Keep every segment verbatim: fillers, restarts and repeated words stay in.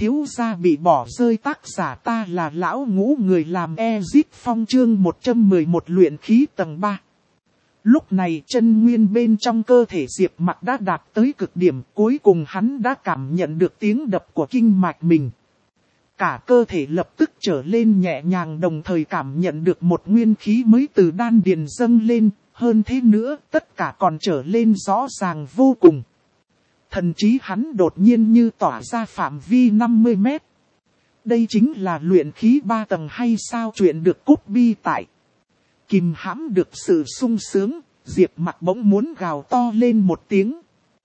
thiếu gia bị bỏ rơi, tác giả ta là lão ngũ, người làm Ezit Phong, chương một trăm mười một luyện khí tầng ba. Lúc này chân nguyên bên trong cơ thể Diệp Mặc đã đạt tới cực điểm, cuối cùng hắn đã cảm nhận được tiếng đập của kinh mạch mình. Cả cơ thể lập tức trở lên nhẹ nhàng, đồng thời cảm nhận được một nguyên khí mới từ đan điền dâng lên, hơn thế nữa tất cả còn trở lên rõ ràng vô cùng. Thần trí hắn đột nhiên như tỏa ra phạm vi năm mươi mét. Đây chính là luyện khí ba tầng hay sao? Chuyện được cúp bi tại. Kìm hãm được sự sung sướng, Diệp Mặc bỗng muốn gào to lên một tiếng.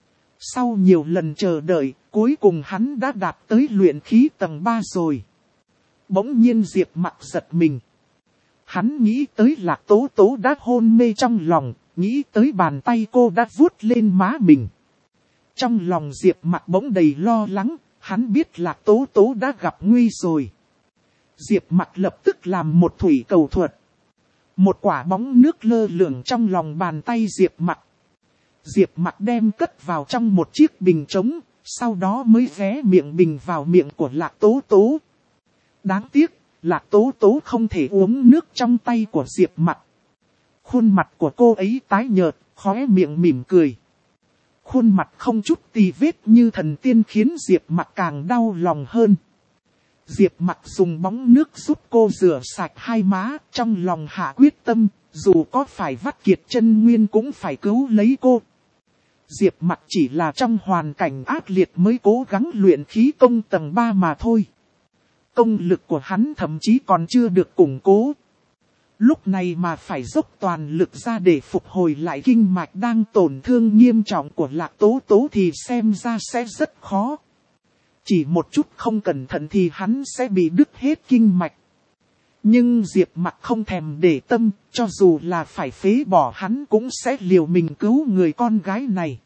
Sau nhiều lần chờ đợi, cuối cùng hắn đã đạt tới luyện khí tầng ba rồi. Bỗng nhiên Diệp Mặc giật mình. Hắn nghĩ tới Lạc Tố Tố đã hôn mê trong lòng, nghĩ tới bàn tay cô đã vuốt lên má mình. Trong lòng Diệp Mặc bỗng đầy lo lắng, hắn biết Lạc Tố Tố đã gặp nguy rồi. Diệp Mặc lập tức làm một thủy cầu thuật. Một quả bóng nước lơ lửng trong lòng bàn tay Diệp Mặc. Diệp Mặc đem cất vào trong một chiếc bình trống, sau đó mới ghé miệng bình vào miệng của Lạc Tố Tố. Đáng tiếc, Lạc Tố Tố không thể uống nước trong tay của Diệp Mặc. Khuôn mặt của cô ấy tái nhợt, khóe miệng mỉm cười. Khuôn mặt không chút tì vết như thần tiên khiến Diệp Mặc càng đau lòng hơn. Diệp Mặc dùng bóng nước giúp cô rửa sạch hai má, trong lòng hạ quyết tâm, dù có phải vắt kiệt chân nguyên cũng phải cứu lấy cô. Diệp Mặc chỉ là trong hoàn cảnh ác liệt mới cố gắng luyện khí công tầng ba mà thôi. Công lực của hắn thậm chí còn chưa được củng cố. Lúc này mà phải dốc toàn lực ra để phục hồi lại kinh mạch đang tổn thương nghiêm trọng của Lạc Tố Tố thì xem ra sẽ rất khó. Chỉ một chút không cẩn thận thì hắn sẽ bị đứt hết kinh mạch. Nhưng Diệp Mặc không thèm để tâm, cho dù là phải phế bỏ hắn cũng sẽ liều mình cứu người con gái này.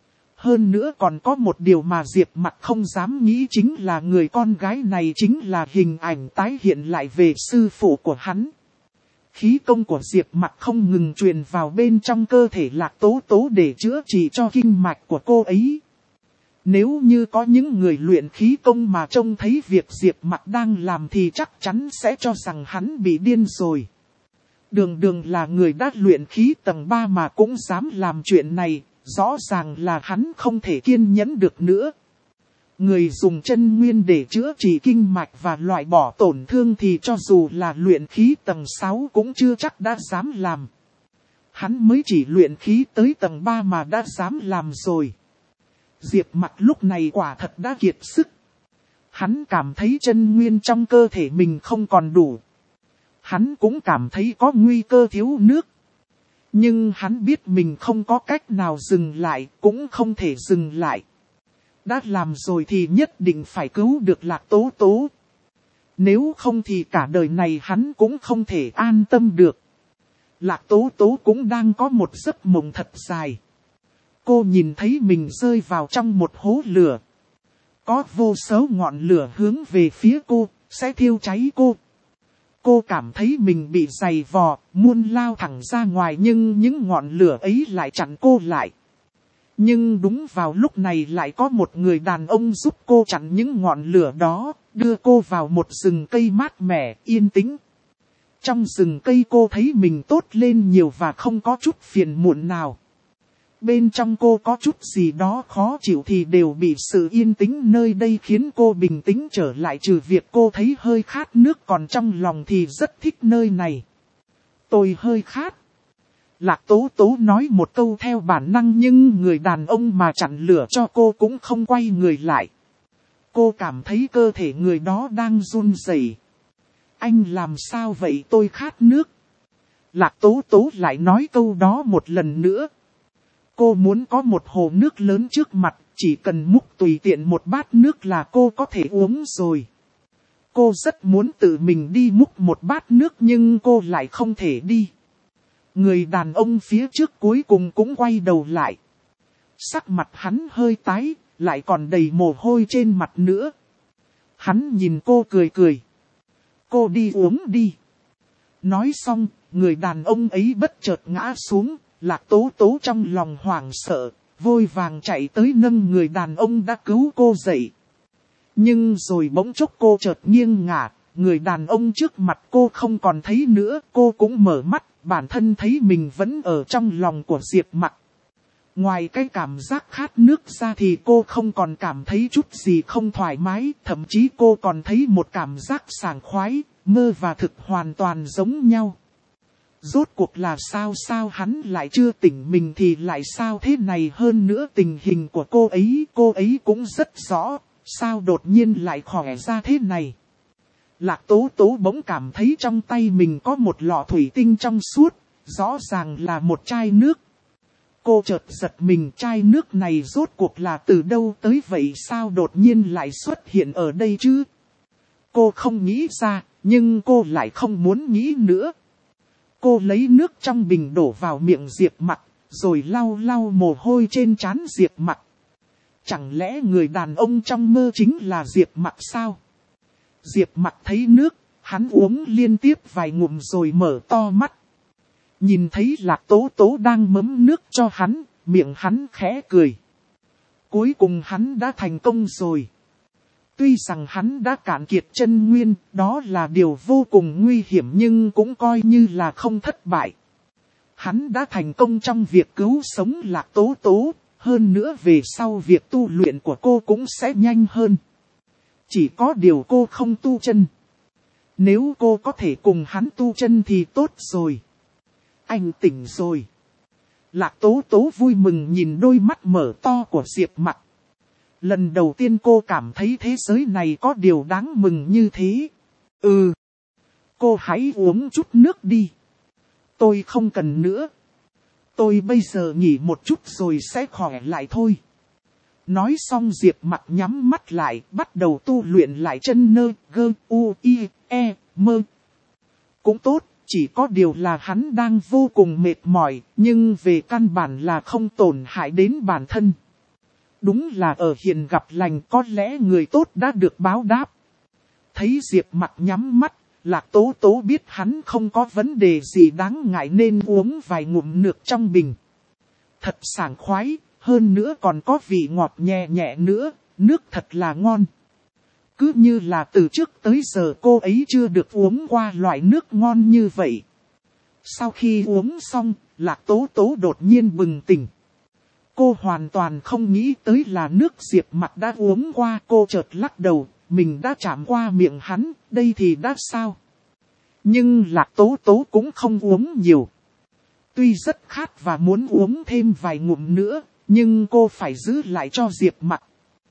Hơn nữa còn có một điều mà Diệp Mặc không dám nghĩ, chính là người con gái này chính là hình ảnh tái hiện lại về sư phụ của hắn. Khí công của Diệp Mặc không ngừng truyền vào bên trong cơ thể Lạc Tố Tố để chữa trị cho kinh mạch của cô ấy. Nếu như có những người luyện khí công mà trông thấy việc Diệp Mặc đang làm thì chắc chắn sẽ cho rằng hắn bị điên rồi. Đường đường là người đã luyện khí tầng ba mà cũng dám làm chuyện này, rõ ràng là hắn không thể kiên nhẫn được nữa. Người dùng chân nguyên để chữa trị kinh mạch và loại bỏ tổn thương thì cho dù là luyện khí tầng sáu cũng chưa chắc đã dám làm. Hắn mới chỉ luyện khí tới tầng ba mà đã dám làm rồi. Diệp Mặc lúc này quả thật đã kiệt sức. Hắn cảm thấy chân nguyên trong cơ thể mình không còn đủ. Hắn cũng cảm thấy có nguy cơ thiếu nước. Nhưng hắn biết mình không có cách nào dừng lại, cũng không thể dừng lại. Đã làm rồi thì nhất định phải cứu được Lạc Tố Tố. Nếu không thì cả đời này hắn cũng không thể an tâm được. Lạc Tố Tố cũng đang có một giấc mộng thật dài. Cô nhìn thấy mình rơi vào trong một hố lửa. Có vô số ngọn lửa hướng về phía cô, sẽ thiêu cháy cô. Cô cảm thấy mình bị giày vò, muốn lao thẳng ra ngoài nhưng những ngọn lửa ấy lại chặn cô lại. Nhưng đúng vào lúc này lại có một người đàn ông giúp cô chặn những ngọn lửa đó, đưa cô vào một rừng cây mát mẻ, yên tĩnh. Trong rừng cây cô thấy mình tốt lên nhiều và không có chút phiền muộn nào. Bên trong cô có chút gì đó khó chịu thì đều bị sự yên tĩnh nơi đây khiến cô bình tĩnh trở lại, trừ việc cô thấy hơi khát nước, còn trong lòng thì rất thích nơi này. Tôi hơi khát. Lạc Tố Tố nói một câu theo bản năng nhưng người đàn ông mà chặn lửa cho cô cũng không quay người lại. Cô cảm thấy cơ thể người đó đang run rẩy. Anh làm sao vậy, tôi khát nước. Lạc Tố Tố lại nói câu đó một lần nữa. Cô muốn có một hồ nước lớn trước mặt, chỉ cần múc tùy tiện một bát nước là cô có thể uống rồi. Cô rất muốn tự mình đi múc một bát nước nhưng cô lại không thể đi. Người đàn ông phía trước cuối cùng cũng quay đầu lại. Sắc mặt hắn hơi tái, lại còn đầy mồ hôi trên mặt nữa. Hắn nhìn cô cười cười. Cô đi uống đi. Nói xong, người đàn ông ấy bất chợt ngã xuống. Lạc Tố Tố trong lòng hoảng sợ, vội vàng chạy tới nâng người đàn ông đã cứu cô dậy. Nhưng rồi bỗng chốc cô chợt nghiêng ngả, người đàn ông trước mặt cô không còn thấy nữa, cô cũng mở mắt, bản thân thấy mình vẫn ở trong lòng của Diệp Mặc. Ngoài cái cảm giác khát nước ra thì cô không còn cảm thấy chút gì không thoải mái, thậm chí cô còn thấy một cảm giác sảng khoái, mơ và thực hoàn toàn giống nhau. Rốt cuộc là sao sao hắn lại chưa tỉnh mình thì lại sao thế này, hơn nữa tình hình của cô ấy, cô ấy cũng rất rõ, sao đột nhiên lại khỏe ra thế này. Lạc Tố Tố bỗng cảm thấy trong tay mình có một lọ thủy tinh trong suốt, rõ ràng là một chai nước. Cô chợt giật mình, chai nước này rốt cuộc là từ đâu tới vậy, sao đột nhiên lại xuất hiện ở đây chứ? Cô không nghĩ ra, nhưng cô lại không muốn nghĩ nữa. Cô lấy nước trong bình đổ vào miệng Diệp Mặc, rồi lau lau mồ hôi trên trán Diệp Mặc. Chẳng lẽ người đàn ông trong mơ chính là Diệp Mặc sao? Diệp Mặc thấy nước, hắn uống liên tiếp vài ngụm rồi mở to mắt. Nhìn thấy Lạc Tố Tố đang mấm nước cho hắn, miệng hắn khẽ cười. Cuối cùng hắn đã thành công rồi. Tuy rằng hắn đã cạn kiệt chân nguyên, đó là điều vô cùng nguy hiểm nhưng cũng coi như là không thất bại. Hắn đã thành công trong việc cứu sống Lạc Tố Tố, hơn nữa về sau việc tu luyện của cô cũng sẽ nhanh hơn. Chỉ có điều cô không tu chân. Nếu cô có thể cùng hắn tu chân thì tốt rồi. Anh tỉnh rồi. Lạc Tố Tố vui mừng nhìn đôi mắt mở to của Diệp Mặc. Lần đầu tiên cô cảm thấy thế giới này có điều đáng mừng như thế. Ừ. Cô hãy uống chút nước đi. Tôi không cần nữa. Tôi bây giờ nghỉ một chút rồi sẽ khỏe lại thôi. Nói xong Diệp Mặc nhắm mắt lại, bắt đầu tu luyện lại chân nơ, gơ, u, i, e, mơ. Cũng tốt, chỉ có điều là hắn đang vô cùng mệt mỏi, nhưng về căn bản là không tổn hại đến bản thân. Đúng là ở hiền gặp lành, có lẽ người tốt đã được báo đáp. Thấy Diệp Mặc nhắm mắt, Lạc Tố Tố biết hắn không có vấn đề gì đáng ngại nên uống vài ngụm nước trong bình. Thật sảng khoái, hơn nữa còn có vị ngọt nhẹ nhẹ nữa, nước thật là ngon. Cứ như là từ trước tới giờ cô ấy chưa được uống qua loại nước ngon như vậy. Sau khi uống xong, Lạc Tố Tố đột nhiên bừng tỉnh. Cô hoàn toàn không nghĩ tới là nước Diệp Mặc đã uống qua, cô chợt lắc đầu, mình đã chạm qua miệng hắn, đây thì đã sao? Nhưng Lạc Tố Tố cũng không uống nhiều. Tuy rất khát và muốn uống thêm vài ngụm nữa, nhưng cô phải giữ lại cho Diệp Mặc.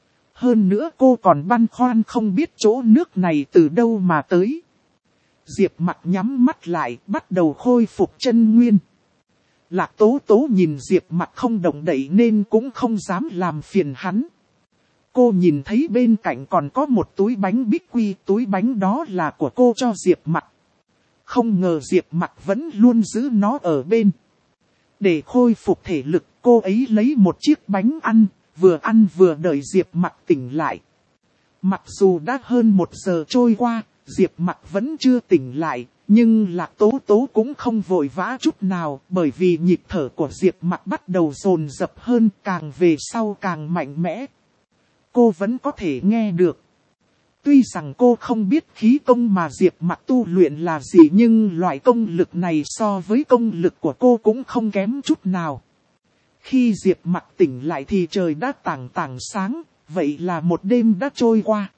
Hơn nữa cô còn băn khoăn không biết chỗ nước này từ đâu mà tới. Diệp Mặc nhắm mắt lại, bắt đầu khôi phục chân nguyên. Lạc Tố Tố nhìn Diệp Mặc không động đậy nên cũng không dám làm phiền hắn. Cô nhìn thấy bên cạnh còn có một túi bánh bích quy, túi bánh đó là của cô cho Diệp Mặc. Không ngờ Diệp Mặc vẫn luôn giữ nó ở bên. Để khôi phục thể lực, cô ấy lấy một chiếc bánh ăn, vừa ăn vừa đợi Diệp Mặc tỉnh lại. Mặc dù đã hơn một giờ trôi qua, Diệp Mặc vẫn chưa tỉnh lại, nhưng Lạc Tố Tố cũng không vội vã chút nào, bởi vì nhịp thở của Diệp Mặc bắt đầu dồn dập hơn, càng về sau càng mạnh mẽ. Cô vẫn có thể nghe được. Tuy rằng cô không biết khí công mà Diệp Mặc tu luyện là gì, nhưng loại công lực này so với công lực của cô cũng không kém chút nào. Khi Diệp Mặc tỉnh lại thì trời đã tảng tảng sáng, vậy là một đêm đã trôi qua.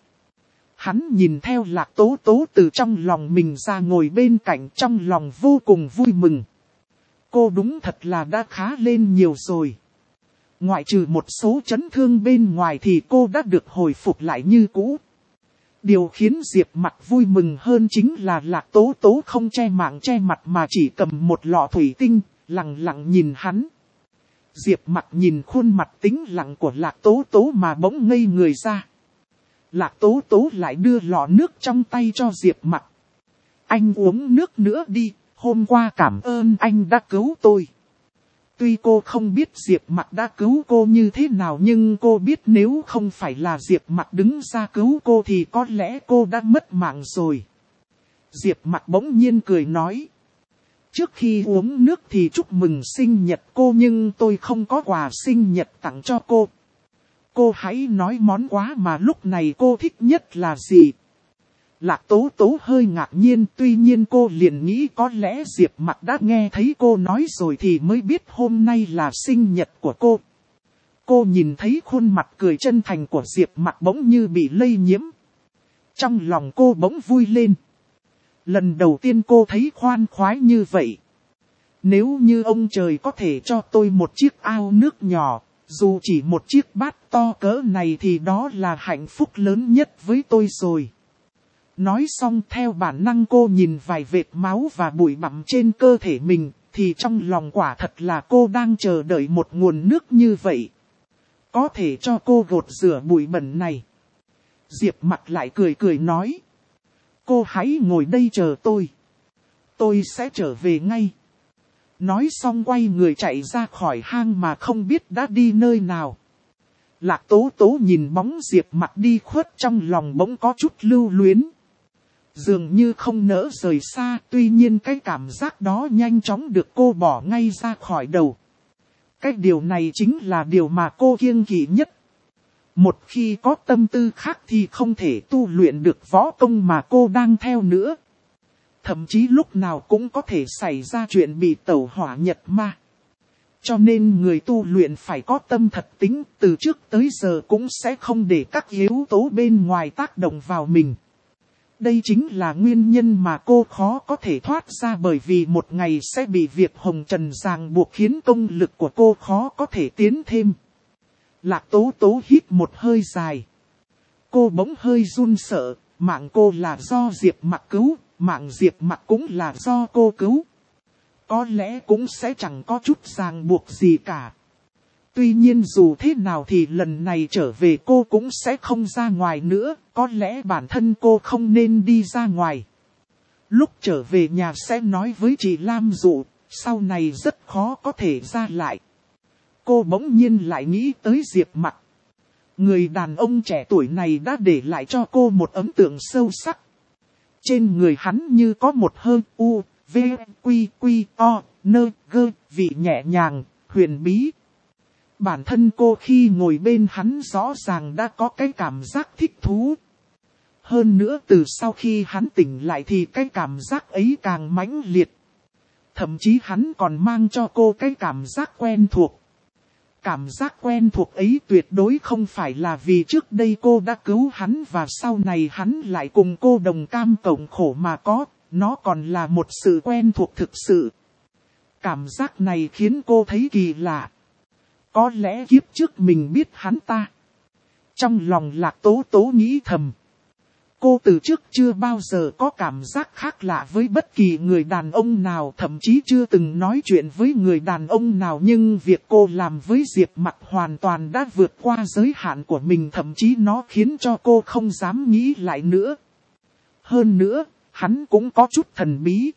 Hắn nhìn theo Lạc Tố Tố từ trong lòng mình ra ngồi bên cạnh, trong lòng vô cùng vui mừng. Cô đúng thật là đã khá lên nhiều rồi. Ngoại trừ một số chấn thương bên ngoài thì cô đã được hồi phục lại như cũ. Điều khiến Diệp Mặc vui mừng hơn chính là Lạc Tố Tố không che mạng che mặt mà chỉ cầm một lọ thủy tinh, lặng lặng nhìn hắn. Diệp Mặc nhìn khuôn mặt tĩnh lặng của Lạc Tố Tố mà bỗng ngây người ra. Lạc Tố Tố lại đưa lọ nước trong tay cho Diệp Mặc. Anh uống nước nữa đi, hôm qua cảm ơn anh đã cứu tôi. Tuy cô không biết Diệp Mặc đã cứu cô như thế nào, nhưng cô biết nếu không phải là Diệp Mặc đứng ra cứu cô thì có lẽ cô đã mất mạng rồi. Diệp Mặc bỗng nhiên cười nói. Trước khi uống nước thì chúc mừng sinh nhật cô, nhưng tôi không có quà sinh nhật tặng cho cô. cô hãy nói món quà mà lúc này cô thích nhất là gì. Lạc Tố Tố hơi ngạc nhiên, tuy nhiên cô liền nghĩ có lẽ Diệp Mặc đã nghe thấy cô nói rồi thì mới biết hôm nay là sinh nhật của cô. Cô nhìn thấy khuôn mặt cười chân thành của Diệp Mặc bỗng như bị lây nhiễm. Trong lòng cô bỗng vui lên. Lần đầu tiên cô thấy khoan khoái như vậy. Nếu như ông trời có thể cho tôi một chiếc ao nước nhỏ, dù chỉ một chiếc bát to cỡ này thì đó là hạnh phúc lớn nhất với tôi rồi. Nói xong theo bản năng cô nhìn vài vệt máu và bụi bặm trên cơ thể mình, thì trong lòng quả thật là cô đang chờ đợi một nguồn nước như vậy. Có thể cho cô gột rửa bụi bẩn này. Diệp Mặc lại cười cười nói. Cô hãy ngồi đây chờ tôi. Tôi sẽ trở về ngay. Nói xong quay người chạy ra khỏi hang mà không biết đã đi nơi nào. Lạc Tố Tố nhìn bóng Diệp Mặc đi khuất trong lòng bỗng có chút lưu luyến. Dường như không nỡ rời xa, tuy nhiên cái cảm giác đó nhanh chóng được cô bỏ ngay ra khỏi đầu. Cái điều này chính là điều mà cô kiêng kỵ nhất. Một khi có tâm tư khác thì không thể tu luyện được võ công mà cô đang theo nữa. Thậm chí lúc nào cũng có thể xảy ra chuyện bị tẩu hỏa nhập ma. Cho nên người tu luyện phải có tâm thật tính, từ trước tới giờ cũng sẽ không để các yếu tố bên ngoài tác động vào mình. Đây chính là nguyên nhân mà cô khó có thể thoát ra, bởi vì một ngày sẽ bị việc hồng trần ràng buộc khiến công lực của cô khó có thể tiến thêm. Lạc Tố Tố hít một hơi dài. Cô bỗng hơi run sợ, mạng cô là do Diệp Mặc cứu, mạng Diệp Mặc cũng là do cô cứu. Có lẽ cũng sẽ chẳng có chút ràng buộc gì cả. Tuy nhiên dù thế nào thì lần này trở về cô cũng sẽ không ra ngoài nữa, có lẽ bản thân cô không nên đi ra ngoài. Lúc trở về nhà sẽ nói với chị Lam Dụ, sau này rất khó có thể ra lại. Cô bỗng nhiên lại nghĩ tới Diệp Mặc. Người đàn ông trẻ tuổi này đã để lại cho cô một ấn tượng sâu sắc. Trên người hắn như có một hơi u, v, quy, quy, o, nơ, gơ, vị nhẹ nhàng, huyền bí. Bản thân cô khi ngồi bên hắn rõ ràng đã có cái cảm giác thích thú. Hơn nữa từ sau khi hắn tỉnh lại thì cái cảm giác ấy càng mãnh liệt. Thậm chí hắn còn mang cho cô cái cảm giác quen thuộc. Cảm giác quen thuộc ấy tuyệt đối không phải là vì trước đây cô đã cứu hắn và sau này hắn lại cùng cô đồng cam cộng khổ mà có, nó còn là một sự quen thuộc thực sự. Cảm giác này khiến cô thấy kỳ lạ. Có lẽ kiếp trước mình biết hắn ta. Trong lòng Lạc Tố Tố nghĩ thầm. Cô từ trước chưa bao giờ có cảm giác khác lạ với bất kỳ người đàn ông nào, thậm chí chưa từng nói chuyện với người đàn ông nào, nhưng việc cô làm với Diệp Mặc hoàn toàn đã vượt qua giới hạn của mình, thậm chí nó khiến cho cô không dám nghĩ lại nữa. Hơn nữa, hắn cũng có chút thần bí.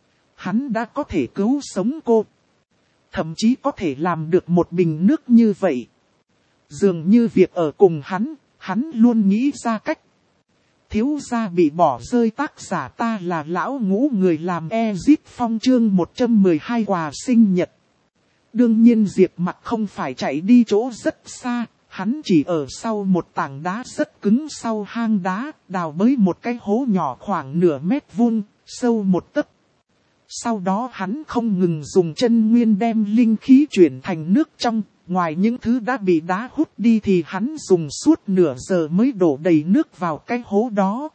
Hắn đã có thể cứu sống cô. Thậm chí có thể làm được một bình nước như vậy. Dường như việc ở cùng hắn, hắn luôn nghĩ ra cách. Thiếu gia bị bỏ rơi, tác giả ta là lão ngũ, người làm Ezit Phong, chương một trăm mười hai quà sinh nhật. Đương nhiên Diệp Mặc không phải chạy đi chỗ rất xa, hắn chỉ ở sau một tảng đá rất cứng sau hang đá, đào bới một cái hố nhỏ khoảng nửa mét vuông, sâu một tấc. Sau đó hắn không ngừng dùng chân nguyên đem linh khí chuyển thành nước trong, ngoài những thứ đã bị đá hút đi thì hắn dùng suốt nửa giờ mới đổ đầy nước vào cái hố đó.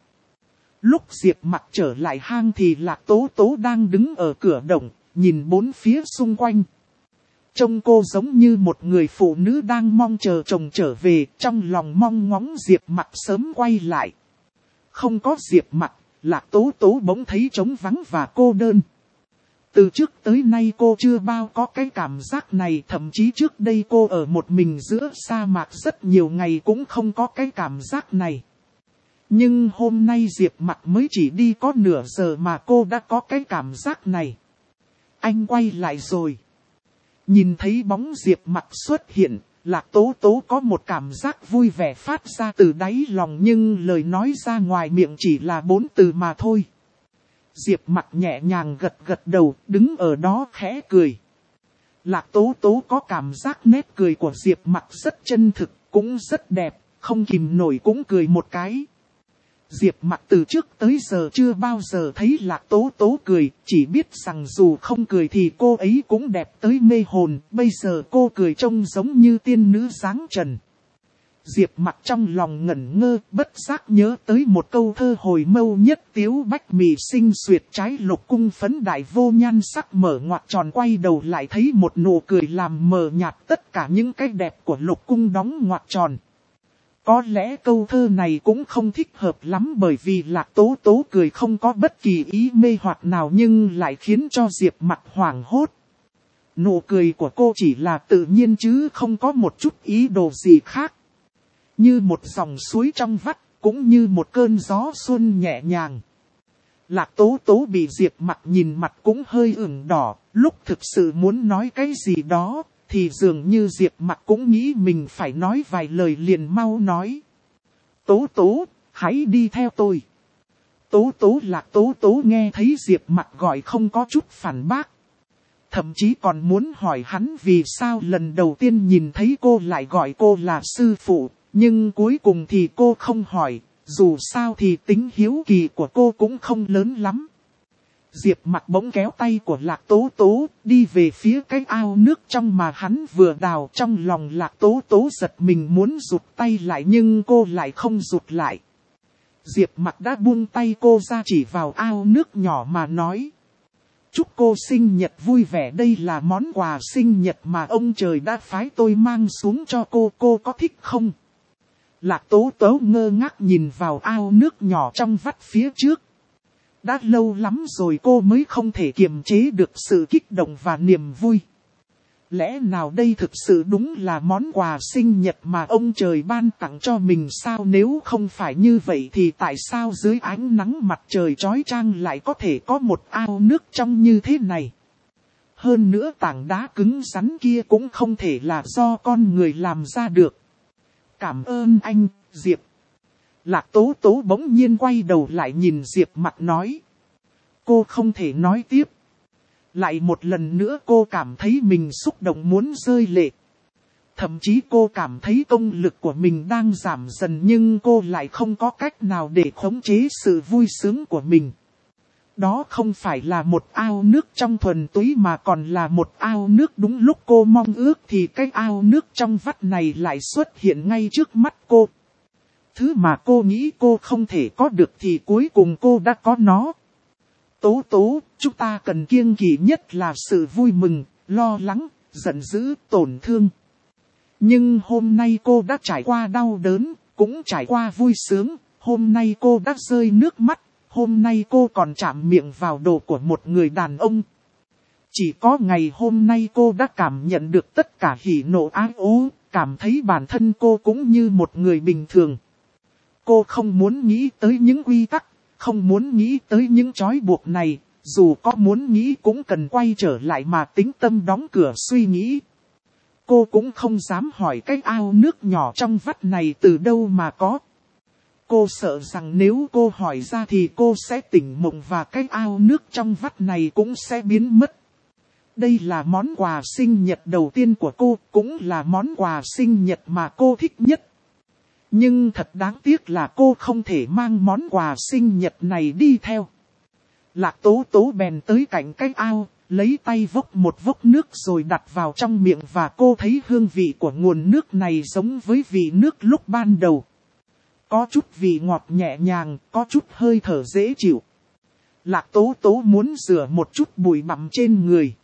Lúc Diệp Mặc trở lại hang thì Lạc Tố Tố đang đứng ở cửa động, nhìn bốn phía xung quanh. Trông cô giống như một người phụ nữ đang mong chờ chồng trở về, trong lòng mong ngóng Diệp Mặc sớm quay lại. Không có Diệp Mặc, Lạc Tố Tố bỗng thấy trống vắng và cô đơn. Từ trước tới nay cô chưa bao có cái cảm giác này, thậm chí trước đây cô ở một mình giữa sa mạc rất nhiều ngày cũng không có cái cảm giác này. Nhưng hôm nay Diệp Mặc mới chỉ đi có nửa giờ mà cô đã có cái cảm giác này. Anh quay lại rồi. Nhìn thấy bóng Diệp Mặc xuất hiện, Lạc Tố Tố có một cảm giác vui vẻ phát ra từ đáy lòng, nhưng lời nói ra ngoài miệng chỉ là bốn từ mà thôi. Diệp Mặc nhẹ nhàng gật gật đầu, đứng ở đó khẽ cười. Lạc Tố Tố có cảm giác nét cười của Diệp Mặc rất chân thực, cũng rất đẹp, không kìm nổi cũng cười một cái. Diệp Mặc từ trước tới giờ chưa bao giờ thấy Lạc Tố Tố cười, chỉ biết rằng dù không cười thì cô ấy cũng đẹp tới mê hồn, bây giờ cô cười trông giống như tiên nữ dáng trần. Diệp Mặc trong lòng ngẩn ngơ, bất giác nhớ tới một câu thơ hồi mâu nhất tiếu bách mì sinh xuyệt trái lục cung phấn đại vô nhan sắc mở ngoặc tròn, quay đầu lại thấy một nụ cười làm mờ nhạt tất cả những cái đẹp của lục cung đóng ngoặc tròn. Có lẽ câu thơ này cũng không thích hợp lắm bởi vì Lạc Tố Tố cười không có bất kỳ ý mê hoặc nào nhưng lại khiến cho Diệp Mặc hoảng hốt. Nụ cười của cô chỉ là tự nhiên chứ không có một chút ý đồ gì khác. Như một dòng suối trong vắt, cũng như một cơn gió xuân nhẹ nhàng. Lạc Tố Tố bị Diệp Mặc nhìn mặt cũng hơi ửng đỏ, lúc thực sự muốn nói cái gì đó, thì dường như Diệp Mặc cũng nghĩ mình phải nói vài lời liền mau nói. Tố Tố, hãy đi theo tôi. Tố Tố Lạc Tố Tố nghe thấy Diệp Mặc gọi không có chút phản bác. Thậm chí còn muốn hỏi hắn vì sao lần đầu tiên nhìn thấy cô lại gọi cô là sư phụ. Nhưng cuối cùng thì cô không hỏi, dù sao thì tính hiếu kỳ của cô cũng không lớn lắm. Diệp Mặc bỗng kéo tay của Lạc Tố Tố, đi về phía cái ao nước trong mà hắn vừa đào. Trong lòng Lạc Tố Tố giật mình muốn rụt tay lại nhưng cô lại không rụt lại. Diệp Mặc đã buông tay cô ra chỉ vào ao nước nhỏ mà nói. Chúc cô sinh nhật vui vẻ, đây là món quà sinh nhật mà ông trời đã phái tôi mang xuống cho cô, cô có thích không? Lạc Tố Tố ngơ ngác nhìn vào ao nước nhỏ trong vắt phía trước. Đã lâu lắm rồi cô mới không thể kiềm chế được sự kích động và niềm vui. Lẽ nào đây thực sự đúng là món quà sinh nhật mà ông trời ban tặng cho mình sao? Nếu không phải như vậy thì tại sao dưới ánh nắng mặt trời chói chang lại có thể có một ao nước trong như thế này? Hơn nữa tảng đá cứng rắn kia cũng không thể là do con người làm ra được. Cảm ơn anh, Diệp. Lạc Tố Tố bỗng nhiên quay đầu lại nhìn Diệp Mặc nói. Cô không thể nói tiếp. Lại một lần nữa cô cảm thấy mình xúc động muốn rơi lệ. Thậm chí cô cảm thấy công lực của mình đang giảm dần nhưng cô lại không có cách nào để khống chế sự vui sướng của mình. Đó không phải là một ao nước trong thuần túy mà còn là một ao nước đúng lúc cô mong ước thì cái ao nước trong vắt này lại xuất hiện ngay trước mắt cô. Thứ mà cô nghĩ cô không thể có được thì cuối cùng cô đã có nó. Tố Tố, chúng ta cần kiêng kỵ nhất là sự vui mừng, lo lắng, giận dữ, tổn thương. Nhưng hôm nay cô đã trải qua đau đớn, cũng trải qua vui sướng, hôm nay cô đã rơi nước mắt. Hôm nay cô còn chạm miệng vào đồ của một người đàn ông. Chỉ có ngày hôm nay cô đã cảm nhận được tất cả hỉ nộ ái ố, cảm thấy bản thân cô cũng như một người bình thường. Cô không muốn nghĩ tới những quy tắc, không muốn nghĩ tới những trói buộc này, dù có muốn nghĩ cũng cần quay trở lại mà tĩnh tâm đóng cửa suy nghĩ. Cô cũng không dám hỏi cái ao nước nhỏ trong vắt này từ đâu mà có. Cô sợ rằng nếu cô hỏi ra thì cô sẽ tỉnh mộng và cái ao nước trong vắt này cũng sẽ biến mất. Đây là món quà sinh nhật đầu tiên của cô, cũng là món quà sinh nhật mà cô thích nhất. Nhưng thật đáng tiếc là cô không thể mang món quà sinh nhật này đi theo. Lạc Tố Tố bèn tới cạnh cái ao, lấy tay vốc một vốc nước rồi đặt vào trong miệng và cô thấy hương vị của nguồn nước này giống với vị nước lúc ban đầu. Có chút vị ngọt nhẹ nhàng, có chút hơi thở dễ chịu. Lạc Tố Tố muốn rửa một chút bụi bặm trên người.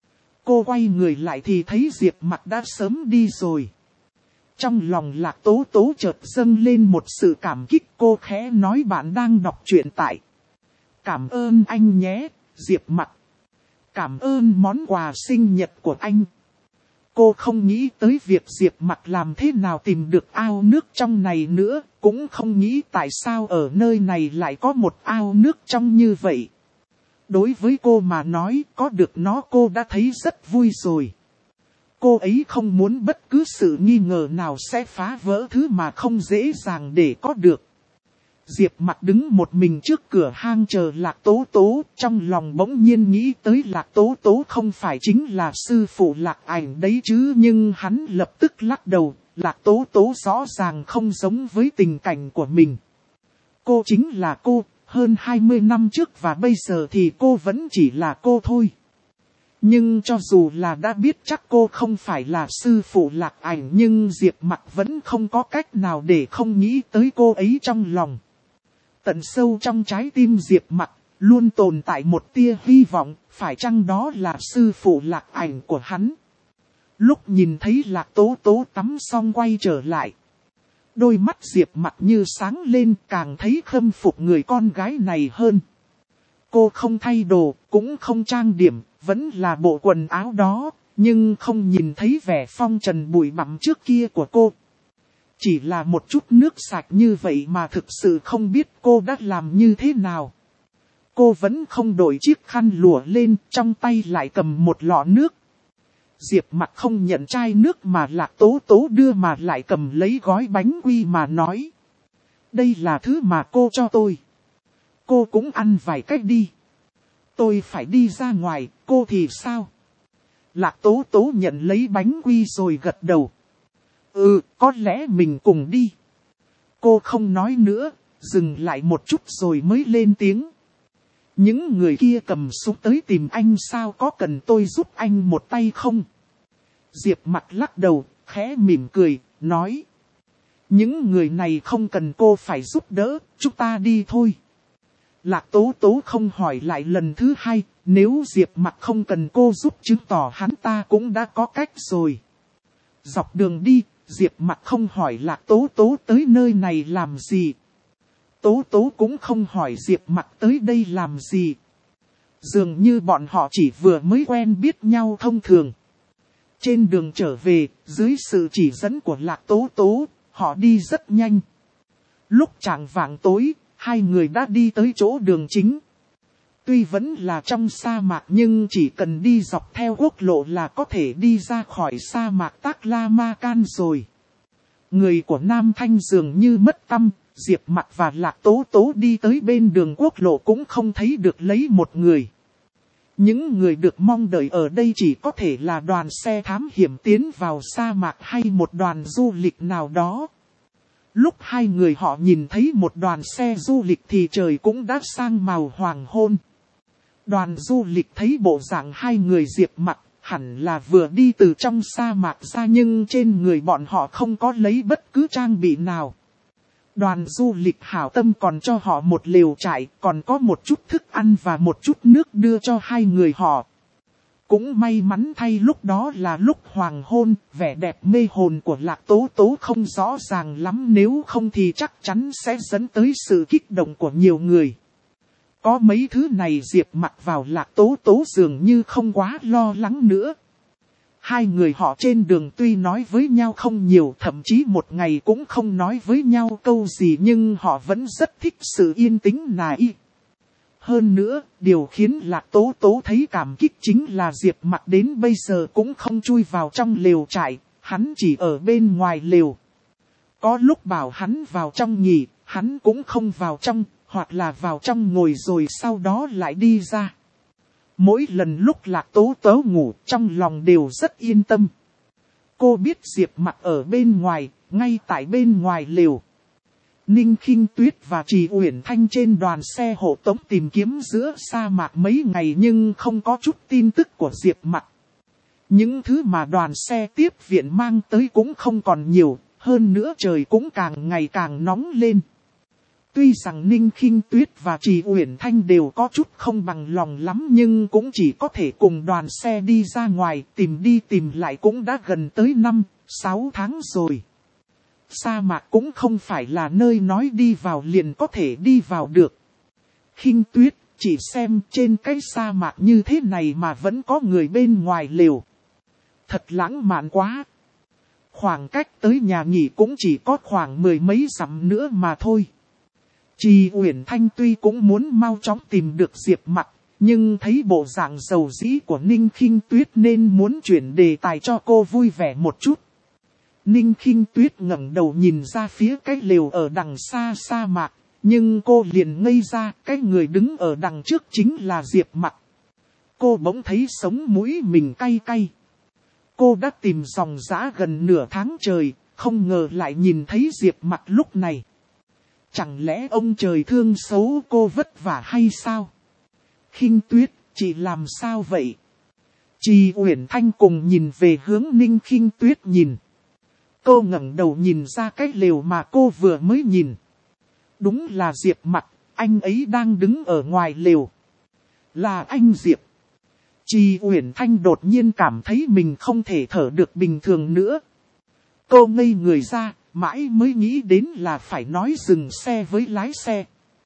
Cô quay người lại thì thấy Diệp Mặc đã sớm đi rồi. Trong lòng Lạc Tố Tố chợt dâng lên một sự cảm kích, cô khẽ nói bạn đang đọc truyện tại. Cảm ơn anh nhé, Diệp Mặc. Cảm ơn món quà sinh nhật của anh. Cô không nghĩ tới việc Diệp Mặc làm thế nào tìm được ao nước trong này nữa, cũng không nghĩ tại sao ở nơi này lại có một ao nước trong như vậy. Đối với cô mà nói, có được nó cô đã thấy rất vui rồi. Cô ấy không muốn bất cứ sự nghi ngờ nào sẽ phá vỡ thứ mà không dễ dàng để có được. Diệp Mặc đứng một mình trước cửa hang chờ Lạc Tố Tố, trong lòng bỗng nhiên nghĩ tới Lạc Tố Tố không phải chính là sư phụ Lạc Ảnh đấy chứ, nhưng hắn lập tức lắc đầu, Lạc Tố Tố rõ ràng không giống với tình cảnh của mình. Cô chính là cô, hơn hai mươi năm trước và bây giờ thì cô vẫn chỉ là cô thôi. Nhưng cho dù là đã biết chắc cô không phải là sư phụ Lạc Ảnh, nhưng Diệp Mặc vẫn không có cách nào để không nghĩ tới cô ấy trong lòng. Tận sâu trong trái tim Diệp Mặc, luôn tồn tại một tia hy vọng, phải chăng đó là sư phụ Lạc Ảnh của hắn. Lúc nhìn thấy Lạc Tố Tố tắm xong quay trở lại, đôi mắt Diệp Mặc như sáng lên, càng thấy khâm phục người con gái này hơn. Cô không thay đồ, cũng không trang điểm, vẫn là bộ quần áo đó, nhưng không nhìn thấy vẻ phong trần bụi bặm trước kia của cô. Chỉ là một chút nước sạch như vậy mà thực sự không biết cô đã làm như thế nào. Cô vẫn không đổi chiếc khăn lụa lên, trong tay lại cầm một lọ nước. Diệp Mặc không nhận chai nước mà Lạc Tố Tố đưa mà lại cầm lấy gói bánh quy mà nói. Đây là thứ mà cô cho tôi. Cô cũng ăn vài cách đi. Tôi phải đi ra ngoài, cô thì sao? Lạc Tố Tố nhận lấy bánh quy rồi gật đầu. Ừ, có lẽ mình cùng đi. Cô không nói nữa, dừng lại một chút rồi mới lên tiếng. Những người kia cầm súng tới tìm anh sao, có cần tôi giúp anh một tay không? Diệp Mặc lắc đầu, khẽ mỉm cười, nói. Những người này không cần cô phải giúp đỡ, chúng ta đi thôi. Lạc Tố Tố không hỏi lại lần thứ hai, nếu Diệp Mặc không cần cô giúp chứng tỏ hắn ta cũng đã có cách rồi. Dọc đường đi, Diệp Mặc không hỏi Lạc Tố Tố tới nơi này làm gì. Tố Tố cũng không hỏi Diệp Mặc tới đây làm gì. Dường như bọn họ chỉ vừa mới quen biết nhau thông thường. Trên đường trở về, dưới sự chỉ dẫn của Lạc Tố Tố, họ đi rất nhanh. Lúc chạng vạng tối, hai người đã đi tới chỗ đường chính. Tuy vẫn là trong sa mạc nhưng chỉ cần đi dọc theo quốc lộ là có thể đi ra khỏi sa mạc Taklamakan rồi. Người của Nam Thanh dường như mất tâm, Diệp Mặc và Lạc Tố Tố đi tới bên đường quốc lộ cũng không thấy được lấy một người. Những người được mong đợi ở đây chỉ có thể là đoàn xe thám hiểm tiến vào sa mạc hay một đoàn du lịch nào đó. Lúc hai người họ nhìn thấy một đoàn xe du lịch thì trời cũng đã sang màu hoàng hôn. Đoàn du lịch thấy bộ dạng hai người Diệp Mặc, hẳn là vừa đi từ trong sa mạc ra nhưng trên người bọn họ không có lấy bất cứ trang bị nào. Đoàn du lịch hảo tâm còn cho họ một lều trại, còn có một chút thức ăn và một chút nước đưa cho hai người họ. Cũng may mắn thay lúc đó là lúc hoàng hôn, vẻ đẹp mê hồn của Lạc Tố Tố không rõ ràng lắm, nếu không thì chắc chắn sẽ dẫn tới sự kích động của nhiều người. Có mấy thứ này Diệp Mặc vào Lạc Tố Tố dường như không quá lo lắng nữa. Hai người họ trên đường tuy nói với nhau không nhiều, thậm chí một ngày cũng không nói với nhau câu gì, nhưng họ vẫn rất thích sự yên tĩnh này. Hơn nữa, điều khiến Lạc Tố Tố thấy cảm kích chính là Diệp Mặc đến bây giờ cũng không chui vào trong lều trại, hắn chỉ ở bên ngoài lều. Có lúc bảo hắn vào trong nghỉ, hắn cũng không vào trong, hoặc là vào trong ngồi rồi sau đó lại đi ra. Mỗi lần lúc Lạc Tố Tố ngủ, trong lòng đều rất yên tâm. Cô biết Diệp Mặc ở bên ngoài, ngay tại bên ngoài lều. Ninh Khinh Tuyết và Trì Uyển Thanh trên đoàn xe hộ tống tìm kiếm giữa sa mạc mấy ngày nhưng không có chút tin tức của Diệp Mặc. Những thứ mà đoàn xe tiếp viện mang tới cũng không còn nhiều, hơn nữa trời cũng càng ngày càng nóng lên. Tuy rằng Ninh Khinh Tuyết và Trì Uyển Thanh đều có chút không bằng lòng lắm nhưng cũng chỉ có thể cùng đoàn xe đi ra ngoài, tìm đi tìm lại cũng đã gần tới năm, sáu tháng rồi. Sa mạc cũng không phải là nơi nói đi vào liền có thể đi vào được. Khinh Tuyết, chỉ xem trên cái sa mạc như thế này mà vẫn có người bên ngoài lều. Thật lãng mạn quá. Khoảng cách tới nhà nghỉ cũng chỉ có khoảng mười mấy dặm nữa mà thôi. Trì Uyển Thanh tuy cũng muốn mau chóng tìm được Diệp Mặc, nhưng thấy bộ dạng giàu dĩ của Ninh Khinh Tuyết nên muốn chuyển đề tài cho cô vui vẻ một chút. Ninh Khinh Tuyết ngẩng đầu nhìn ra phía cái lều ở đằng xa sa mạc, nhưng cô liền ngây ra, cái người đứng ở đằng trước chính là Diệp Mặc. Cô bỗng thấy sống mũi mình cay cay. Cô đã tìm dòng dã gần nửa tháng trời, Không ngờ lại nhìn thấy Diệp Mặc lúc này. Chẳng lẽ ông trời thương xấu cô vất vả hay sao? Khinh Tuyết, chị làm sao vậy? Trì Uyển Thanh cùng nhìn về hướng Ninh Khinh Tuyết nhìn. Cô ngẩng đầu nhìn ra cái lều mà cô vừa mới nhìn. Đúng là Diệp Mặc, anh ấy đang đứng ở ngoài lều. Là anh Diệp. Trì Uyển Thanh đột nhiên cảm thấy mình không thể thở được bình thường nữa. Cô ngây người ra, mãi mới nghĩ đến là phải nói dừng xe với lái xe.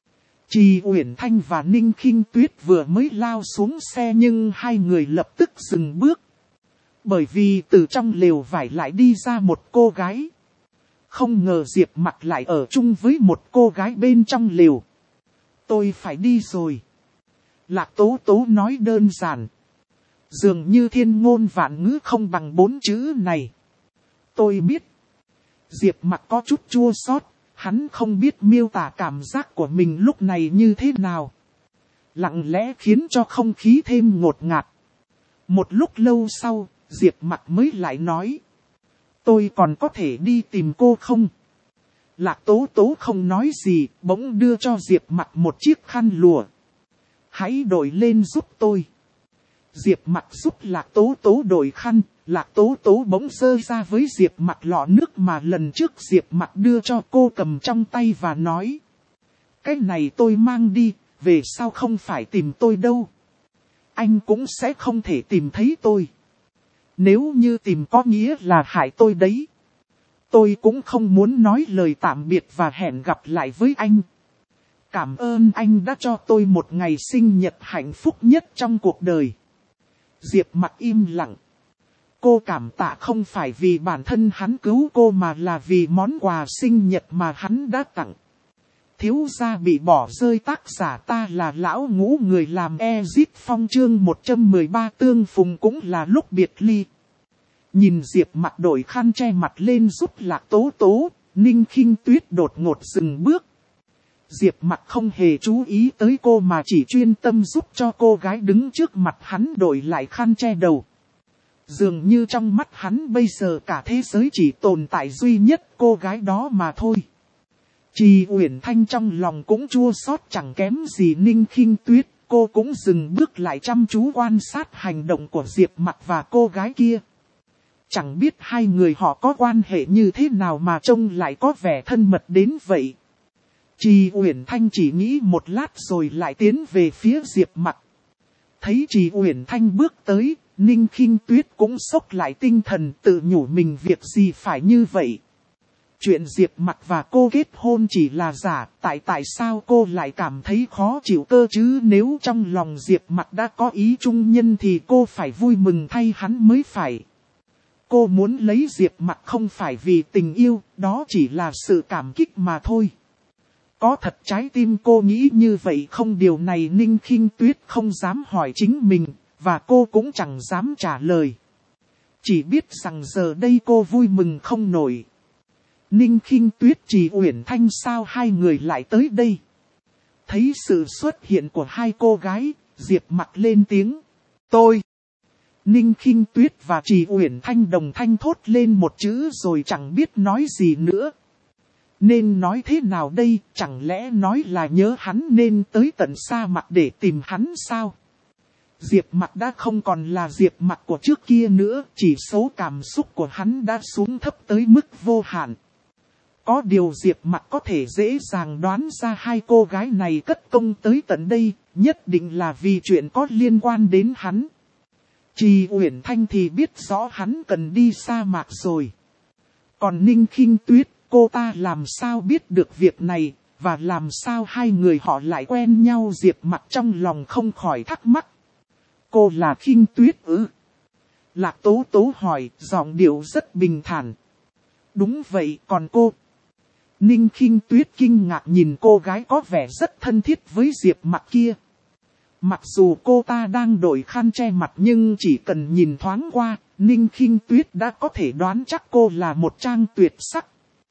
Trì Uyển Thanh và Ninh Khinh Tuyết vừa mới lao xuống xe nhưng hai người lập tức dừng bước. Bởi vì từ trong lều vải lại đi ra một cô gái. Không ngờ Diệp Mặc lại ở chung với một cô gái bên trong lều. Tôi phải đi rồi. Lạc Tố Tố nói đơn giản. Dường như thiên ngôn vạn ngữ không bằng bốn chữ này. Tôi biết. Diệp Mặc có chút chua xót, hắn không biết miêu tả cảm giác của mình lúc này như thế nào. Lặng lẽ khiến cho không khí thêm ngột ngạt. Một lúc lâu sau, Diệp Mặc mới lại nói. Tôi còn có thể đi tìm cô không? Lạc Tố Tố không nói gì, bỗng đưa cho Diệp Mặc một chiếc khăn lụa. Hãy đổi lên giúp tôi. Diệp Mặc giúp Lạc Tố Tố đổi khăn, Lạc Tố Tố bỗng giơ ra với Diệp Mặc lọ nước mà lần trước Diệp Mặc đưa cho cô cầm trong tay và nói. Cái này tôi mang đi, về sau không phải tìm tôi đâu. Anh cũng sẽ không thể tìm thấy tôi. Nếu như tìm có nghĩa là hại tôi đấy. Tôi cũng không muốn nói lời tạm biệt và hẹn gặp lại với anh. Cảm ơn anh đã cho tôi một ngày sinh nhật hạnh phúc nhất trong cuộc đời. Diệp Mặc im lặng. Cô cảm tạ không phải vì bản thân hắn cứu cô mà là vì món quà sinh nhật mà hắn đã tặng. Thiếu gia bị bỏ rơi tác giả ta là lão ngũ người làm Exit Phong chương một trăm mười ba tương phùng cũng là lúc biệt ly. Nhìn Diệp Mặc đổi khăn che mặt lên giúp Lạc Tố Tố, Ninh Khinh Tuyết đột ngột dừng bước. Diệp Mặc không hề chú ý tới cô mà chỉ chuyên tâm giúp cho cô gái đứng trước mặt hắn đổi lại khăn che đầu. Dường như trong mắt hắn bây giờ cả thế giới chỉ tồn tại duy nhất cô gái đó mà thôi. Trì Uyển Thanh trong lòng cũng chua xót chẳng kém gì Ninh Khinh Tuyết, cô cũng dừng bước lại chăm chú quan sát hành động của Diệp Mặc và cô gái kia. Chẳng biết hai người họ có quan hệ như thế nào mà trông lại có vẻ thân mật đến vậy. Trì Uyển Thanh chỉ nghĩ một lát rồi lại tiến về phía Diệp Mặc. Thấy Trì Uyển Thanh bước tới, Ninh Khinh Tuyết cũng sốc lại tinh thần tự nhủ mình việc gì phải như vậy. Chuyện Diệp Mặc và cô kết hôn chỉ là giả, tại tại sao cô lại cảm thấy khó chịu cơ chứ? Nếu trong lòng Diệp Mặc đã có ý trung nhân thì cô phải vui mừng thay hắn mới phải. Cô muốn lấy Diệp Mặc không phải vì tình yêu, đó chỉ là sự cảm kích mà thôi. Có thật trái tim cô nghĩ như vậy không? Điều này Ninh Khinh Tuyết không dám hỏi chính mình, và cô cũng chẳng dám trả lời. Chỉ biết rằng giờ đây cô vui mừng không nổi. Ninh Khinh Tuyết Trì Uyển Thanh sao hai người lại tới đây? Thấy sự xuất hiện của hai cô gái, Diệp Mặc lên tiếng. Tôi. Ninh Khinh Tuyết và Trì Uyển Thanh đồng thanh thốt lên một chữ rồi chẳng biết nói gì nữa. Nên nói thế nào đây, chẳng lẽ nói là nhớ hắn nên tới tận sa mạc để tìm hắn sao? Diệp Mặc đã không còn là Diệp Mặc của trước kia nữa, chỉ số cảm xúc của hắn đã xuống thấp tới mức vô hạn. Có điều Diệp Mặc có thể dễ dàng đoán ra hai cô gái này cất công tới tận đây, nhất định là vì chuyện có liên quan đến hắn. Trì Uyển Thanh thì biết rõ hắn cần đi sa mạc rồi. Còn Ninh Khinh Tuyết, cô ta làm sao biết được việc này, và làm sao hai người họ lại quen nhau? Diệp Mặc trong lòng không khỏi thắc mắc. Cô là Khinh Tuyết ư? Lạc Tố Tố hỏi, giọng điệu rất bình thản. Đúng vậy, còn cô? Ninh Khinh Tuyết kinh ngạc nhìn cô gái có vẻ rất thân thiết với Diệp Mặc kia. Mặc dù cô ta đang đổi khăn che mặt nhưng chỉ cần nhìn thoáng qua, Ninh Khinh Tuyết đã có thể đoán chắc cô là một trang tuyệt sắc.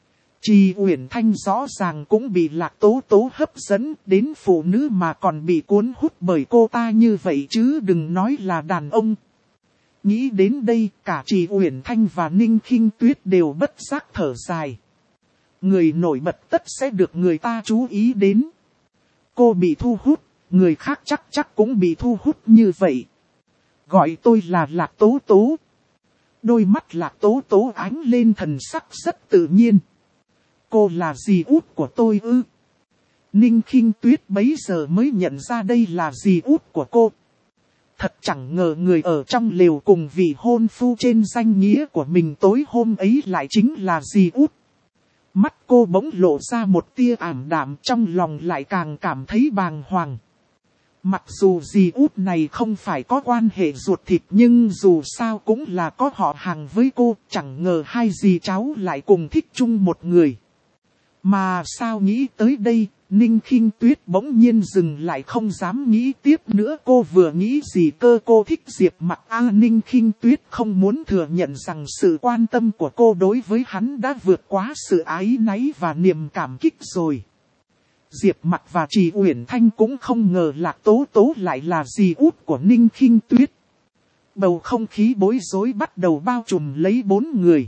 Trì Uyển Thanh rõ ràng cũng bị Lạc Tố Tố hấp dẫn, đến phụ nữ mà còn bị cuốn hút bởi cô ta như vậy chứ đừng nói là đàn ông. Nghĩ đến đây, cả Trì Uyển Thanh và Ninh Khinh Tuyết đều bất giác thở dài. Người nổi bật tất sẽ được người ta chú ý đến. Cô bị thu hút, người khác chắc chắc cũng bị thu hút như vậy. Gọi tôi là Lạc Tố Tố. Đôi mắt Lạc Tố Tố ánh lên thần sắc rất tự nhiên. Cô là dì út của tôi ư? Ninh Khinh Tuyết bấy giờ mới nhận ra đây là dì út của cô. Thật chẳng ngờ người ở trong lều cùng vị hôn phu trên danh nghĩa của mình tối hôm ấy lại chính là dì út. Mắt cô bỗng lộ ra một tia ảm đạm, trong lòng lại càng cảm thấy bàng hoàng. Mặc dù dì út này không phải có quan hệ ruột thịt nhưng dù sao cũng là có họ hàng với cô, chẳng ngờ hai dì cháu lại cùng thích chung một người. Mà sao nghĩ tới đây, Ninh Khinh Tuyết bỗng nhiên dừng lại không dám nghĩ tiếp nữa. Cô vừa nghĩ gì cơ cô thích Diệp Mặc a à, Ninh Khinh Tuyết không muốn thừa nhận rằng sự quan tâm của cô đối với hắn đã vượt quá sự ái náy và niềm cảm kích rồi. Diệp Mặc và Trì Uyển Thanh cũng không ngờ Lạc Tố Tố lại là dì út của Ninh Khinh Tuyết. Bầu không khí bối rối bắt đầu bao trùm lấy bốn người.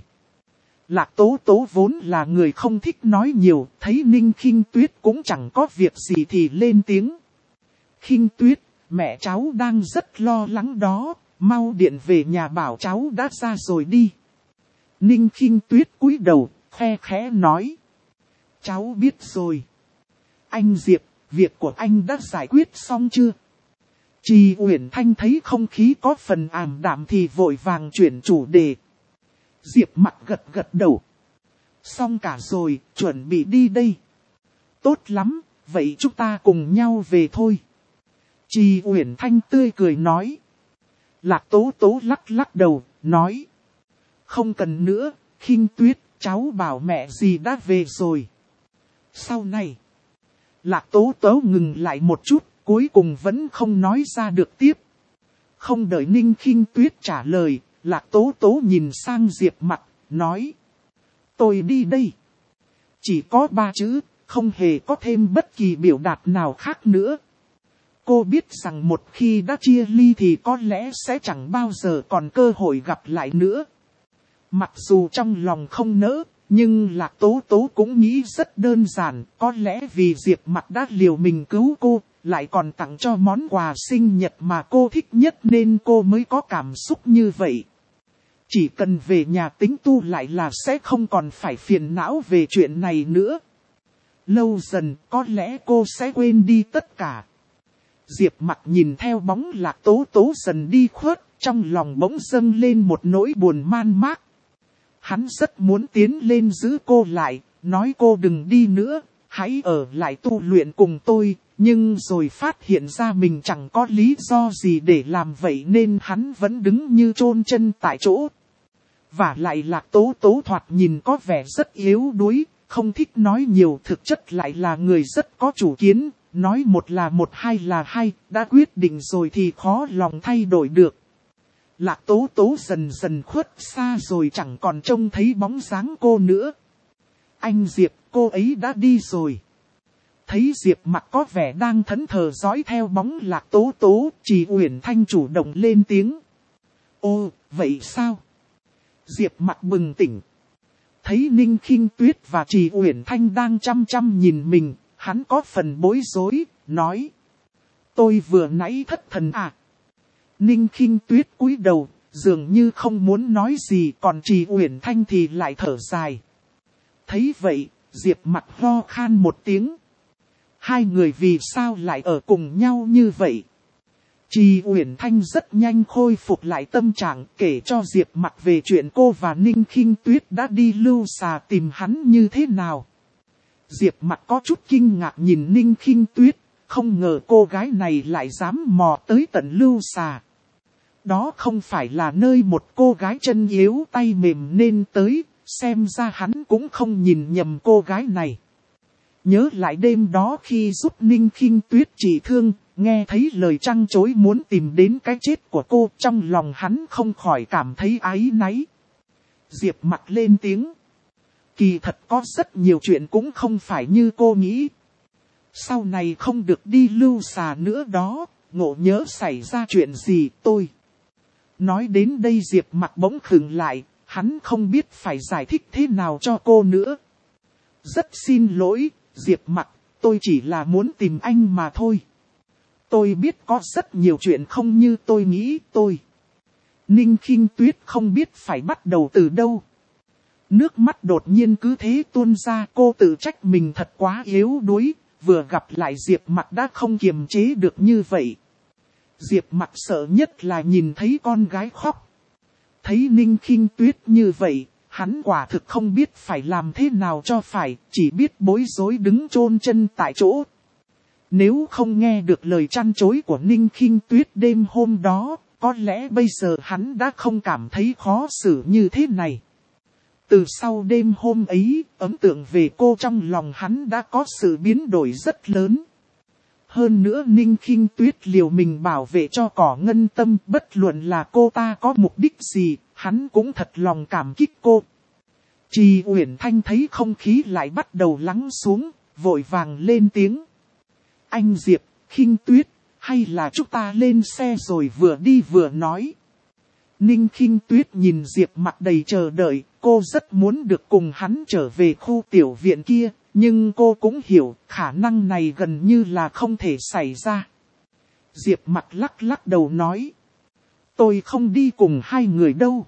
Lạc Tố Tố vốn là người không thích nói nhiều, thấy Ninh Khinh Tuyết cũng chẳng có việc gì thì lên tiếng. Khinh Tuyết, mẹ cháu đang rất lo lắng đó, mau điện về nhà bảo cháu đã ra rồi đi. Ninh Khinh Tuyết cúi đầu, khe khẽ nói. Cháu biết rồi. Anh Diệp, việc của anh đã giải quyết xong chưa? Trì Uyển Thanh thấy không khí có phần ảm đạm thì vội vàng chuyển chủ đề. Diệp Mặc gật gật đầu. Xong cả rồi, chuẩn bị đi đây. Tốt lắm, vậy chúng ta cùng nhau về thôi. Trì Uyển Thanh tươi cười nói. Lạc Tố Tố lắc lắc đầu, nói. Không cần nữa, Khinh Tuyết, cháu bảo mẹ gì đã về rồi. Sau này, Lạc Tố Tố ngừng lại một chút, cuối cùng vẫn không nói ra được tiếp. Không đợi Ninh Khinh Tuyết trả lời, Lạc Tố Tố nhìn sang Diệp Mặc, nói. Tôi đi đây. Chỉ có ba chữ, không hề có thêm bất kỳ biểu đạt nào khác nữa. Cô biết rằng một khi đã chia ly thì có lẽ sẽ chẳng bao giờ còn cơ hội gặp lại nữa. Mặc dù trong lòng không nỡ, nhưng Lạc Tố Tố cũng nghĩ rất đơn giản, có lẽ vì Diệp Mặc đã liều mình cứu cô, lại còn tặng cho món quà sinh nhật mà cô thích nhất nên cô mới có cảm xúc như vậy. Chỉ cần về nhà tính tu lại là sẽ không còn phải phiền não về chuyện này nữa. Lâu dần có lẽ cô sẽ quên đi tất cả. Diệp Mặc nhìn theo bóng Lạc Tố Tố dần đi khuất, trong lòng bỗng dâng lên một nỗi buồn man mác. Hắn rất muốn tiến lên giữ cô lại, nói cô đừng đi nữa, hãy ở lại tu luyện cùng tôi, nhưng rồi phát hiện ra mình chẳng có lý do gì để làm vậy nên hắn vẫn đứng như chôn chân tại chỗ. Và lại Lạc Tố Tố thoạt nhìn có vẻ rất yếu đuối, không thích nói nhiều, thực chất lại là người rất có chủ kiến, nói một là một hai là hai, đã quyết định rồi thì khó lòng thay đổi được. Lạc Tố Tố dần dần khuất xa rồi chẳng còn trông thấy bóng dáng cô nữa. Anh Diệp, cô ấy đã đi rồi. Thấy Diệp Mặc có vẻ đang thẫn thờ dõi theo bóng Lạc Tố Tố, Trì Uyển Thanh chủ động lên tiếng. Ô, vậy sao? Diệp Mặc bừng tỉnh. Thấy Ninh Khinh Tuyết và Trì Uyển Thanh đang chăm chăm nhìn mình, hắn có phần bối rối, nói. Tôi vừa nãy thất thần à? Ninh Khinh Tuyết cúi đầu, dường như không muốn nói gì, còn Trì Uyển Thanh thì lại thở dài. Thấy vậy, Diệp Mặc ho khan một tiếng. Hai người vì sao lại ở cùng nhau như vậy? Trì Uyển Thanh rất nhanh khôi phục lại tâm trạng, kể cho Diệp Mặc về chuyện cô và Ninh Khinh Tuyết đã đi Lưu Xà tìm hắn như thế nào. Diệp Mặc có chút kinh ngạc nhìn Ninh Khinh Tuyết, không ngờ cô gái này lại dám mò tới tận Lưu Xà. Đó không phải là nơi một cô gái chân yếu tay mềm nên tới, xem ra hắn cũng không nhìn nhầm cô gái này. Nhớ lại đêm đó khi giúp Ninh Khinh Tuyết trị thương, nghe thấy lời trăng trối muốn tìm đến cái chết của cô, trong lòng hắn không khỏi cảm thấy áy náy. Diệp Mặc lên tiếng. Kỳ thật có rất nhiều chuyện cũng không phải như cô nghĩ. Sau này không được đi Lưu Xà nữa đó, ngộ nhớ xảy ra chuyện gì tôi. Nói đến đây Diệp Mặc bỗng khựng lại, hắn không biết phải giải thích thế nào cho cô nữa. Rất xin lỗi, Diệp Mặc, tôi chỉ là muốn tìm anh mà thôi. Tôi biết có rất nhiều chuyện không như tôi nghĩ tôi. Ninh Khinh Tuyết không biết phải bắt đầu từ đâu. Nước mắt đột nhiên cứ thế tuôn ra, cô tự trách mình thật quá yếu đuối, vừa gặp lại Diệp Mặc đã không kiềm chế được như vậy. Diệp Mặc sợ nhất là nhìn thấy con gái khóc. Thấy Ninh Khinh Tuyết như vậy, hắn quả thực không biết phải làm thế nào cho phải, chỉ biết bối rối đứng chôn chân tại chỗ. Nếu không nghe được lời trăn trối của Ninh Khinh Tuyết đêm hôm đó, có lẽ bây giờ hắn đã không cảm thấy khó xử như thế này. Từ sau đêm hôm ấy, ấn tượng về cô trong lòng hắn đã có sự biến đổi rất lớn. Hơn nữa Ninh Khinh Tuyết liều mình bảo vệ cho Cỏ Ngân Tâm, bất luận là cô ta có mục đích gì, hắn cũng thật lòng cảm kích cô. Trì Uyển Thanh thấy không khí lại bắt đầu lắng xuống, vội vàng lên tiếng. Anh Diệp, Khinh Tuyết, hay là chúng ta lên xe rồi vừa đi vừa nói. Ninh Khinh Tuyết nhìn Diệp Mặc đầy chờ đợi, cô rất muốn được cùng hắn trở về khu tiểu viện kia, nhưng cô cũng hiểu khả năng này gần như là không thể xảy ra. Diệp Mặc lắc lắc đầu nói. Tôi không đi cùng hai người đâu.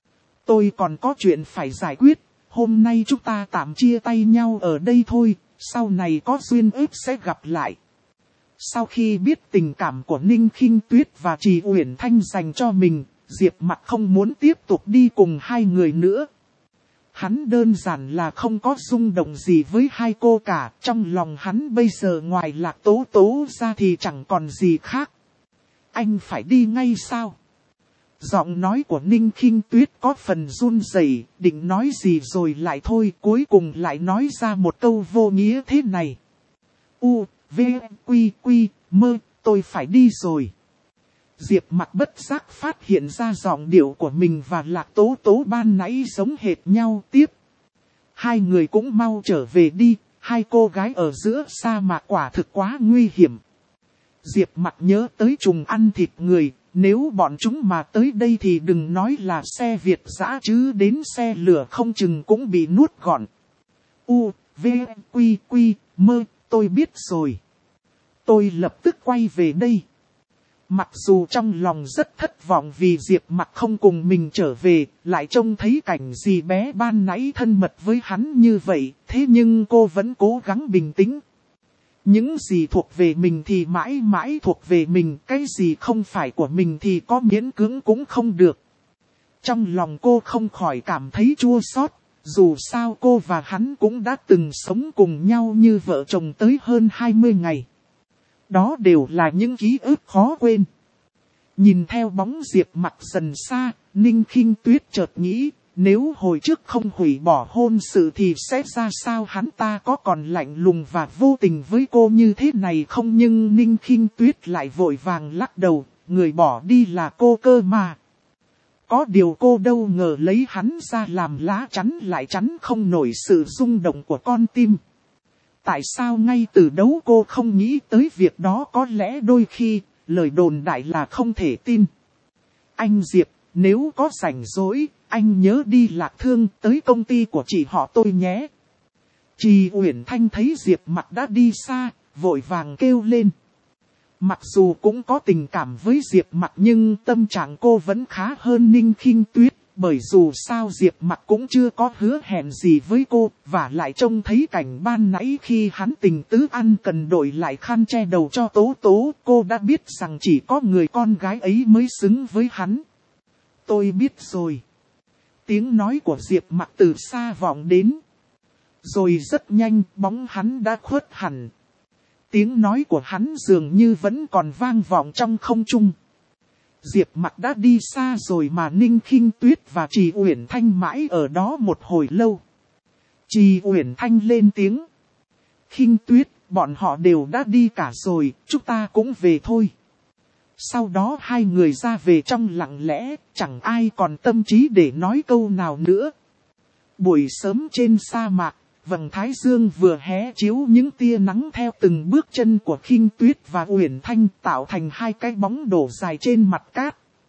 Tôi còn có chuyện phải giải quyết, hôm nay chúng ta tạm chia tay nhau ở đây thôi, sau này có duyên ước sẽ gặp lại. Sau khi biết tình cảm của Ninh Khinh Tuyết và Trì Uyển Thanh dành cho mình, Diệp Mặc không muốn tiếp tục đi cùng hai người nữa. Hắn đơn giản là không có rung động gì với hai cô cả, trong lòng hắn bây giờ ngoài Lạc Tố Tố ra thì chẳng còn gì khác. Anh phải đi ngay sao? Giọng nói của Ninh Khinh Tuyết có phần run rẩy, định nói gì rồi lại thôi, cuối cùng lại nói ra một câu vô nghĩa thế này. U, V, Quy, Quy, Mơ, tôi phải đi rồi. Diệp Mặc bất giác phát hiện ra giọng điệu của mình và Lạc Tố Tố ban nãy giống hệt nhau tiếp. Hai người cũng mau trở về đi, hai cô gái ở giữa sa mạc quả thực quá nguy hiểm. Diệp Mặc nhớ tới trùng ăn thịt người, nếu bọn chúng mà tới đây thì đừng nói là xe Việt dã chứ đến xe lửa không chừng cũng bị nuốt gọn. U, V, Quy, Quy, Mơ, tôi biết rồi. Tôi lập tức quay về đây. Mặc dù trong lòng rất thất vọng vì Diệp Mặc không cùng mình trở về, lại trông thấy cảnh dì bé ban nãy thân mật với hắn như vậy, thế nhưng cô vẫn cố gắng bình tĩnh. Những gì thuộc về mình thì mãi mãi thuộc về mình, cái gì không phải của mình thì có miễn cưỡng cũng không được. Trong lòng cô không khỏi cảm thấy chua xót, dù sao cô và hắn cũng đã từng sống cùng nhau như vợ chồng tới hơn hai mươi ngày. Đó đều là những ký ức khó quên. Nhìn theo bóng Diệp Mặc dần xa, Ninh Khinh Tuyết chợt nghĩ, nếu hồi trước không hủy bỏ hôn sự thì sẽ ra sao, hắn ta có còn lạnh lùng và vô tình với cô như thế này không? Nhưng Ninh Khinh Tuyết lại vội vàng lắc đầu, người bỏ đi là cô cơ mà. Có điều cô đâu ngờ lấy hắn ra làm lá chắn lại chắn không nổi sự rung động của con tim. Tại sao ngay từ đầu cô không nghĩ tới việc đó? Có lẽ đôi khi, lời đồn đại là không thể tin. Anh Diệp, nếu có rảnh rỗi, anh nhớ đi Lạc Thương tới công ty của chị họ tôi nhé. Trì Uyển Thanh thấy Diệp Mặc đã đi xa, vội vàng kêu lên. Mặc dù cũng có tình cảm với Diệp Mặc nhưng tâm trạng cô vẫn khá hơn Ninh Khinh Tuyết. Bởi dù sao Diệp Mặc cũng chưa có hứa hẹn gì với cô, và lại trông thấy cảnh ban nãy khi hắn tình tứ ăn cần đổi lại khăn che đầu cho Tố Tố, cô đã biết rằng chỉ có người con gái ấy mới xứng với hắn. Tôi biết rồi. Tiếng nói của Diệp Mặc từ xa vọng đến. Rồi rất nhanh bóng hắn đã khuất hẳn. Tiếng nói của hắn dường như vẫn còn vang vọng trong không trung. Diệp Mặc đã đi xa rồi mà Ninh Khinh Tuyết và Trì Uyển Thanh mãi ở đó một hồi lâu. Trì Uyển Thanh lên tiếng. Khinh Tuyết, bọn họ đều đã đi cả rồi, chúng ta cũng về thôi. Sau đó hai người ra về trong lặng lẽ, chẳng ai còn tâm trí để nói câu nào nữa. Buổi sớm trên sa mạc, vầng thái dương vừa hé chiếu những tia nắng theo từng bước chân của Khinh Tuyết và Uyển Thanh tạo thành hai cái bóng đổ dài trên mặt cát.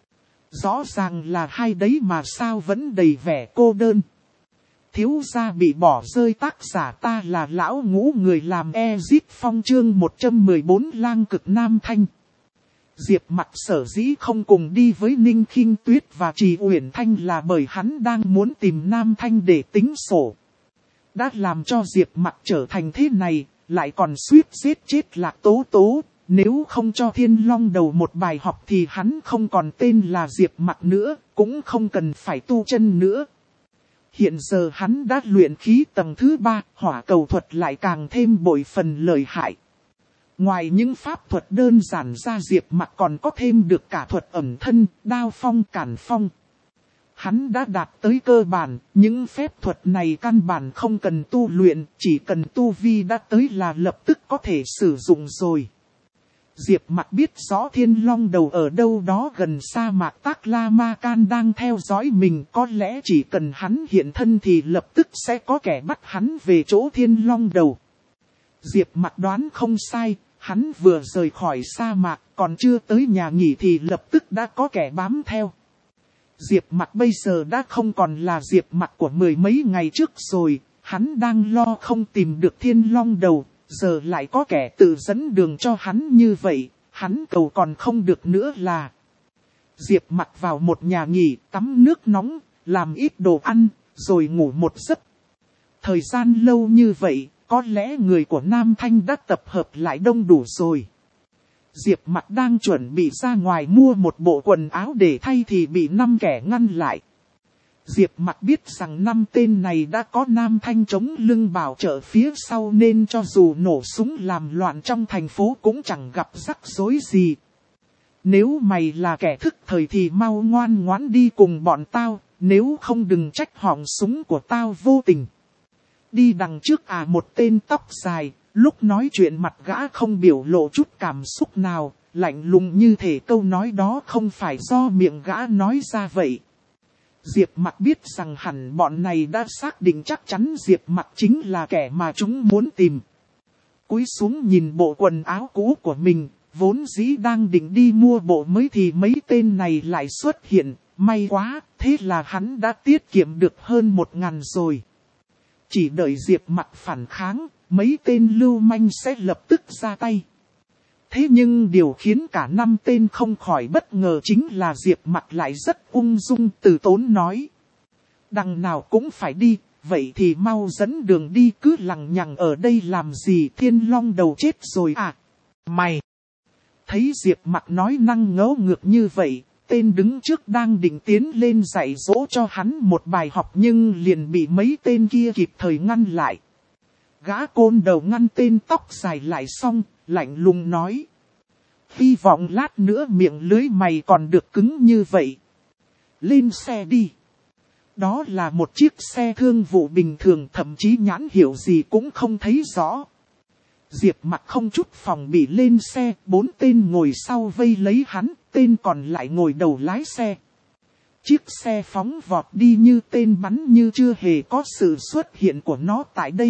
Rõ ràng là hai đấy mà sao vẫn đầy vẻ cô đơn. Thiếu gia bị bỏ rơi, tác giả ta là lão ngũ, người làm Ezit Phong, chương một trăm mười bốn lang cực Nam Thanh. Diệp Mặc sở dĩ không cùng đi với Ninh Khinh Tuyết và Trì Uyển Thanh là bởi hắn đang muốn tìm Nam Thanh để tính sổ. Đã làm cho Diệp Mặc trở thành thế này, lại còn suýt giết chết Lạc Tố Tố. Nếu không cho Thiên Long Đầu một bài học thì hắn không còn tên là Diệp Mặc nữa, cũng không cần phải tu chân nữa. Hiện giờ hắn đã luyện khí tầng thứ ba, hỏa cầu thuật lại càng thêm bội phần lợi hại. Ngoài những pháp thuật đơn giản ra, Diệp Mặc còn có thêm được cả thuật ẩn thân, đao phong cản phong. Hắn đã đạt tới cơ bản, những phép thuật này căn bản không cần tu luyện, chỉ cần tu vi đã tới là lập tức có thể sử dụng rồi. Diệp Mặc biết rõ Thiên Long Đầu ở đâu đó gần sa mạc Tắc La Ma Can đang theo dõi mình, có lẽ chỉ cần hắn hiện thân thì lập tức sẽ có kẻ bắt hắn về chỗ Thiên Long Đầu. Diệp Mặc đoán không sai, hắn vừa rời khỏi sa mạc, còn chưa tới nhà nghỉ thì lập tức đã có kẻ bám theo. Diệp Mặc bây giờ đã không còn là Diệp Mặc của mười mấy ngày trước rồi, hắn đang lo không tìm được Thiên Long Đầu. Giờ lại có kẻ tự dẫn đường cho hắn như vậy, hắn cầu còn không được nữa là. Diệp Mặc vào một nhà nghỉ, tắm nước nóng, làm ít đồ ăn, rồi ngủ một giấc. Thời gian lâu như vậy, có lẽ người của Nam Thanh đã tập hợp lại đông đủ rồi. Diệp Mặc đang chuẩn bị ra ngoài mua một bộ quần áo để thay thì bị năm kẻ ngăn lại. Diệp Mặc biết rằng năm tên này đã có Nam Thanh chống lưng bảo trợ phía sau nên cho dù nổ súng làm loạn trong thành phố cũng chẳng gặp rắc rối gì. Nếu mày là kẻ thức thời thì mau ngoan ngoãn đi cùng bọn tao, nếu không đừng trách họng súng của tao vô tình. Đi đằng trước à, một tên tóc dài, lúc nói chuyện mặt gã không biểu lộ chút cảm xúc nào, lạnh lùng như thể câu nói đó không phải do miệng gã nói ra vậy. Diệp Mặc biết rằng hẳn bọn này đã xác định chắc chắn Diệp Mặc chính là kẻ mà chúng muốn tìm. Cúi xuống nhìn bộ quần áo cũ của mình, vốn dĩ đang định đi mua bộ mới thì mấy tên này lại xuất hiện, may quá, thế là hắn đã tiết kiệm được hơn một ngàn rồi. Chỉ đợi Diệp Mặc phản kháng, mấy tên lưu manh sẽ lập tức ra tay. Thế nhưng điều khiến cả năm tên không khỏi bất ngờ chính là Diệp Mặc lại rất ung dung từ tốn nói. Đằng nào cũng phải đi, vậy thì mau dẫn đường đi, cứ lằng nhằng ở đây làm gì, Thiên Long Đầu chết rồi à? Mày! Thấy Diệp Mặc nói năng ngớ ngược như vậy, tên đứng trước đang định tiến lên dạy dỗ cho hắn một bài học nhưng liền bị mấy tên kia kịp thời ngăn lại. Gã côn đầu ngăn tên tóc dài lại xong, lạnh lùng nói. Hy vọng lát nữa miệng lưới mày còn được cứng như vậy. Lên xe đi. Đó là một chiếc xe thương vụ bình thường, thậm chí nhãn hiệu gì cũng không thấy rõ. Diệp Mặc không chút phòng bị lên xe, bốn tên ngồi sau vây lấy hắn, tên còn lại ngồi đầu lái xe. Chiếc xe phóng vọt đi như tên bắn như chưa hề có sự xuất hiện của nó tại đây.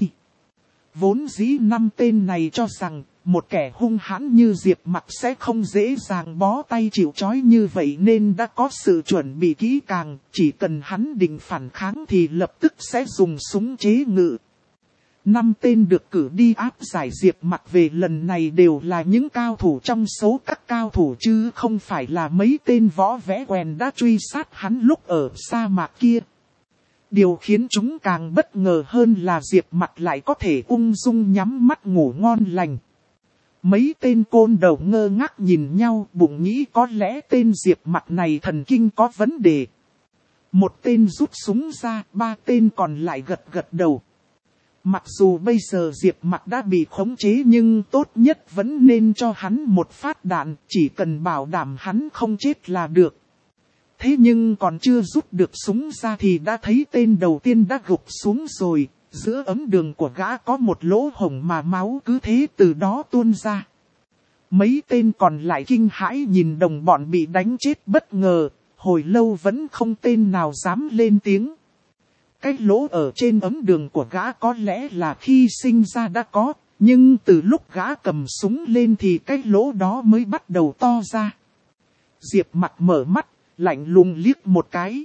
Vốn dĩ năm tên này cho rằng một kẻ hung hãn như Diệp Mặc sẽ không dễ dàng bó tay chịu trói như vậy nên đã có sự chuẩn bị kỹ càng, chỉ cần hắn định phản kháng thì lập tức sẽ dùng súng chế ngự. Năm tên được cử đi áp giải Diệp Mặc về lần này đều là những cao thủ trong số các cao thủ chứ không phải là mấy tên võ vẽ quèn đã truy sát hắn lúc ở sa mạc kia. Điều khiến chúng càng bất ngờ hơn là Diệp Mặc lại có thể ung dung nhắm mắt ngủ ngon lành. Mấy tên côn đầu ngơ ngác nhìn nhau, bụng nghĩ có lẽ tên Diệp Mặc này thần kinh có vấn đề. Một tên rút súng ra, ba tên còn lại gật gật đầu. Mặc dù bây giờ Diệp Mặc đã bị khống chế nhưng tốt nhất vẫn nên cho hắn một phát đạn, chỉ cần bảo đảm hắn không chết là được. Thế nhưng còn chưa rút được súng ra thì đã thấy tên đầu tiên đã gục xuống rồi, giữa ấm đường của gã có một lỗ hổng mà máu cứ thế từ đó tuôn ra. Mấy tên còn lại kinh hãi nhìn đồng bọn bị đánh chết bất ngờ, hồi lâu vẫn không tên nào dám lên tiếng. Cái lỗ ở trên ấm đường của gã có lẽ là khi sinh ra đã có, nhưng từ lúc gã cầm súng lên thì cái lỗ đó mới bắt đầu to ra. Diệp Mặc mở mắt, lạnh lùng liếc một cái.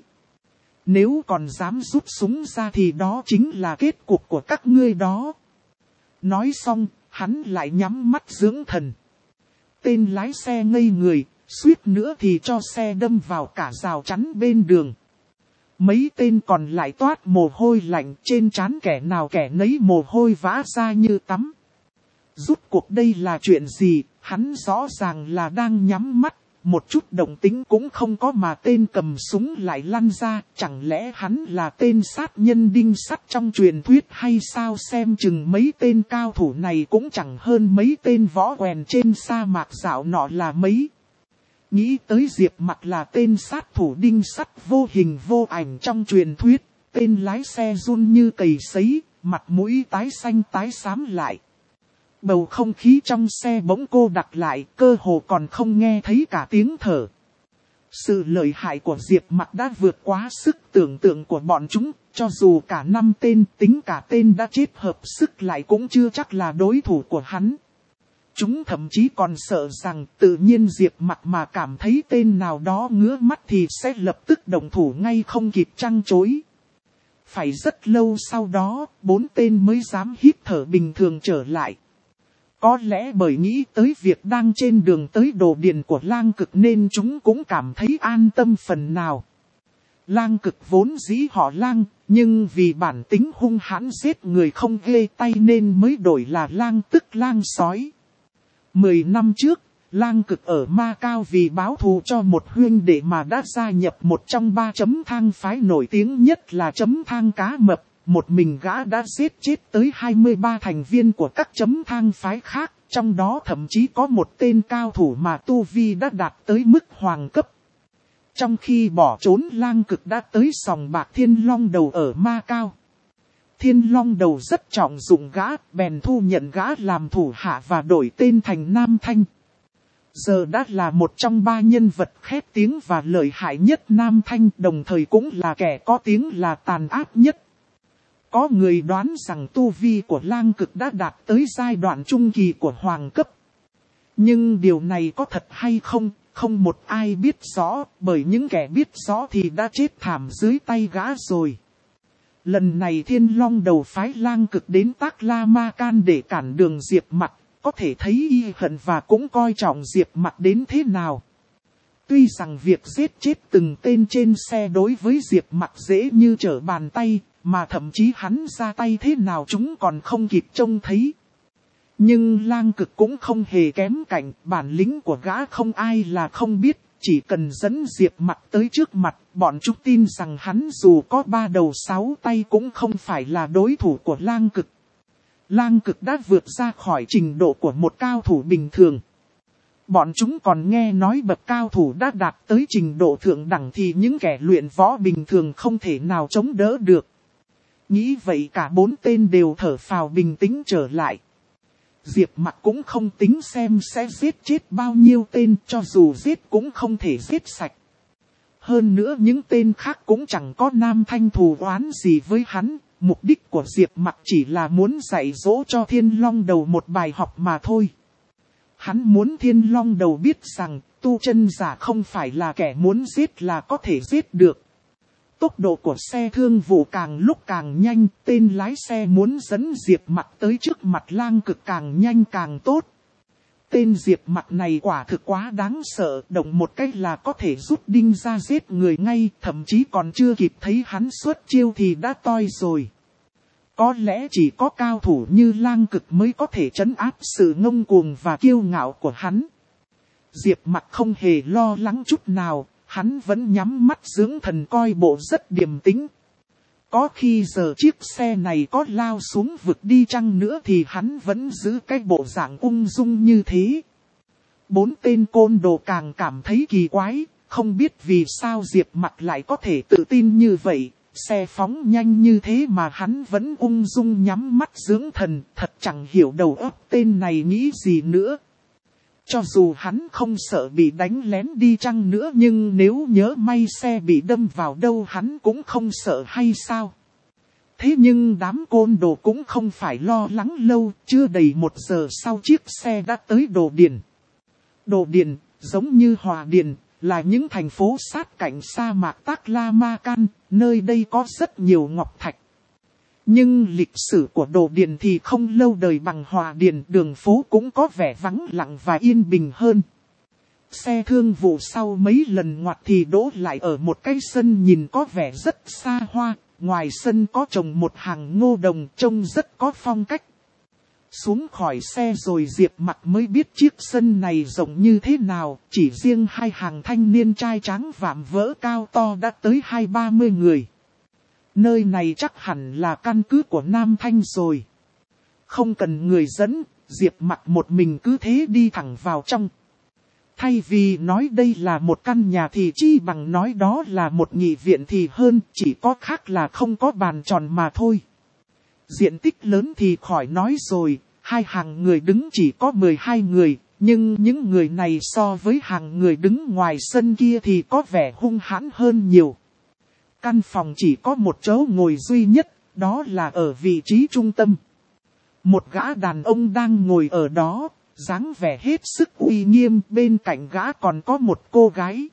Nếu còn dám rút súng ra thì đó chính là kết cục của các ngươi đó. Nói xong, hắn lại nhắm mắt dưỡng thần. Tên lái xe ngây người, suýt nữa thì cho xe đâm vào cả rào chắn bên đường. Mấy tên còn lại toát mồ hôi lạnh, trên trán kẻ nào kẻ nấy mồ hôi vã ra như tắm. Rút cuộc đây là chuyện gì, hắn rõ ràng là đang nhắm mắt, một chút động tính cũng không có mà tên cầm súng lại lăn ra, chẳng lẽ hắn là tên sát nhân đinh sắt trong truyền thuyết hay sao? Xem chừng mấy tên cao thủ này cũng chẳng hơn mấy tên võ quèn trên sa mạc dạo nọ là mấy. Nghĩ tới Diệp Mặc là tên sát thủ đinh sắt vô hình vô ảnh trong truyền thuyết, tên lái xe run như cầy sấy, mặt mũi tái xanh tái xám lại. Bầu không khí trong xe bỗng cô đặc lại, cơ hồ còn không nghe thấy cả tiếng thở. Sự lợi hại của Diệp Mặc đã vượt quá sức tưởng tượng của bọn chúng, cho dù cả năm tên tính cả tên đã chết hợp sức lại cũng chưa chắc là đối thủ của hắn. Chúng thậm chí còn sợ rằng tự nhiên Diệp Mặc mà cảm thấy tên nào đó ngứa mắt thì sẽ lập tức động thủ ngay không kịp trăng chối. Phải rất lâu sau đó, bốn tên mới dám hít thở bình thường trở lại. Có lẽ bởi nghĩ tới việc đang trên đường tới đồ điền của Lang Cực nên chúng cũng cảm thấy an tâm phần nào. Lang Cực vốn dĩ họ Lang, nhưng vì bản tính hung hãn giết người không ghê tay nên mới đổi là Lang tức Lang sói. Mười năm trước, Lang Cực ở Ma Cao vì báo thù cho một huynh đệ mà đã gia nhập một trong ba chấm thang phái nổi tiếng nhất là chấm thang cá mập. Một mình gã đã giết chết tới hai mươi ba thành viên của các chấm thang phái khác, trong đó thậm chí có một tên cao thủ mà tu vi đã đạt tới mức hoàng cấp. Trong khi bỏ trốn, Lang Cực đã tới sòng bạc Thiên Long Đầu ở Ma Cao. Thiên Long Đầu rất trọng dụng gã, bèn thu nhận gã làm thủ hạ và đổi tên thành Nam Thanh. Giờ đã là một trong ba nhân vật khét tiếng và lợi hại nhất Nam Thanh, đồng thời cũng là kẻ có tiếng là tàn ác nhất. Có người đoán rằng tu vi của Lang Cực đã đạt tới giai đoạn trung kỳ của hoàng cấp. Nhưng điều này có thật hay không, không một ai biết rõ, bởi những kẻ biết rõ thì đã chết thảm dưới tay gã rồi. Lần này Thiên Long Đầu phái Lang Cực đến Tác La Ma Can để cản đường Diệp Mặc, có thể thấy y hận và cũng coi trọng Diệp Mặc đến thế nào. Tuy rằng việc giết chết từng tên trên xe đối với Diệp Mặc dễ như trở bàn tay, mà thậm chí hắn ra tay thế nào chúng còn không kịp trông thấy. Nhưng Lang Cực cũng không hề kém cạnh, bản lĩnh của gã không ai là không biết, chỉ cần dẫn Diệp Mặc tới trước mặt, bọn chúng tin rằng hắn dù có ba đầu sáu tay cũng không phải là đối thủ của Lang Cực. Lang Cực đã vượt ra khỏi trình độ của một cao thủ bình thường. Bọn chúng còn nghe nói bậc cao thủ đã đạt tới trình độ thượng đẳng thì những kẻ luyện võ bình thường không thể nào chống đỡ được. Nghĩ vậy cả bốn tên đều thở phào bình tĩnh trở lại. Diệp Mặc cũng không tính xem sẽ giết chết bao nhiêu tên, cho dù giết cũng không thể giết sạch. Hơn nữa những tên khác cũng chẳng có Nam Thanh thù oán gì với hắn, mục đích của Diệp Mặc chỉ là muốn dạy dỗ cho Thiên Long Đầu một bài học mà thôi. Hắn muốn Thiên Long Đầu biết rằng tu chân giả không phải là kẻ muốn giết là có thể giết được. Tốc độ của xe thương vụ càng lúc càng nhanh, tên lái xe muốn dẫn Diệp Mặc tới trước mặt Lang Cực càng nhanh càng tốt. Tên Diệp Mặc này quả thực quá đáng sợ, động một cách là có thể rút đinh ra giết người ngay, thậm chí còn chưa kịp thấy hắn xuất chiêu thì đã toi rồi. Có lẽ chỉ có cao thủ như Lang Cực mới có thể trấn áp sự ngông cuồng và kiêu ngạo của hắn. Diệp Mặc không hề lo lắng chút nào. Hắn vẫn nhắm mắt dưỡng thần coi bộ rất điềm tĩnh. Có khi giờ chiếc xe này có lao xuống vực đi chăng nữa thì hắn vẫn giữ cái bộ dạng ung dung như thế. Bốn tên côn đồ càng cảm thấy kỳ quái, không biết vì sao Diệp Mặc lại có thể tự tin như vậy. Xe phóng nhanh như thế mà hắn vẫn ung dung nhắm mắt dưỡng thần, thật chẳng hiểu đầu óc tên này nghĩ gì nữa. Cho dù hắn không sợ bị đánh lén đi chăng nữa nhưng nếu nhớ may xe bị đâm vào đâu hắn cũng không sợ hay sao. Thế nhưng đám côn đồ cũng không phải lo lắng lâu, chưa đầy một giờ sau chiếc xe đã tới Đồ Điền. Đồ Điền, giống như Hòa Điền, là những thành phố sát cạnh sa mạc Taklamakan, nơi đây có rất nhiều ngọc thạch. Nhưng lịch sử của Đồ Điền thì không lâu đời bằng Hòa Điền, đường phố cũng có vẻ vắng lặng và yên bình hơn. Xe thương vụ sau mấy lần ngoặt thì đỗ lại ở một cái sân nhìn có vẻ rất xa hoa, ngoài sân có trồng một hàng ngô đồng trông rất có phong cách. Xuống khỏi xe rồi Diệp Mặc mới biết chiếc sân này rộng như thế nào, chỉ riêng hai hàng thanh niên trai tráng vạm vỡ cao to đã tới hai ba mươi người. Nơi này chắc hẳn là căn cứ của Nam Thanh rồi. Không cần người dẫn, Diệp Mặc một mình cứ thế đi thẳng vào trong. Thay vì nói đây là một căn nhà thì chi bằng nói đó là một nghị viện thì hơn, chỉ có khác là không có bàn tròn mà thôi. Diện tích lớn thì khỏi nói rồi, hai hàng người đứng chỉ có mười hai người, nhưng những người này so với hàng người đứng ngoài sân kia thì có vẻ hung hãn hơn nhiều. Căn phòng chỉ có một chỗ ngồi duy nhất, đó là ở vị trí trung tâm. Một gã đàn ông đang ngồi ở đó, dáng vẻ hết sức uy nghiêm, bên cạnh gã còn có một cô gái.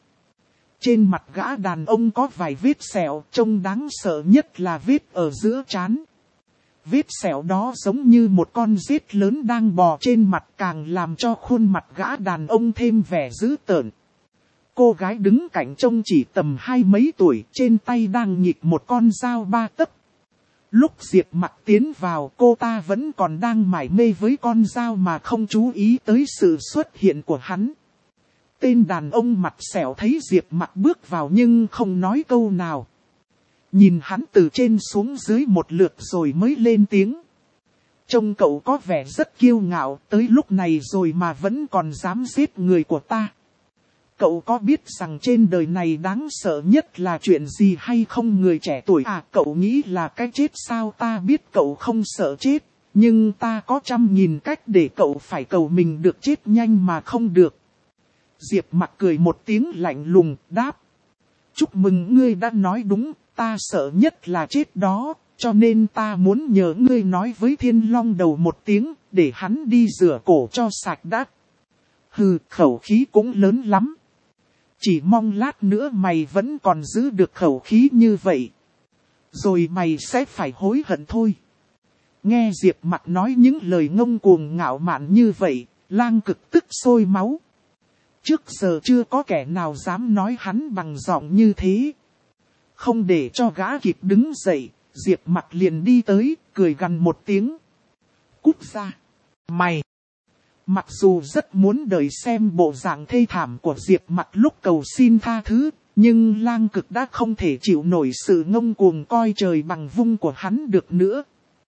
Trên mặt gã đàn ông có vài vết sẹo, trông đáng sợ nhất là vết ở giữa trán. Vết sẹo đó giống như một con rết lớn đang bò trên mặt, càng làm cho khuôn mặt gã đàn ông thêm vẻ dữ tợn. Cô gái đứng cạnh trông chỉ tầm hai mấy tuổi, trên tay đang nhịp một con dao ba tấc. Lúc Diệp Mặc tiến vào, cô ta vẫn còn đang mải mê với con dao mà không chú ý tới sự xuất hiện của hắn. Tên đàn ông mặt sẹo thấy Diệp Mặc bước vào nhưng không nói câu nào. Nhìn hắn từ trên xuống dưới một lượt rồi mới lên tiếng. Trông cậu có vẻ rất kiêu ngạo, tới lúc này rồi mà vẫn còn dám giết người của ta. Cậu có biết rằng trên đời này đáng sợ nhất là chuyện gì hay không người trẻ tuổi à? Cậu nghĩ là cái chết sao? Ta biết cậu không sợ chết, nhưng ta có trăm nghìn cách để cậu phải cầu mình được chết nhanh mà không được. Diệp Mặc cười một tiếng lạnh lùng, đáp. Chúc mừng ngươi đã nói đúng, ta sợ nhất là chết đó, cho nên ta muốn nhờ ngươi nói với Thiên Long Đầu một tiếng, để hắn đi rửa cổ cho sạch đã. Hừ, khẩu khí cũng lớn lắm. Chỉ mong lát nữa mày vẫn còn giữ được khẩu khí như vậy. Rồi mày sẽ phải hối hận thôi. Nghe Diệp Mặc nói những lời ngông cuồng ngạo mạn như vậy, Lang Cực tức sôi máu. Trước giờ chưa có kẻ nào dám nói hắn bằng giọng như thế. Không để cho gã kịp đứng dậy, Diệp Mặc liền đi tới, cười gằn một tiếng. Cút ra. Mày. Mặc dù rất muốn đợi xem bộ dạng thê thảm của Diệp Mặc lúc cầu xin tha thứ, nhưng Lang Cực đã không thể chịu nổi sự ngông cuồng coi trời bằng vung của hắn được nữa.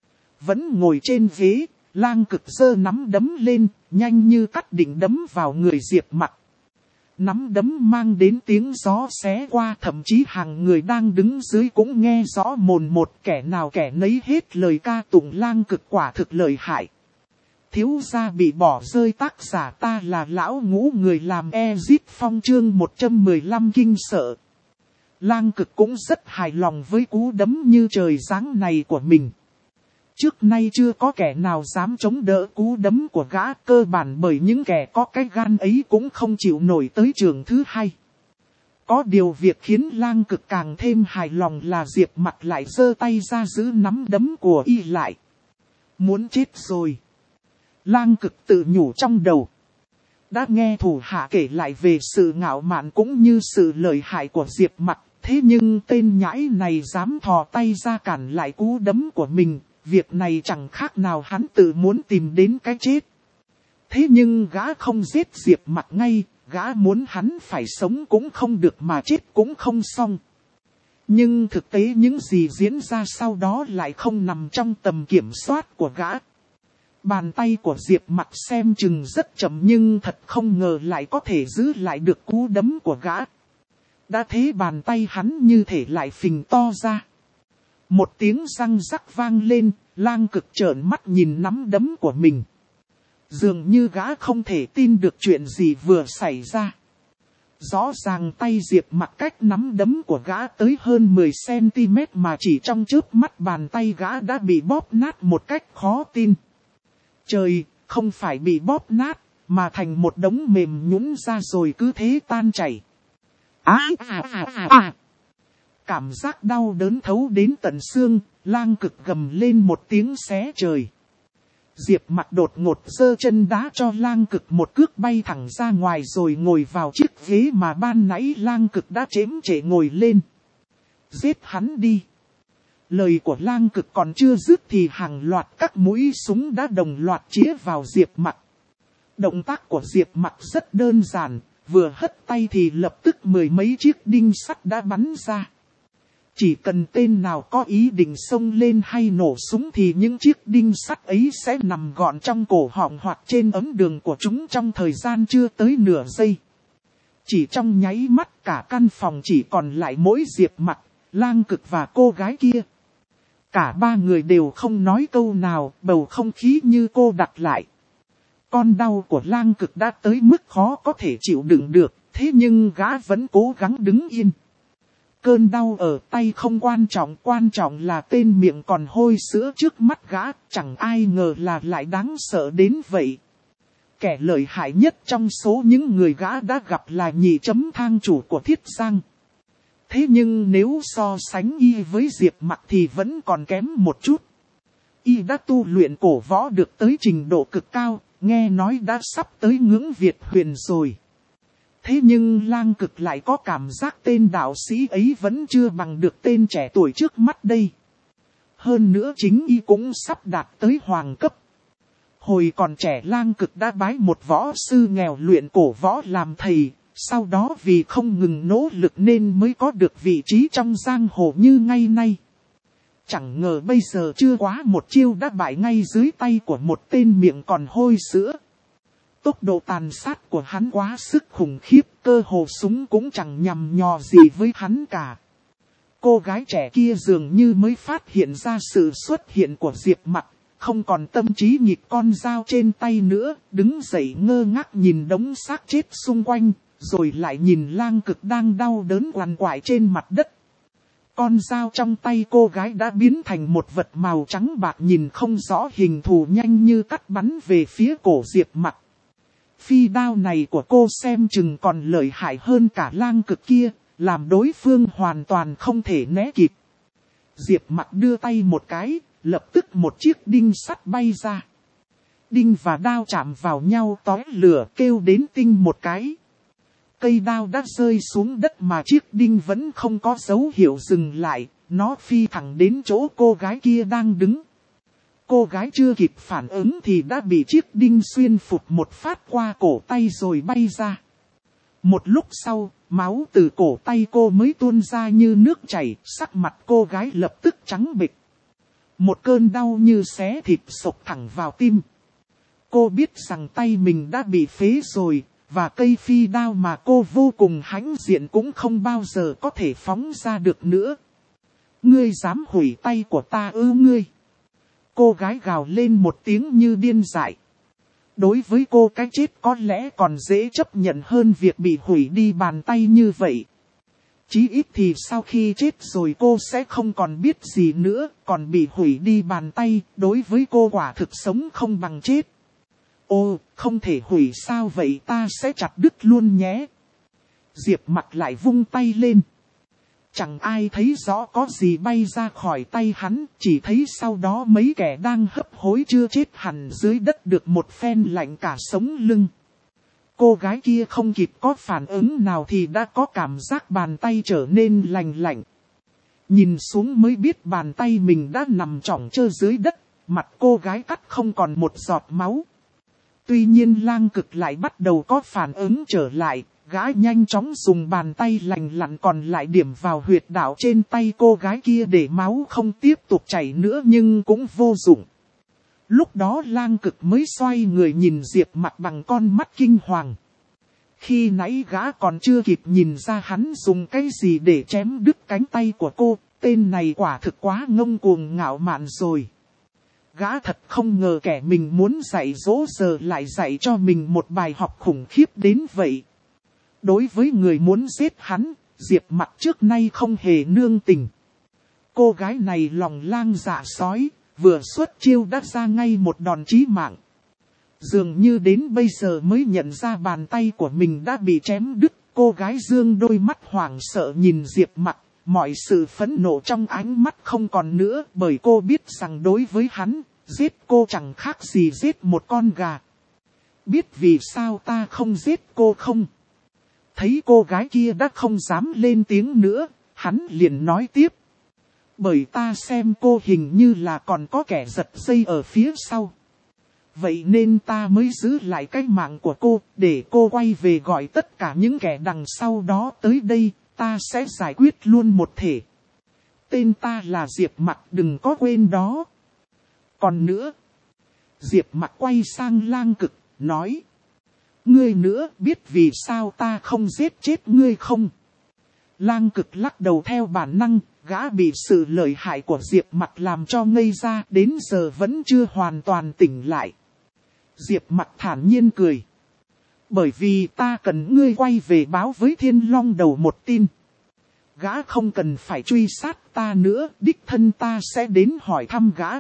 Vẫn ngồi trên ghế, Lang Cực giơ nắm đấm lên, nhanh như cắt định đấm vào người Diệp Mặc. Nắm đấm mang đến tiếng gió xé qua, thậm chí hàng người đang đứng dưới cũng nghe rõ mồn một, kẻ nào kẻ nấy hết lời ca tụng Lang Cực quả thực lợi hại. Thiếu gia bị bỏ rơi, tác giả ta là lão ngũ người làm Ezit Phong chương một trăm mười lăm kinh sợ. Lang Cực cũng rất hài lòng với cú đấm như trời giáng này của mình. Trước nay chưa có kẻ nào dám chống đỡ cú đấm của gã, cơ bản bởi những kẻ có cái gan ấy cũng không chịu nổi tới trường thứ hai. Có điều việc khiến Lang Cực càng thêm hài lòng là Diệp Mặc lại giơ tay ra giữ nắm đấm của y lại. Muốn chết rồi. Lang Cực tự nhủ trong đầu. Đã nghe thủ hạ kể lại về sự ngạo mạn cũng như sự lợi hại của Diệp Mặc, thế nhưng tên nhãi này dám thò tay ra cản lại cú đấm của mình, việc này chẳng khác nào hắn tự muốn tìm đến cái chết. Thế nhưng gã không giết Diệp Mặc ngay, gã muốn hắn phải sống cũng không được mà chết cũng không xong. Nhưng thực tế những gì diễn ra sau đó lại không nằm trong tầm kiểm soát của gã. Bàn tay của Diệp Mặc xem chừng rất chậm nhưng thật không ngờ lại có thể giữ lại được cú đấm của gã. Đã thế bàn tay hắn như thể lại phình to ra. Một tiếng răng rắc vang lên, Lang Cực trợn mắt nhìn nắm đấm của mình. Dường như gã không thể tin được chuyện gì vừa xảy ra. Rõ ràng tay Diệp Mặc cách nắm đấm của gã tới hơn mười xăng-ti-mét mà chỉ trong chớp mắt bàn tay gã đã bị bóp nát một cách khó tin. Trời, không phải bị bóp nát, mà thành một đống mềm nhũn ra rồi cứ thế tan chảy. Á à à à à. Cảm giác đau đớn thấu đến tận xương, Lang Cực gầm lên một tiếng xé trời. Diệp Mặc đột ngột giơ chân đá cho Lang Cực một cước bay thẳng ra ngoài rồi ngồi vào chiếc ghế mà ban nãy Lang Cực đã chễm chệ ngồi lên. Giết hắn đi. Lời của Lang Cực còn chưa dứt thì hàng loạt các mũi súng đã đồng loạt chĩa vào Diệp Mặc. Động tác của Diệp Mặc rất đơn giản, vừa hất tay thì lập tức mười mấy chiếc đinh sắt đã bắn ra. Chỉ cần tên nào có ý định xông lên hay nổ súng thì những chiếc đinh sắt ấy sẽ nằm gọn trong cổ họng hoặc trên ấm đường của chúng trong thời gian chưa tới nửa giây. Chỉ trong nháy mắt cả căn phòng chỉ còn lại mỗi Diệp Mặc, Lang Cực và cô gái kia. Cả ba người đều không nói câu nào, bầu không khí như cô đặt lại. Con đau của Lang Cực đã tới mức khó có thể chịu đựng được, thế nhưng gã vẫn cố gắng đứng yên. Cơn đau ở tay không quan trọng, quan trọng là tên miệng còn hôi sữa trước mắt gã, chẳng ai ngờ là lại đáng sợ đến vậy. Kẻ lợi hại nhất trong số những người gã đã gặp là nhị chấm thang chủ của Thiết Giang. Thế nhưng nếu so sánh y với Diệp Mặc thì vẫn còn kém một chút. Y đã tu luyện cổ võ được tới trình độ cực cao, nghe nói đã sắp tới ngưỡng Việt huyền rồi. Thế nhưng Lang Cực lại có cảm giác tên đạo sĩ ấy vẫn chưa bằng được tên trẻ tuổi trước mắt đây. Hơn nữa chính y cũng sắp đạt tới hoàng cấp. Hồi còn trẻ Lang Cực đã bái một võ sư nghèo luyện cổ võ làm thầy, sau đó vì không ngừng nỗ lực nên mới có được vị trí trong giang hồ như ngay nay. Chẳng ngờ bây giờ chưa quá một chiêu đã bại ngay dưới tay của một tên miệng còn hôi sữa. Tốc độ tàn sát của hắn quá sức khủng khiếp, cơ hồ súng cũng chẳng nhằm nhò gì với hắn cả. Cô gái trẻ kia dường như mới phát hiện ra sự xuất hiện của Diệp Mặc, không còn tâm trí nhịp con dao trên tay nữa, đứng dậy ngơ ngác nhìn đống xác chết xung quanh, rồi lại nhìn Lang Cực đang đau đớn quằn quại trên mặt đất. Con dao trong tay cô gái đã biến thành một vật màu trắng bạc nhìn không rõ hình thù, nhanh như cắt bắn về phía cổ Diệp Mặc. Phi đao này của cô xem chừng còn lợi hại hơn cả Lang Cực kia, làm đối phương hoàn toàn không thể né kịp. Diệp Mặc đưa tay một cái, lập tức một chiếc đinh sắt bay ra. Đinh và đao chạm vào nhau tóe lửa, kêu đến tinh một cái. Cây đao đã rơi xuống đất mà chiếc đinh vẫn không có dấu hiệu dừng lại, nó phi thẳng đến chỗ cô gái kia đang đứng. Cô gái chưa kịp phản ứng thì đã bị chiếc đinh xuyên phụt một phát qua cổ tay rồi bay ra. Một lúc sau, máu từ cổ tay cô mới tuôn ra như nước chảy, sắc mặt cô gái lập tức trắng bệch. Một cơn đau như xé thịt xộc thẳng vào tim. Cô biết rằng tay mình đã bị phế rồi, và cây phi đao mà cô vô cùng hãnh diện cũng không bao giờ có thể phóng ra được nữa. Ngươi dám hủy tay của ta ư ngươi? Cô gái gào lên một tiếng như điên dại. Đối với cô cái chết có lẽ còn dễ chấp nhận hơn việc bị hủy đi bàn tay như vậy. Chí ít thì sau khi chết rồi cô sẽ không còn biết gì nữa, còn bị hủy đi bàn tay, đối với cô quả thực sống không bằng chết. Ô, không thể hủy sao vậy, ta sẽ chặt đứt luôn nhé. Diệp Mặc lại vung tay lên. Chẳng ai thấy rõ có gì bay ra khỏi tay hắn, chỉ thấy sau đó mấy kẻ đang hấp hối chưa chết hẳn dưới đất được một phen lạnh cả sống lưng. Cô gái kia không kịp có phản ứng nào thì đã có cảm giác bàn tay trở nên lành lạnh. Nhìn xuống mới biết bàn tay mình đã nằm trỏng trơ dưới đất, mặt cô gái cắt không còn một giọt máu. Tuy nhiên Lang Cực lại bắt đầu có phản ứng trở lại, gã nhanh chóng dùng bàn tay lành lặn còn lại điểm vào huyệt đạo trên tay cô gái kia để máu không tiếp tục chảy nữa, nhưng cũng vô dụng. Lúc đó Lang Cực mới xoay người nhìn Diệp Mặc bằng con mắt kinh hoàng. Khi nãy gã còn chưa kịp nhìn ra hắn dùng cái gì để chém đứt cánh tay của cô, tên này quả thực quá ngông cuồng ngạo mạn rồi. Gã thật không ngờ kẻ mình muốn dạy dỗ giờ lại dạy cho mình một bài học khủng khiếp đến vậy. Đối với người muốn giết hắn, Diệp Mặc trước nay không hề nương tình. Cô gái này lòng lang dạ sói, vừa xuất chiêu đã ra ngay một đòn chí mạng. Dường như đến bây giờ mới nhận ra bàn tay của mình đã bị chém đứt, cô cô gái dương đôi mắt hoảng sợ nhìn Diệp Mặc, mọi sự phẫn nộ trong ánh mắt không còn nữa, bởi cô biết rằng đối với hắn, giết cô chẳng khác gì giết một con gà. Biết vì sao ta không giết cô không? Thấy cô gái kia đã không dám lên tiếng nữa, hắn liền nói tiếp. Bởi ta xem cô hình như là còn có kẻ giật dây ở phía sau. Vậy nên ta mới giữ lại cái mạng của cô, để cô quay về gọi tất cả những kẻ đằng sau đó tới đây, ta sẽ giải quyết luôn một thể. Tên ta là Diệp Mặc, đừng có quên đó. Còn nữa, Diệp Mặc quay sang Lang Cực, nói. Ngươi nữa biết vì sao ta không giết chết ngươi không? Lang Cực lắc đầu theo bản năng, gã bị sự lợi hại của Diệp Mặc làm cho ngây ra, đến giờ vẫn chưa hoàn toàn tỉnh lại. Diệp Mặc thản nhiên cười. Bởi vì ta cần ngươi quay về báo với Thiên Long Đầu một tin. Gã không cần phải truy sát ta nữa, đích thân ta sẽ đến hỏi thăm gã.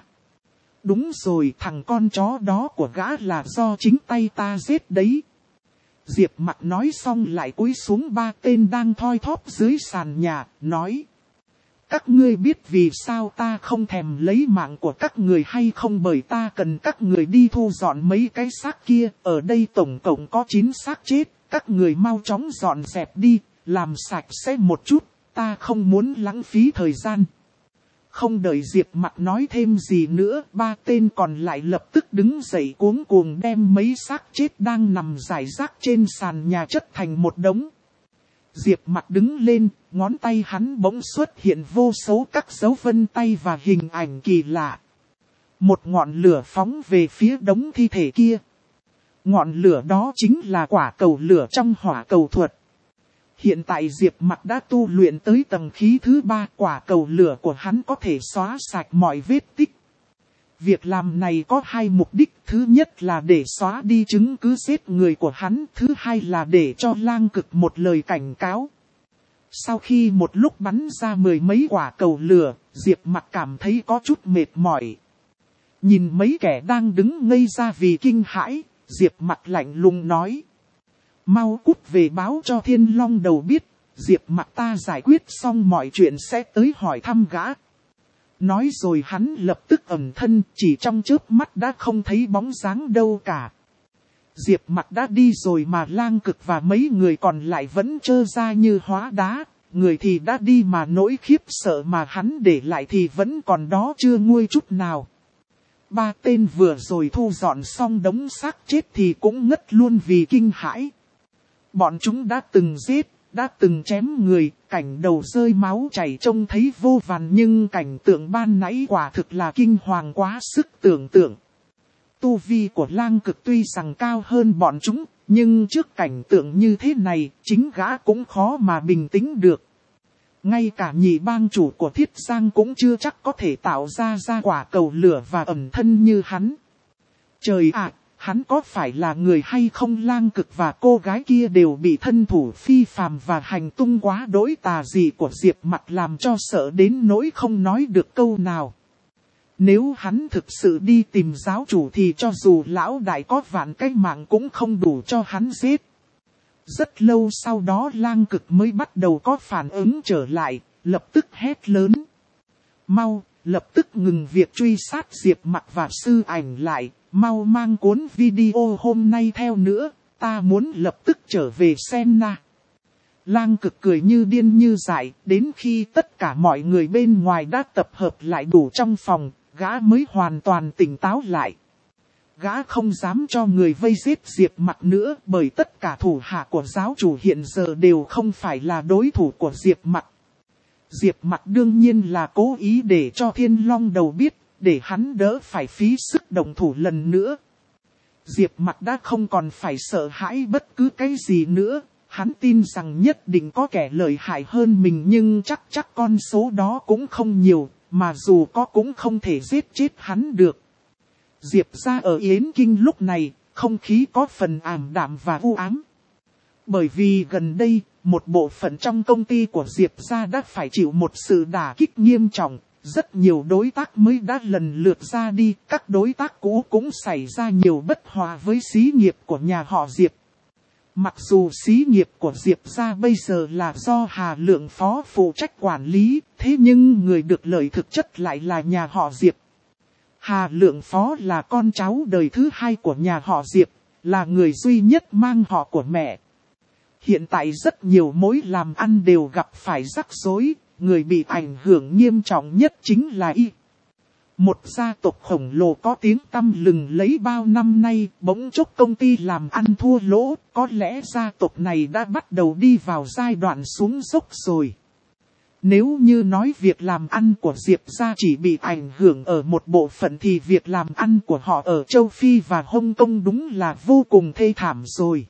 Đúng rồi, thằng con chó đó của gã là do chính tay ta giết đấy. Diệp Mặc nói xong lại cúi xuống ba tên đang thoi thóp dưới sàn nhà, nói. Các ngươi biết vì sao ta không thèm lấy mạng của các người hay không, bởi ta cần các người đi thu dọn mấy cái xác kia, ở đây tổng cộng có chín xác chết, các người mau chóng dọn dẹp đi, làm sạch sẽ một chút, ta không muốn lãng phí thời gian. Không đợi Diệp Mặc nói thêm gì nữa, ba tên còn lại lập tức đứng dậy cuống cuồng đem mấy xác chết đang nằm rải rác trên sàn nhà chất thành một đống. Diệp Mặc đứng lên, ngón tay hắn bỗng xuất hiện vô số các dấu vân tay và hình ảnh kỳ lạ. Một ngọn lửa phóng về phía đống thi thể kia. Ngọn lửa đó chính là quả cầu lửa trong hỏa cầu thuật. Hiện tại Diệp Mặc đã tu luyện tới tầng khí thứ ba, quả cầu lửa của hắn có thể xóa sạch mọi vết tích. Việc làm này có hai mục đích, thứ nhất là để xóa đi chứng cứ giết người của hắn, thứ hai là để cho Lang Cực một lời cảnh cáo. Sau khi một lúc bắn ra mười mấy quả cầu lửa, Diệp Mặc cảm thấy có chút mệt mỏi. Nhìn mấy kẻ đang đứng ngây ra vì kinh hãi, Diệp Mặc lạnh lùng nói. Mau cút về báo cho Thiên Long Đầu biết, Diệp Mặc ta giải quyết xong mọi chuyện sẽ tới hỏi thăm gã. Nói rồi hắn lập tức ẩn thân, chỉ trong chớp mắt đã không thấy bóng dáng đâu cả. Diệp Mặc đã đi rồi mà Lang Cực và mấy người còn lại vẫn trơ ra như hóa đá. Người thì đã đi mà nỗi khiếp sợ mà hắn để lại thì vẫn còn đó chưa nguôi chút nào. Ba tên vừa rồi thu dọn xong đống xác chết thì cũng ngất luôn vì kinh hãi. Bọn chúng đã từng giết, đã từng chém người, cảnh đầu rơi máu chảy trông thấy vô vàn, nhưng cảnh tượng ban nãy quả thực là kinh hoàng quá sức tưởng tượng. Tu vi của Lang Cực tuy rằng cao hơn bọn chúng, nhưng trước cảnh tượng như thế này, chính gã cũng khó mà bình tĩnh được. Ngay cả nhị bang chủ của Thiết Giang cũng chưa chắc có thể tạo ra ra quả cầu lửa và ẩn thân như hắn. Trời ạ! Hắn có phải là người hay không? Lang Cực và cô gái kia đều bị thân thủ phi phàm và hành tung quá đỗi tà dị của Diệp Mặc làm cho sợ đến nỗi không nói được câu nào. Nếu hắn thực sự đi tìm giáo chủ thì cho dù lão đại có vạn cái mạng cũng không đủ cho hắn giết. Rất lâu sau đó Lang Cực mới bắt đầu có phản ứng trở lại, lập tức hét lớn. Mau, lập tức ngừng việc truy sát Diệp Mặc và sư ảnh lại. Mau mang cuốn video hôm nay theo nữa, ta muốn lập tức trở về Senna. Lang Cực cười như điên như dại, đến khi tất cả mọi người bên ngoài đã tập hợp lại đủ trong phòng, gã mới hoàn toàn tỉnh táo lại. Gã không dám cho người vây giết Diệp Mặc nữa, bởi tất cả thủ hạ của giáo chủ hiện giờ đều không phải là đối thủ của Diệp Mặc. Diệp Mặc đương nhiên là cố ý để cho Thiên Long Đầu biết, để hắn đỡ phải phí sức động thủ lần nữa. Diệp Mặc đã không còn phải sợ hãi bất cứ cái gì nữa, hắn tin rằng nhất định có kẻ lợi hại hơn mình, nhưng chắc chắc con số đó cũng không nhiều, mà dù có cũng không thể giết chết hắn được. Diệp gia ở Yến Kinh lúc này, không khí có phần ảm đạm và u ám. Bởi vì gần đây, một bộ phận trong công ty của Diệp gia đã phải chịu một sự đả kích nghiêm trọng. Rất nhiều đối tác mới đã lần lượt ra đi, các đối tác cũ cũng xảy ra nhiều bất hòa với xí nghiệp của nhà họ Diệp. Mặc dù xí nghiệp của Diệp gia bây giờ là do Hà Lượng Phó phụ trách quản lý, thế nhưng người được lợi thực chất lại là nhà họ Diệp. Hà Lượng Phó là con cháu đời thứ hai của nhà họ Diệp, là người duy nhất mang họ của mẹ. Hiện tại rất nhiều mối làm ăn đều gặp phải rắc rối, người bị ảnh hưởng nghiêm trọng nhất chính là Y. Một gia tộc khổng lồ có tiếng tăm lừng lấy bao năm nay, bỗng chốc công ty làm ăn thua lỗ, có lẽ gia tộc này đã bắt đầu đi vào giai đoạn xuống dốc rồi. Nếu như nói việc làm ăn của Diệp gia chỉ bị ảnh hưởng ở một bộ phận thì việc làm ăn của họ ở châu Phi và Hong Kong đúng là vô cùng thê thảm rồi.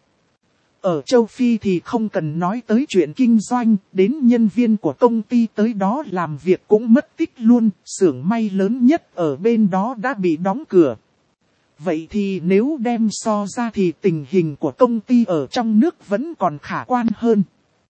Ở châu Phi thì không cần nói tới chuyện kinh doanh, đến nhân viên của công ty tới đó làm việc cũng mất tích luôn, xưởng may lớn nhất ở bên đó đã bị đóng cửa. Vậy thì nếu đem so ra thì tình hình của công ty ở trong nước vẫn còn khả quan hơn.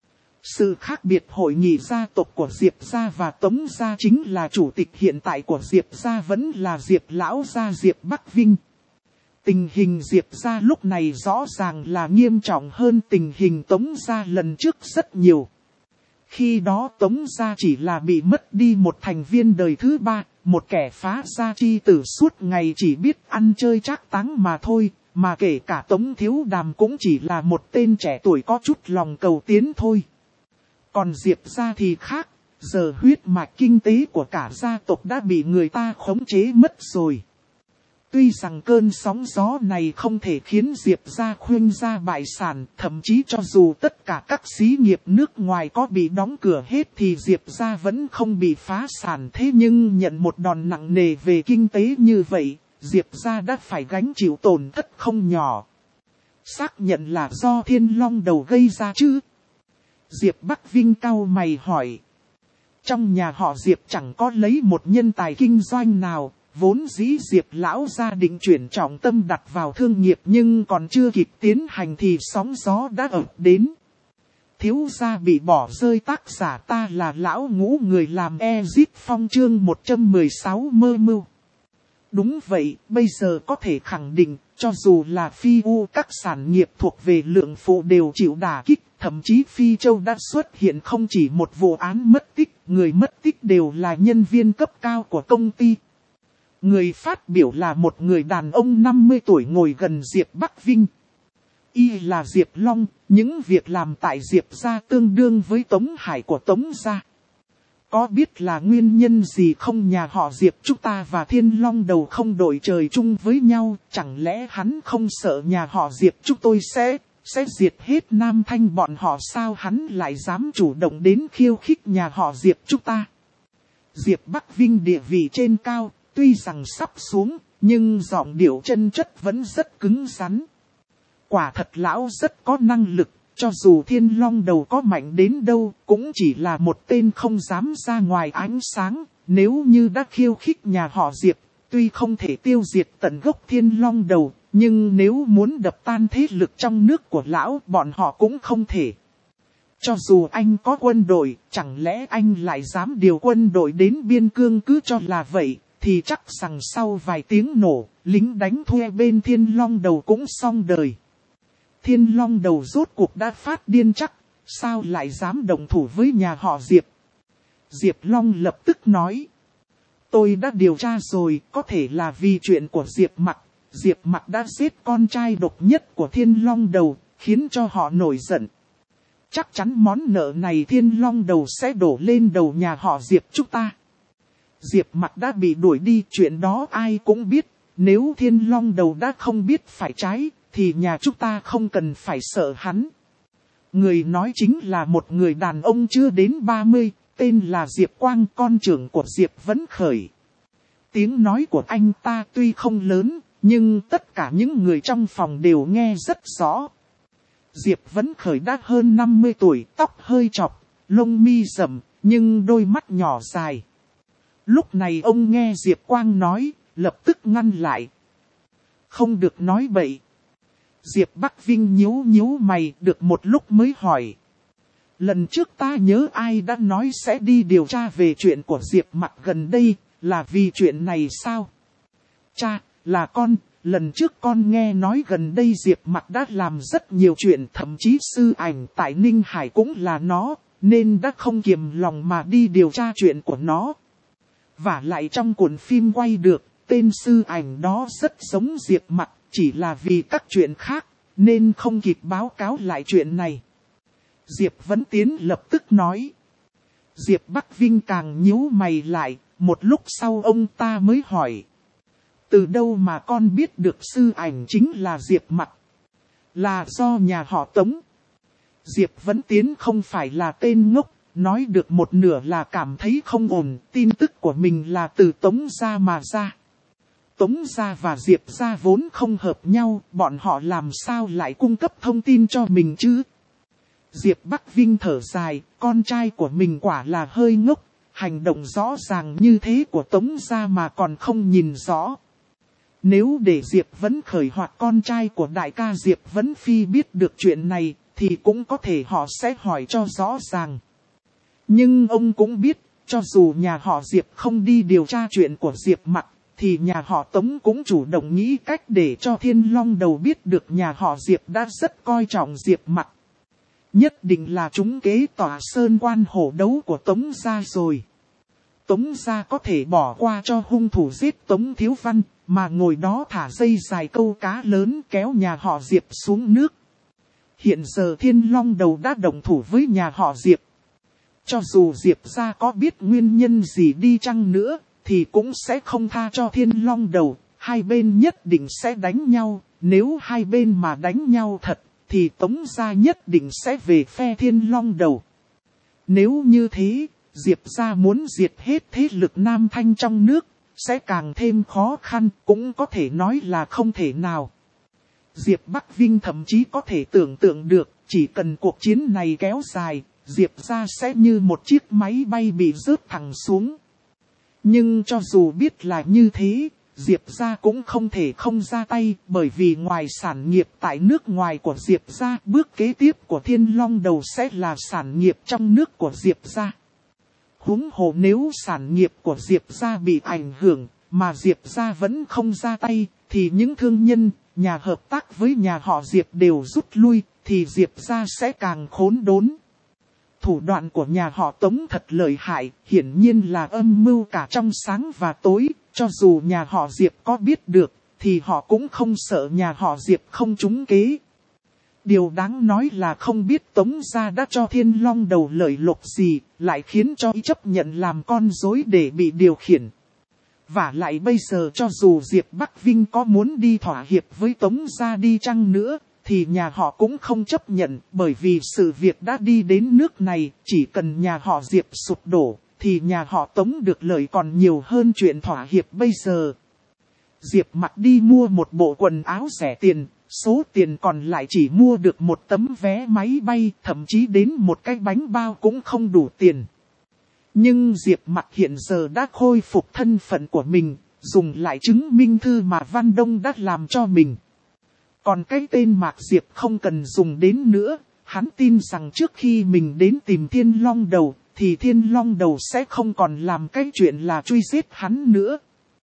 Sự khác biệt hội nghị gia tộc của Diệp gia và Tống gia chính là chủ tịch hiện tại của Diệp gia vẫn là Diệp lão gia Diệp Bắc Vinh. Tình hình Diệp gia lúc này rõ ràng là nghiêm trọng hơn tình hình Tống gia lần trước rất nhiều. Khi đó Tống gia chỉ là bị mất đi một thành viên đời thứ ba, một kẻ phá gia chi tử suốt ngày chỉ biết ăn chơi trác táng mà thôi, mà kể cả Tống Thiếu Đàm cũng chỉ là một tên trẻ tuổi có chút lòng cầu tiến thôi. Còn Diệp gia thì khác, giờ huyết mạch kinh tế của cả gia tộc đã bị người ta khống chế mất rồi. Tuy rằng cơn sóng gió này không thể khiến Diệp gia khuynh ra bại sản, thậm chí cho dù tất cả các xí nghiệp nước ngoài có bị đóng cửa hết thì Diệp gia vẫn không bị phá sản. Thế nhưng nhận một đòn nặng nề về kinh tế như vậy, Diệp gia đã phải gánh chịu tổn thất không nhỏ. Xác nhận là do Thiên Long Đầu gây ra chứ? Diệp Bắc Vinh cau mày hỏi. Trong nhà họ Diệp chẳng có lấy một nhân tài kinh doanh nào. Vốn dĩ Diệp lão gia định chuyển trọng tâm đặt vào thương nghiệp nhưng còn chưa kịp tiến hành thì sóng gió đã ập đến. Thiếu gia bị bỏ rơi tác giả ta là lão ngũ người làm Exit Phong chương một trăm mười sáu mơ mưu. Đúng vậy, bây giờ có thể khẳng định, cho dù là Phi U các sản nghiệp thuộc về lượng phụ đều chịu đả kích, thậm chí Phi Châu đã xuất hiện không chỉ một vụ án mất tích, người mất tích đều là nhân viên cấp cao của công ty. Người phát biểu là một người đàn ông năm mươi tuổi ngồi gần Diệp Bắc Vinh. Y là Diệp Long, những việc làm tại Diệp gia tương đương với Tống Hải của Tống gia. Có biết là nguyên nhân gì không nhà họ Diệp chúng ta và Thiên Long Đầu không đội trời chung với nhau, chẳng lẽ hắn không sợ nhà họ Diệp chúng tôi sẽ, sẽ diệt hết Nam Thanh bọn họ sao hắn lại dám chủ động đến khiêu khích nhà họ Diệp chúng ta. Diệp Bắc Vinh địa vị trên cao. Tuy rằng sắp xuống, nhưng giọng điệu chân chất vẫn rất cứng rắn. Quả thật lão rất có năng lực, cho dù Thiên Long Đầu có mạnh đến đâu, cũng chỉ là một tên không dám ra ngoài ánh sáng. Nếu như đã khiêu khích nhà họ Diệp, tuy không thể tiêu diệt tận gốc Thiên Long Đầu, nhưng nếu muốn đập tan thế lực trong nước của lão, bọn họ cũng không thể. Cho dù anh có quân đội, chẳng lẽ anh lại dám điều quân đội đến biên cương cứ cho là vậy? Thì chắc rằng sau vài tiếng nổ, lính đánh thuê bên Thiên Long Đầu cũng xong đời. Thiên Long Đầu rốt cuộc đã phát điên chắc, sao lại dám đồng thủ với nhà họ Diệp? Diệp Long lập tức nói. Tôi đã điều tra rồi, có thể là vì chuyện của Diệp Mặc. Diệp Mặc đã giết con trai độc nhất của Thiên Long Đầu, khiến cho họ nổi giận. Chắc chắn món nợ này Thiên Long Đầu sẽ đổ lên đầu nhà họ Diệp chúng ta. Diệp Mặc đã bị đuổi đi, chuyện đó ai cũng biết. Nếu Thiên Long Đầu đã không biết phải trái, thì nhà chúng ta không cần phải sợ hắn. Người nói chính là một người đàn ông chưa đến ba mươi, tên là Diệp Quang, con trưởng của Diệp Vấn Khởi. Tiếng nói của anh ta tuy không lớn, nhưng tất cả những người trong phòng đều nghe rất rõ. Diệp Vấn Khởi đã hơn năm mươi tuổi, tóc hơi chọc, lông mi rậm, nhưng đôi mắt nhỏ dài. Lúc này ông nghe Diệp Quang nói, lập tức ngăn lại. Không được nói bậy. Diệp Bắc Vinh nhíu nhíu mày được một lúc mới hỏi. Lần trước ta nhớ ai đã nói sẽ đi điều tra về chuyện của Diệp Mặc gần đây, là vì chuyện này sao? Cha, là con, lần trước con nghe nói gần đây Diệp Mặc đã làm rất nhiều chuyện, thậm chí sư ảnh tại Ninh Hải cũng là nó, nên đã không kiềm lòng mà đi điều tra chuyện của nó. Và lại trong cuộn phim quay được, tên sư ảnh đó rất giống Diệp Mặc, chỉ là vì các chuyện khác, nên không kịp báo cáo lại chuyện này. Diệp Vấn Tiến lập tức nói. Diệp Bắc Vinh càng nhíu mày lại, một lúc sau ông ta mới hỏi. Từ đâu mà con biết được sư ảnh chính là Diệp Mặc? Là do nhà họ Tống. Diệp Vấn Tiến không phải là tên ngốc, nói được một nửa là cảm thấy không ổn, tin tức của mình là từ Tống gia mà ra. Tống gia và Diệp gia vốn không hợp nhau, bọn họ làm sao lại cung cấp thông tin cho mình chứ? Diệp Bắc Vinh thở dài, con trai của mình quả là hơi ngốc, hành động rõ ràng như thế của Tống gia mà còn không nhìn rõ. Nếu để Diệp Vấn Khởi hoặc con trai của đại ca Diệp Vấn Phi biết được chuyện này, thì cũng có thể họ sẽ hỏi cho rõ ràng. Nhưng ông cũng biết, cho dù nhà họ Diệp không đi điều tra chuyện của Diệp Mặc, thì nhà họ Tống cũng chủ động nghĩ cách để cho Thiên Long Đầu biết được nhà họ Diệp đã rất coi trọng Diệp Mặc. Nhất định là chúng kế tỏa sơn quan hổ đấu của Tống gia rồi. Tống gia có thể bỏ qua cho hung thủ giết Tống Thiếu Văn, mà ngồi đó thả dây dài câu cá lớn kéo nhà họ Diệp xuống nước. Hiện giờ Thiên Long Đầu đã động thủ với nhà họ Diệp. Cho dù Diệp gia có biết nguyên nhân gì đi chăng nữa, thì cũng sẽ không tha cho Thiên Long Đầu. Hai bên nhất định sẽ đánh nhau, nếu hai bên mà đánh nhau thật, thì Tống gia nhất định sẽ về phe Thiên Long Đầu. Nếu như thế, Diệp gia muốn diệt hết thế lực Nam Thanh trong nước, sẽ càng thêm khó khăn, cũng có thể nói là không thể nào. Diệp Bắc Vinh thậm chí có thể tưởng tượng được, chỉ cần cuộc chiến này kéo dài, Diệp gia sẽ như một chiếc máy bay bị rớt thẳng xuống. Nhưng cho dù biết là như thế, Diệp gia cũng không thể không ra tay, bởi vì ngoài sản nghiệp tại nước ngoài của Diệp gia, bước kế tiếp của Thiên Long Đầu sẽ là sản nghiệp trong nước của Diệp gia. Huống hồ nếu sản nghiệp của Diệp gia bị ảnh hưởng, mà Diệp gia vẫn không ra tay, thì những thương nhân, nhà hợp tác với nhà họ Diệp đều rút lui, thì Diệp gia sẽ càng khốn đốn. Thủ đoạn của nhà họ Tống thật lợi hại, hiển nhiên là âm mưu cả trong sáng và tối, cho dù nhà họ Diệp có biết được, thì họ cũng không sợ nhà họ Diệp không trúng kế. Điều đáng nói là không biết Tống gia đã cho Thiên Long Đầu lợi lộc gì, lại khiến cho ý chấp nhận làm con rối để bị điều khiển. Và lại bây giờ cho dù Diệp Bắc Vinh có muốn đi thỏa hiệp với Tống gia đi chăng nữa, thì nhà họ cũng không chấp nhận, bởi vì sự việc đã đi đến nước này, chỉ cần nhà họ Diệp sụp đổ, thì nhà họ Tống được lợi còn nhiều hơn chuyện thỏa hiệp bây giờ. Diệp Mặc đi mua một bộ quần áo rẻ tiền, số tiền còn lại chỉ mua được một tấm vé máy bay, thậm chí đến một cái bánh bao cũng không đủ tiền. Nhưng Diệp Mặc hiện giờ đã khôi phục thân phận của mình, dùng lại chứng minh thư mà Văn Đông đã làm cho mình. Còn cái tên Mạc Diệp không cần dùng đến nữa, hắn tin rằng trước khi mình đến tìm Thiên Long Đầu, thì Thiên Long Đầu sẽ không còn làm cái chuyện là truy giết hắn nữa.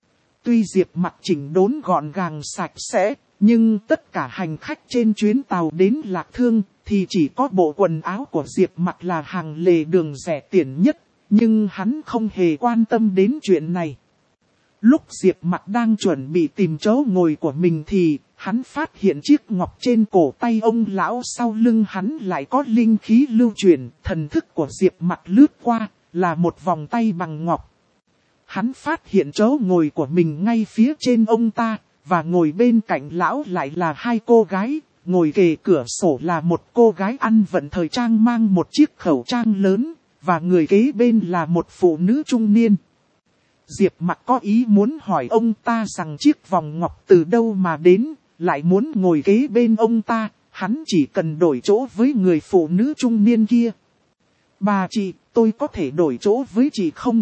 Tuy Diệp Mặc chỉnh đốn gọn gàng sạch sẽ, nhưng tất cả hành khách trên chuyến tàu đến Lạc Thương, thì chỉ có bộ quần áo của Diệp Mặc là hàng lề đường rẻ tiền nhất, nhưng hắn không hề quan tâm đến chuyện này. Lúc Diệp Mặc đang chuẩn bị tìm chỗ ngồi của mình thì hắn phát hiện chiếc ngọc trên cổ tay ông lão sau lưng hắn lại có linh khí lưu chuyển, thần thức của Diệp Mặc lướt qua, là một vòng tay bằng ngọc. Hắn phát hiện chỗ ngồi của mình ngay phía trên ông ta, và ngồi bên cạnh lão lại là hai cô gái, ngồi kề cửa sổ là một cô gái ăn vận thời trang mang một chiếc khẩu trang lớn, và người kế bên là một phụ nữ trung niên. Diệp Mặc có ý muốn hỏi ông ta rằng chiếc vòng ngọc từ đâu mà đến, lại muốn ngồi kế bên ông ta, hắn chỉ cần đổi chỗ với người phụ nữ trung niên kia. Bà chị, tôi có thể đổi chỗ với chị không?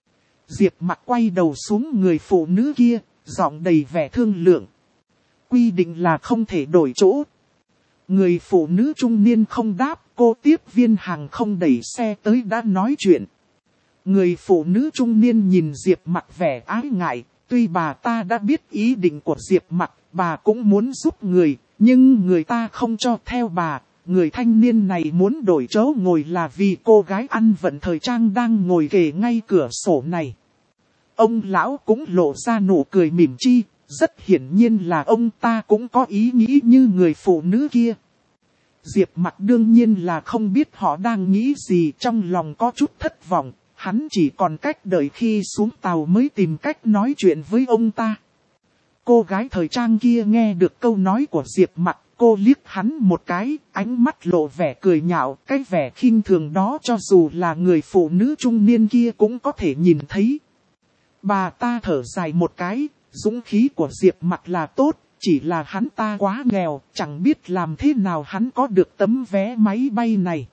Diệp Mặc quay đầu xuống người phụ nữ kia, giọng đầy vẻ thương lượng. Quy định là không thể đổi chỗ. Người phụ nữ trung niên không đáp, cô tiếp viên hàng không đẩy xe tới đã nói chuyện. Người phụ nữ trung niên nhìn Diệp Mặc vẻ ái ngại, tuy bà ta đã biết ý định của Diệp Mặc, bà cũng muốn giúp người, nhưng người ta không cho theo bà. Người thanh niên này muốn đổi chỗ ngồi là vì cô gái ăn vận thời trang đang ngồi kề ngay cửa sổ này. Ông lão cũng lộ ra nụ cười mỉm chi, rất hiển nhiên là ông ta cũng có ý nghĩ như người phụ nữ kia. Diệp Mặc đương nhiên là không biết họ đang nghĩ gì, trong lòng có chút thất vọng, hắn chỉ còn cách đợi khi xuống tàu mới tìm cách nói chuyện với ông ta. Cô gái thời trang kia nghe được câu nói của Diệp Mặc, cô liếc hắn một cái, ánh mắt lộ vẻ cười nhạo, cái vẻ khinh thường đó cho dù là người phụ nữ trung niên kia cũng có thể nhìn thấy. Bà ta thở dài một cái, dũng khí của Diệp Mặc là tốt, chỉ là hắn ta quá nghèo, chẳng biết làm thế nào hắn có được tấm vé máy bay này.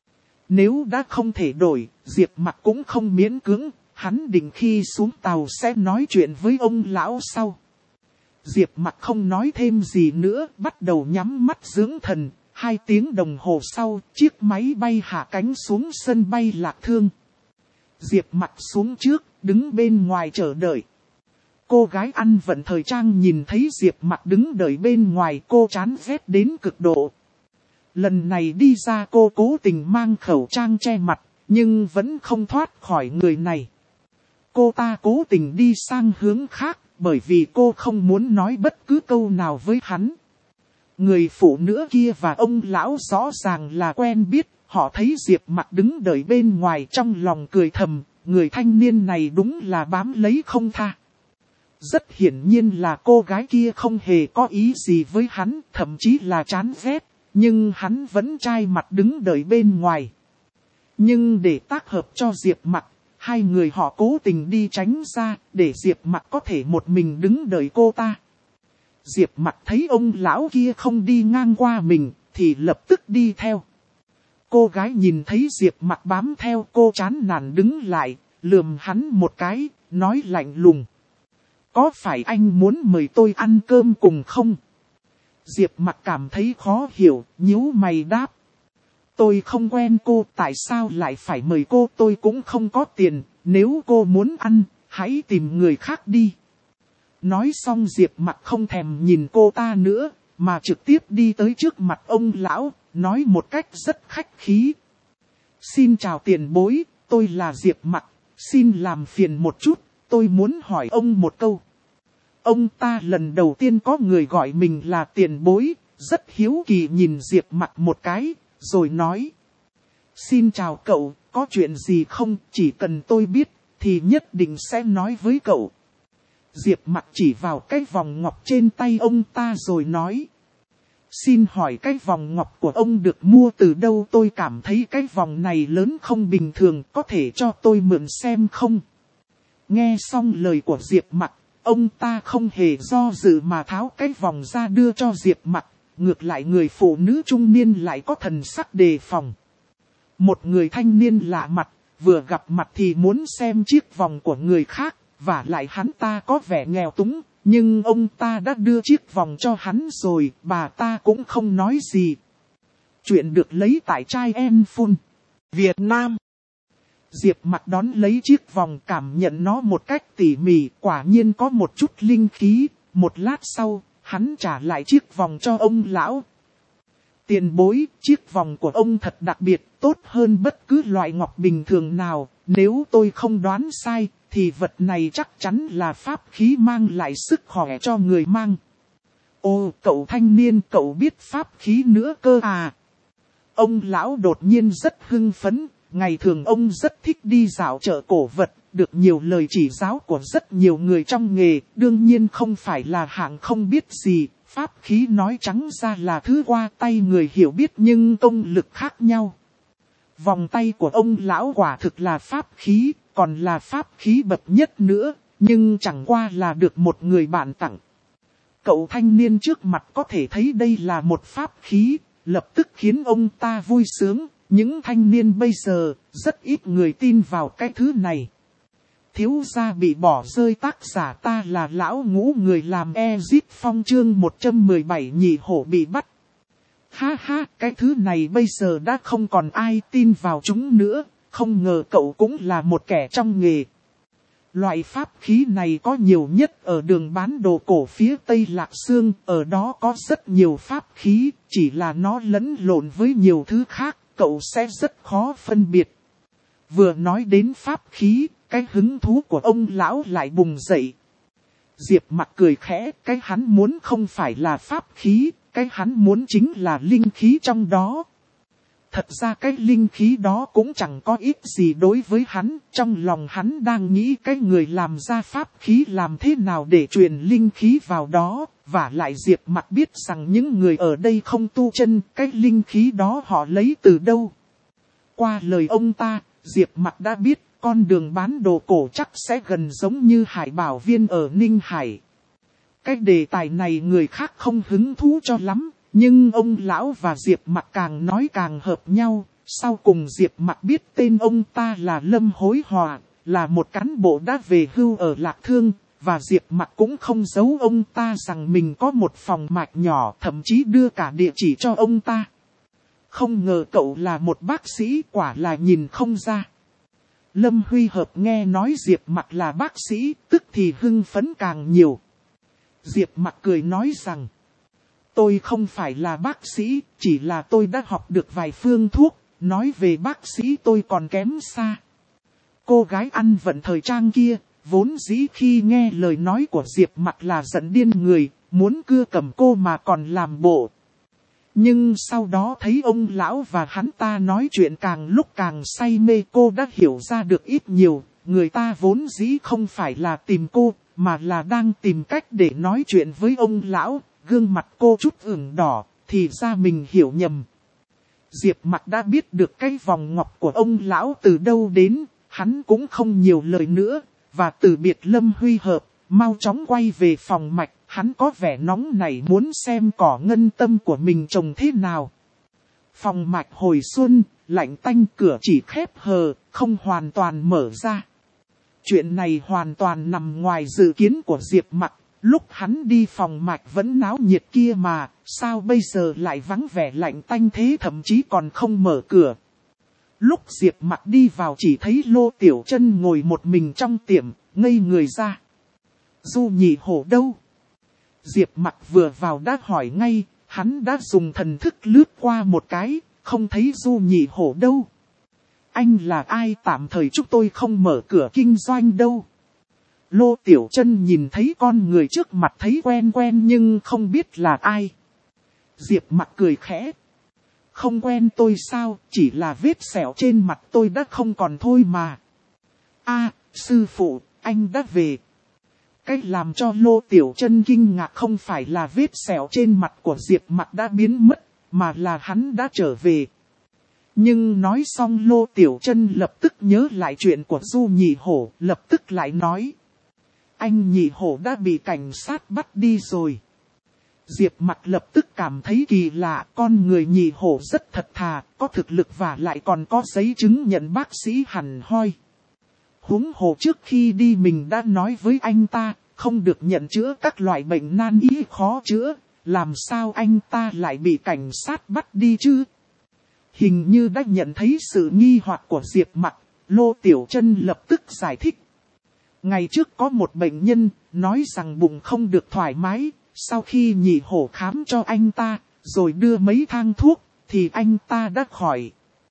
Nếu đã không thể đổi, Diệp Mặc cũng không miễn cưỡng, hắn định khi xuống tàu sẽ nói chuyện với ông lão sau. Diệp Mặc không nói thêm gì nữa, bắt đầu nhắm mắt dưỡng thần. Hai tiếng đồng hồ sau, chiếc máy bay hạ cánh xuống sân bay Lạc Thương. Diệp Mặc xuống trước, đứng bên ngoài chờ đợi. Cô gái ăn vận thời trang nhìn thấy Diệp Mặc đứng đợi bên ngoài, cô chán ghét đến cực độ. Lần này đi ra cô cố tình mang khẩu trang che mặt, nhưng vẫn không thoát khỏi người này. Cô ta cố tình đi sang hướng khác, bởi vì cô không muốn nói bất cứ câu nào với hắn. Người phụ nữ kia và ông lão rõ ràng là quen biết, họ thấy Diệp Mặc đứng đợi bên ngoài trong lòng cười thầm, người thanh niên này đúng là bám lấy không tha. Rất hiển nhiên là cô gái kia không hề có ý gì với hắn, thậm chí là chán ghét, nhưng hắn vẫn chai mặt đứng đợi bên ngoài. Nhưng để tác hợp cho Diệp Mặc, hai người họ cố tình đi tránh ra, để Diệp Mặc có thể một mình đứng đợi cô ta. Diệp Mặc thấy ông lão kia không đi ngang qua mình, thì lập tức đi theo. Cô gái nhìn thấy Diệp Mặc bám theo, cô chán nản đứng lại, lườm hắn một cái, nói lạnh lùng. Có phải anh muốn mời tôi ăn cơm cùng không? Diệp Mặc cảm thấy khó hiểu, nhíu mày đáp. Tôi không quen cô, tại sao lại phải mời cô? Tôi cũng không có tiền, nếu cô muốn ăn, hãy tìm người khác đi. Nói xong Diệp Mặc không thèm nhìn cô ta nữa, mà trực tiếp đi tới trước mặt ông lão, nói một cách rất khách khí. Xin chào tiền bối, tôi là Diệp Mặc, xin làm phiền một chút, tôi muốn hỏi ông một câu. Ông ta lần đầu tiên có người gọi mình là tiền bối, rất hiếu kỳ nhìn Diệp Mặc một cái, rồi nói. Xin chào cậu, có chuyện gì không, chỉ cần tôi biết, thì nhất định sẽ nói với cậu. Diệp Mặc chỉ vào cái vòng ngọc trên tay ông ta rồi nói. Xin hỏi cái vòng ngọc của ông được mua từ đâu? Tôi cảm thấy cái vòng này lớn không bình thường, có thể cho tôi mượn xem không? Nghe xong lời của Diệp Mặc, ông ta không hề do dự mà tháo cái vòng ra đưa cho Diệp Mặc. Ngược lại người phụ nữ trung niên lại có thần sắc đề phòng. Một người thanh niên lạ mặt, vừa gặp mặt thì muốn xem chiếc vòng của người khác, và lại hắn ta có vẻ nghèo túng, nhưng ông ta đã đưa chiếc vòng cho hắn rồi, bà ta cũng không nói gì. Chuyện được lấy tại Chai Enfun, Việt Nam. Diệp Mặc đón lấy chiếc vòng, cảm nhận nó một cách tỉ mỉ, quả nhiên có một chút linh khí. Một lát sau, hắn trả lại chiếc vòng cho ông lão. Tiền bối, chiếc vòng của ông thật đặc biệt, tốt hơn bất cứ loại ngọc bình thường nào. Nếu tôi không đoán sai, thì vật này chắc chắn là pháp khí mang lại sức khỏe cho người mang. Ô, cậu thanh niên, cậu biết pháp khí nữa cơ à? Ông lão đột nhiên rất hưng phấn. Ngày thường ông rất thích đi dạo chợ cổ vật, được nhiều lời chỉ giáo của rất nhiều người trong nghề, đương nhiên không phải là hạng không biết gì. Pháp khí nói trắng ra là thứ qua tay người hiểu biết nhưng công lực khác nhau. Vòng tay của ông lão quả thực là pháp khí, còn là pháp khí bậc nhất nữa, nhưng chẳng qua là được một người bạn tặng. Cậu thanh niên trước mặt có thể thấy đây là một pháp khí, lập tức khiến ông ta vui sướng. Những thanh niên bây giờ, rất ít người tin vào cái thứ này. Thiếu gia bị bỏ rơi, tác giả ta là lão ngũ, người làm Exit Phong chương một trăm mười bảy nhị hổ bị bắt. Ha ha, cái thứ này bây giờ đã không còn ai tin vào chúng nữa, không ngờ cậu cũng là một kẻ trong nghề. Loại pháp khí này có nhiều nhất ở đường bán đồ cổ phía Tây Lạc Xương, ở đó có rất nhiều pháp khí, chỉ là nó lẫn lộn với nhiều thứ khác, cậu sẽ rất khó phân biệt. Vừa nói đến pháp khí, cái hứng thú của ông lão lại bùng dậy. Diệp Mặc cười khẽ, cái hắn muốn không phải là pháp khí, cái hắn muốn chính là linh khí trong đó. Thật ra cái linh khí đó cũng chẳng có ích gì đối với hắn, trong lòng hắn đang nghĩ cái người làm ra pháp khí làm thế nào để truyền linh khí vào đó, và lại Diệp Mặc biết rằng những người ở đây không tu chân, cái linh khí đó họ lấy từ đâu. Qua lời ông ta, Diệp Mặc đã biết con đường bán đồ cổ chắc sẽ gần giống như Hải Bảo Viên ở Ninh Hải. Cái đề tài này người khác không hứng thú cho lắm. Nhưng ông lão và Diệp Mặc càng nói càng hợp nhau, sau cùng Diệp Mặc biết tên ông ta là Lâm Hối Hòa, là một cán bộ đã về hưu ở Lạc Thương, và Diệp Mặc cũng không giấu ông ta rằng mình có một phòng mạch nhỏ, thậm chí đưa cả địa chỉ cho ông ta. Không ngờ cậu là một bác sĩ, quả là nhìn không ra. Lâm Huy Hợp nghe nói Diệp Mặc là bác sĩ, tức thì hưng phấn càng nhiều. Diệp Mặc cười nói rằng, tôi không phải là bác sĩ, chỉ là tôi đã học được vài phương thuốc, nói về bác sĩ tôi còn kém xa. Cô gái ăn vận thời trang kia, vốn dĩ khi nghe lời nói của Diệp Mặc là giận điên người, muốn cưa cầm cô mà còn làm bộ. Nhưng sau đó thấy ông lão và hắn ta nói chuyện càng lúc càng say mê, cô đã hiểu ra được ít nhiều, người ta vốn dĩ không phải là tìm cô, mà là đang tìm cách để nói chuyện với ông lão. Gương mặt cô chút ửng đỏ, thì ra mình hiểu nhầm. Diệp Mặc đã biết được cái vòng ngọc của ông lão từ đâu đến, hắn cũng không nhiều lời nữa, và từ biệt Lâm Huy Hợp, mau chóng quay về phòng mạch, hắn có vẻ nóng nảy muốn xem cỏ ngân tâm của mình trồng thế nào. Phòng mạch hồi xuân, lạnh tanh, cửa chỉ khép hờ, không hoàn toàn mở ra. Chuyện này hoàn toàn nằm ngoài dự kiến của Diệp Mặc. Lúc hắn đi phòng mạch vẫn náo nhiệt kia mà, sao bây giờ lại vắng vẻ lạnh tanh thế, thậm chí còn không mở cửa. Lúc Diệp Mặc đi vào chỉ thấy Lô Tiểu Chân ngồi một mình trong tiệm, ngây người ra. Du Nhị Hổ đâu? Diệp Mặc vừa vào đã hỏi ngay, hắn đã dùng thần thức lướt qua một cái, không thấy Du Nhị Hổ đâu. Anh là ai, tạm thời chúng tôi không mở cửa kinh doanh đâu. Lô Tiểu Chân nhìn thấy con người trước mặt thấy quen quen nhưng không biết là ai. Diệp Mặc cười khẽ. Không quen tôi sao, chỉ là vết sẹo trên mặt tôi đã không còn thôi mà. A, sư phụ, anh đã về. Cái làm cho Lô Tiểu Chân kinh ngạc không phải là vết sẹo trên mặt của Diệp Mặc đã biến mất, mà là hắn đã trở về. Nhưng nói xong Lô Tiểu Chân lập tức nhớ lại chuyện của Du Nhị Hổ, lập tức lại nói. Anh Nhị Hổ đã bị cảnh sát bắt đi rồi. Diệp Mặc lập tức cảm thấy kỳ lạ, con người Nhị Hổ rất thật thà, có thực lực và lại còn có giấy chứng nhận bác sĩ hẳn hoi. Huống hồ trước khi đi mình đã nói với anh ta, không được nhận chữa các loại bệnh nan y khó chữa, làm sao anh ta lại bị cảnh sát bắt đi chứ? Hình như đã nhận thấy sự nghi hoặc của Diệp Mặc, Lô Tiểu Chân lập tức giải thích. Ngày trước có một bệnh nhân, nói rằng bụng không được thoải mái, sau khi Nhị Hổ khám cho anh ta, rồi đưa mấy thang thuốc, thì anh ta đã khỏi.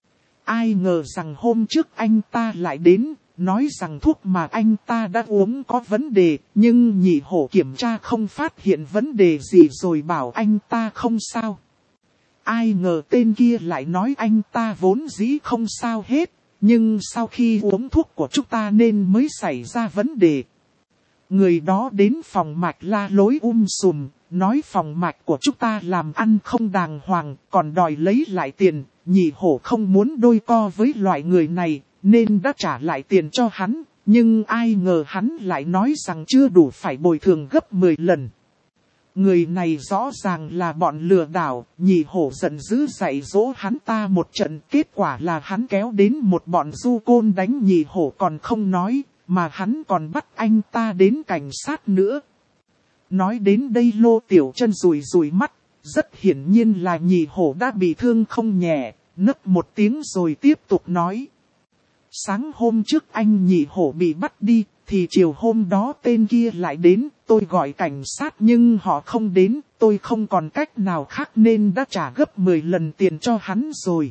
Ai ngờ rằng hôm trước anh ta lại đến, nói rằng thuốc mà anh ta đã uống có vấn đề, nhưng Nhị Hổ kiểm tra không phát hiện vấn đề gì rồi bảo anh ta không sao. Ai ngờ tên kia lại nói anh ta vốn dĩ không sao hết. Nhưng sau khi uống thuốc của chúng ta nên mới xảy ra vấn đề. Người đó đến phòng mạch la lối um sùm, nói phòng mạch của chúng ta làm ăn không đàng hoàng, còn đòi lấy lại tiền. Nhị Hổ không muốn đôi co với loại người này, nên đã trả lại tiền cho hắn. Nhưng ai ngờ hắn lại nói rằng chưa đủ phải bồi thường gấp mười lần. Người này rõ ràng là bọn lừa đảo, Nhị Hổ giận dữ dạy dỗ hắn ta một trận, kết quả là hắn kéo đến một bọn du côn đánh Nhị Hổ còn không nói, mà hắn còn bắt anh ta đến cảnh sát nữa. Nói đến đây Lô Tiểu Chân rùi rùi mắt, rất hiển nhiên là Nhị Hổ đã bị thương không nhẹ, nấc một tiếng rồi tiếp tục nói. Sáng hôm trước anh Nhị Hổ bị bắt đi, thì chiều hôm đó tên kia lại đến, tôi gọi cảnh sát nhưng họ không đến, tôi không còn cách nào khác nên đã trả gấp mười lần tiền cho hắn rồi.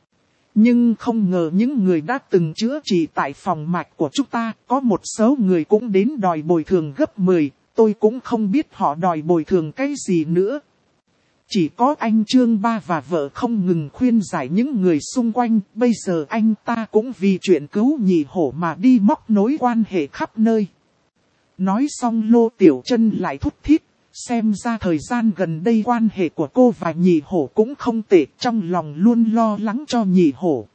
Nhưng không ngờ những người đã từng chữa trị tại phòng mạch của chúng ta, có một số người cũng đến đòi bồi thường gấp mười, tôi cũng không biết họ đòi bồi thường cái gì nữa. Chỉ có anh Trương Ba và vợ không ngừng khuyên giải những người xung quanh, bây giờ anh ta cũng vì chuyện cứu Nhị Hổ mà đi móc nối quan hệ khắp nơi. Nói xong Lô Tiểu Trân lại thút thít, xem ra thời gian gần đây quan hệ của cô và Nhị Hổ cũng không tệ, trong lòng luôn lo lắng cho Nhị Hổ.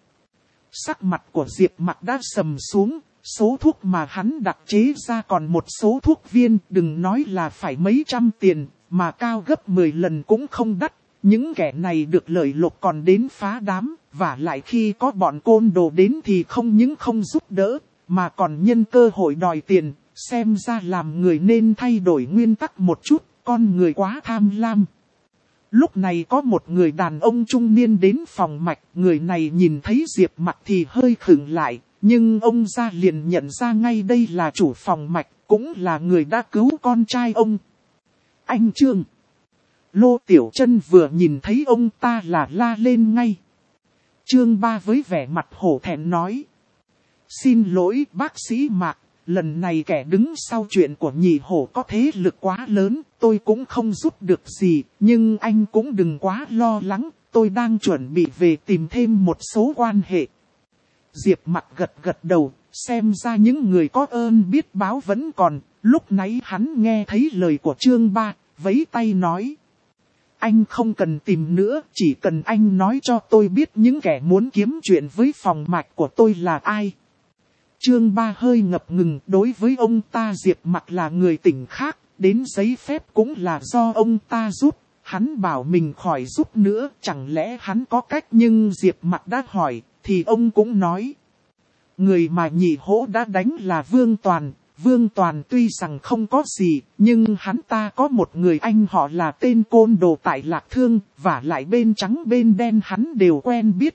Sắc mặt của Diệp Mặc đã sầm xuống, số thuốc mà hắn đặc chế ra còn một số thuốc viên, đừng nói là phải mấy trăm tiền, mà cao gấp mười lần cũng không đắt. Những kẻ này được lợi lộc còn đến phá đám, và lại khi có bọn côn đồ đến thì không những không giúp đỡ, mà còn nhân cơ hội đòi tiền. Xem ra làm người nên thay đổi nguyên tắc một chút, con người quá tham lam. Lúc này có một người đàn ông trung niên đến phòng mạch, người này nhìn thấy Diệp Mặc thì hơi khựng lại, nhưng ông ra liền nhận ra ngay đây là chủ phòng mạch, cũng là người đã cứu con trai ông. Anh Trương. Lô Tiểu Trân vừa nhìn thấy ông ta là la lên ngay. Trương Ba với vẻ mặt hổ thẹn nói. Xin lỗi bác sĩ Mạc, lần này kẻ đứng sau chuyện của Nhị Hổ có thế lực quá lớn, tôi cũng không giúp được gì, nhưng anh cũng đừng quá lo lắng, tôi đang chuẩn bị về tìm thêm một số quan hệ. Diệp Mặc gật gật đầu, xem ra những người có ơn biết báo vẫn còn, lúc nãy hắn nghe thấy lời của Trương Ba, vẫy tay nói. Anh không cần tìm nữa, chỉ cần anh nói cho tôi biết những kẻ muốn kiếm chuyện với phòng mạch của tôi là ai. Trương Ba hơi ngập ngừng, đối với ông ta Diệp Mặc là người tỉnh khác, đến giấy phép cũng là do ông ta giúp, hắn bảo mình khỏi giúp nữa, chẳng lẽ hắn có cách, nhưng Diệp Mặc đã hỏi, thì ông cũng nói. Người mà Nhị Hổ đã đánh là Vương Toàn, Vương Toàn tuy rằng không có gì, nhưng hắn ta có một người anh họ là tên côn đồ tại Lạc Thương, và lại bên trắng bên đen hắn đều quen biết.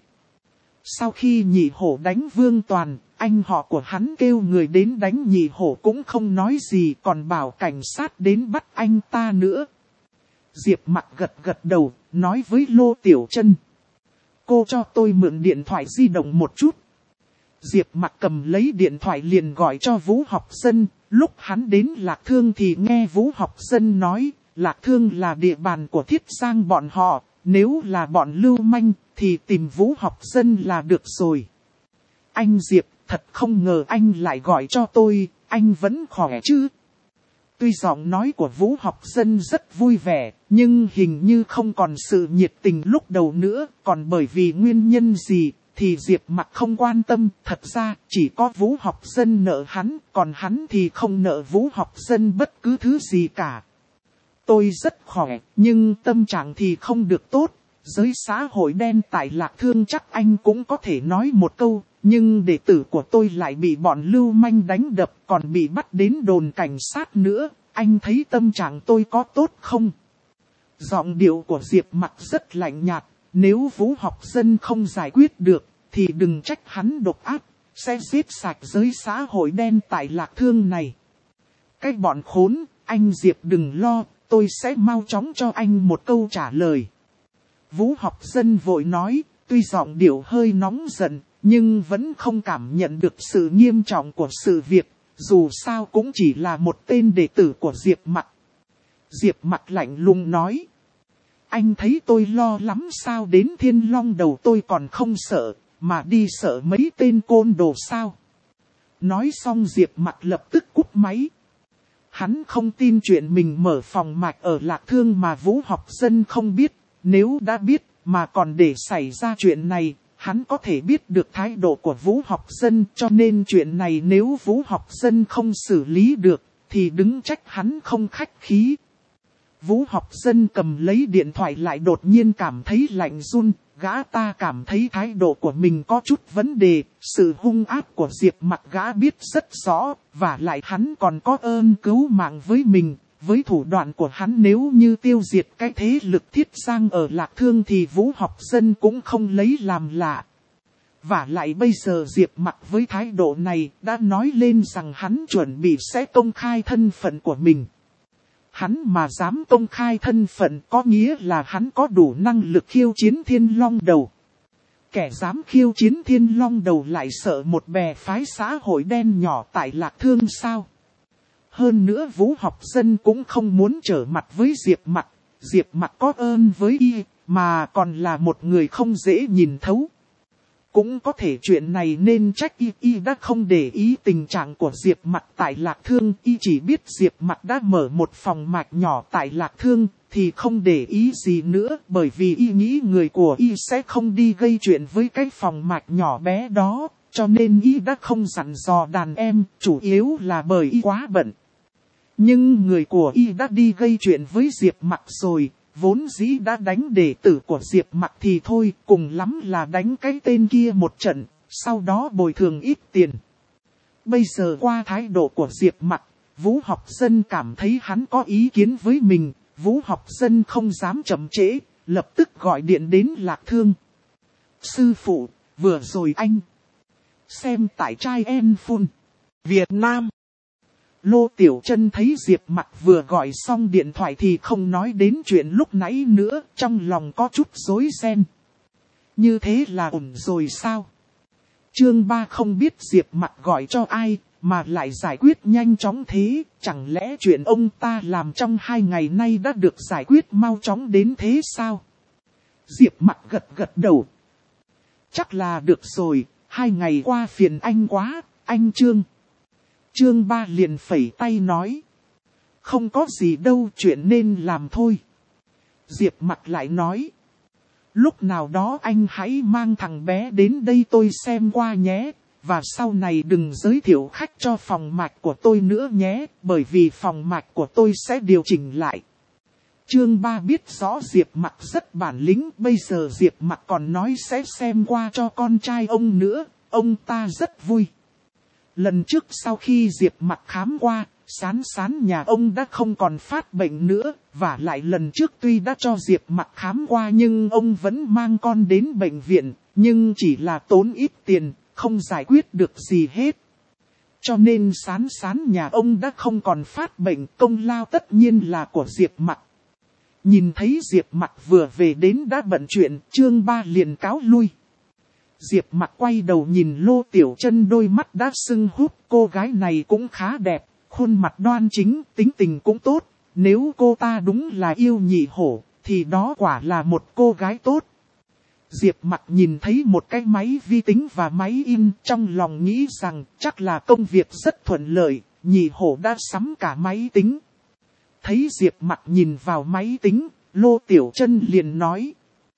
Sau khi Nhị Hổ đánh Vương Toàn, anh họ của hắn kêu người đến đánh Nhị Hổ cũng không nói gì, còn bảo cảnh sát đến bắt anh ta nữa. Diệp Mặc gật gật đầu, nói với Lô Tiểu Trân. Cô cho tôi mượn điện thoại di động một chút. Diệp Mặc cầm lấy điện thoại liền gọi cho Vũ Học Dân, lúc hắn đến Lạc Thương thì nghe Vũ Học Dân nói, Lạc Thương là địa bàn của Thiết Giang bọn họ, nếu là bọn lưu manh thì tìm Vũ Học Dân là được rồi. Anh Diệp, thật không ngờ anh lại gọi cho tôi, anh vẫn khỏe chứ? Tuy giọng nói của Vũ Học Dân rất vui vẻ, nhưng hình như không còn sự nhiệt tình lúc đầu nữa, còn bởi vì nguyên nhân gì thì Diệp Mặc không quan tâm, thật ra chỉ có Vũ Học Dân nợ hắn, còn hắn thì không nợ Vũ Học Dân bất cứ thứ gì cả. Tôi rất khỏe, nhưng tâm trạng thì không được tốt, giới xã hội đen tại Lạc Thương chắc anh cũng có thể nói một câu, nhưng đệ tử của tôi lại bị bọn lưu manh đánh đập, còn bị bắt đến đồn cảnh sát nữa, anh thấy tâm trạng tôi có tốt không? Giọng điệu của Diệp Mặc rất lạnh nhạt. Nếu Vũ Học Dân không giải quyết được, thì đừng trách hắn độc ác, sẽ giết sạch giới xã hội đen tại Lạc Thương này. Cái bọn khốn, anh Diệp đừng lo, tôi sẽ mau chóng cho anh một câu trả lời. Vũ Học Dân vội nói, tuy giọng điệu hơi nóng giận, nhưng vẫn không cảm nhận được sự nghiêm trọng của sự việc, dù sao cũng chỉ là một tên đệ tử của Diệp Mặc. Diệp Mặc lạnh lùng nói. Anh thấy tôi lo lắm sao, đến Thiên Long đầu tôi còn không sợ, mà đi sợ mấy tên côn đồ sao? Nói xong Diệp Mặc lập tức cúp máy. Hắn không tin chuyện mình mở phòng mạch ở Lạc Thương mà Vũ Học Dân không biết, nếu đã biết mà còn để xảy ra chuyện này, hắn có thể biết được thái độ của Vũ Học Dân, cho nên chuyện này nếu Vũ Học Dân không xử lý được, thì đứng trách hắn không khách khí. Vũ Học Dân cầm lấy điện thoại lại đột nhiên cảm thấy lạnh run, gã ta cảm thấy thái độ của mình có chút vấn đề, sự hung ác của Diệp Mặc gã biết rất rõ, và lại hắn còn có ơn cứu mạng với mình, với thủ đoạn của hắn nếu như tiêu diệt cái thế lực Thiết Giang ở Lạc Thương thì Vũ Học Dân cũng không lấy làm lạ. Vả lại bây giờ Diệp Mặc với thái độ này đã nói lên rằng hắn chuẩn bị sẽ công khai thân phận của mình. Hắn mà dám công khai thân phận có nghĩa là hắn có đủ năng lực khiêu chiến Thiên Long Đầu. Kẻ dám khiêu chiến Thiên Long Đầu lại sợ một bè phái xã hội đen nhỏ tại Lạc Thương sao? Hơn nữa Vũ Học Dân cũng không muốn trở mặt với Diệp Mặc. Diệp Mặc có ơn với y, mà còn là một người không dễ nhìn thấu. Cũng có thể chuyện này nên trách y, y đã không để ý tình trạng của Diệp Mặc tại Lạc Thương. Y chỉ biết Diệp Mặc đã mở một phòng mạch nhỏ tại Lạc Thương, thì không để ý gì nữa. Bởi vì y nghĩ người của y sẽ không đi gây chuyện với cái phòng mạch nhỏ bé đó. Cho nên y đã không dặn dò đàn em, chủ yếu là bởi y quá bận. Nhưng người của y đã đi gây chuyện với Diệp Mặc rồi. Vốn dĩ đã đánh đệ tử của Diệp Mặc thì thôi, cùng lắm là đánh cái tên kia một trận, sau đó bồi thường ít tiền. Bây giờ qua thái độ của Diệp Mặc, Vũ Học Dân cảm thấy hắn có ý kiến với mình, Vũ Học Dân không dám chậm trễ, lập tức gọi điện đến Lạc Thương. Sư phụ, vừa rồi anh xem tại trai Enfun, Việt Nam. Lô Tiểu Chân thấy Diệp Mặc vừa gọi xong điện thoại thì không nói đến chuyện lúc nãy nữa, trong lòng có chút rối ren. Như thế là ổn rồi sao? Chương ba không biết Diệp Mặc gọi cho ai, mà lại giải quyết nhanh chóng thế, chẳng lẽ chuyện ông ta làm trong hai ngày nay đã được giải quyết mau chóng đến thế sao? Diệp Mặc gật gật đầu. Chắc là được rồi, hai ngày qua phiền anh quá, anh Trương. Chương ba liền phẩy tay nói. Không có gì đâu, chuyện nên làm thôi. Diệp Mặc lại nói. Lúc nào đó anh hãy mang thằng bé đến đây tôi xem qua nhé. Và sau này đừng giới thiệu khách cho phòng mạch của tôi nữa nhé. Bởi vì phòng mạch của tôi sẽ điều chỉnh lại. Chương ba biết rõ Diệp Mặc rất bản lĩnh. Bây giờ Diệp Mặc còn nói sẽ xem qua cho con trai ông nữa. Ông ta rất vui. Lần trước sau khi Diệp Mặc khám qua, Sán Sán nhà ông đã không còn phát bệnh nữa, và lại lần trước tuy đã cho Diệp Mặc khám qua nhưng ông vẫn mang con đến bệnh viện, nhưng chỉ là tốn ít tiền, không giải quyết được gì hết. Cho nên Sán Sán nhà ông đã không còn phát bệnh, công lao tất nhiên là của Diệp Mặc. Nhìn thấy Diệp Mặc vừa về đến đã bận chuyện, chương ba liền cáo lui. Diệp Mặc quay đầu nhìn Lô Tiểu Chân, đôi mắt đã sưng húp, cô gái này cũng khá đẹp, khuôn mặt đoan chính, tính tình cũng tốt, nếu cô ta đúng là yêu nhị hổ, thì đó quả là một cô gái tốt. Diệp Mặc nhìn thấy một cái máy vi tính và máy in, trong lòng nghĩ rằng chắc là công việc rất thuận lợi, nhị hổ đã sắm cả máy tính. Thấy Diệp Mặc nhìn vào máy tính, Lô Tiểu Chân liền nói.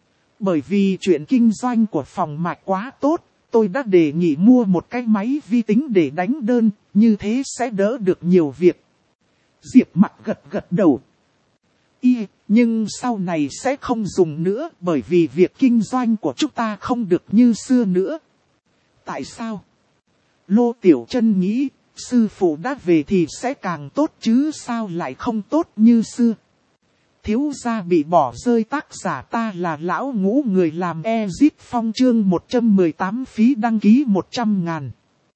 Bởi vì chuyện kinh doanh của phòng mạch quá tốt, tôi đã đề nghị mua một cái máy vi tính để đánh đơn, như thế sẽ đỡ được nhiều việc. Diệp Mặc gật gật đầu. Y, nhưng sau này sẽ không dùng nữa bởi vì việc kinh doanh của chúng ta không được như xưa nữa. Tại sao? Lô Tiểu Chân nghĩ, sư phụ đã về thì sẽ càng tốt chứ sao lại không tốt như xưa. Thiếu gia bị bỏ rơi, tác giả ta là lão ngũ, người làm Ezit Phong, chương một trăm mười tám, phí đăng ký một trăm ngàn.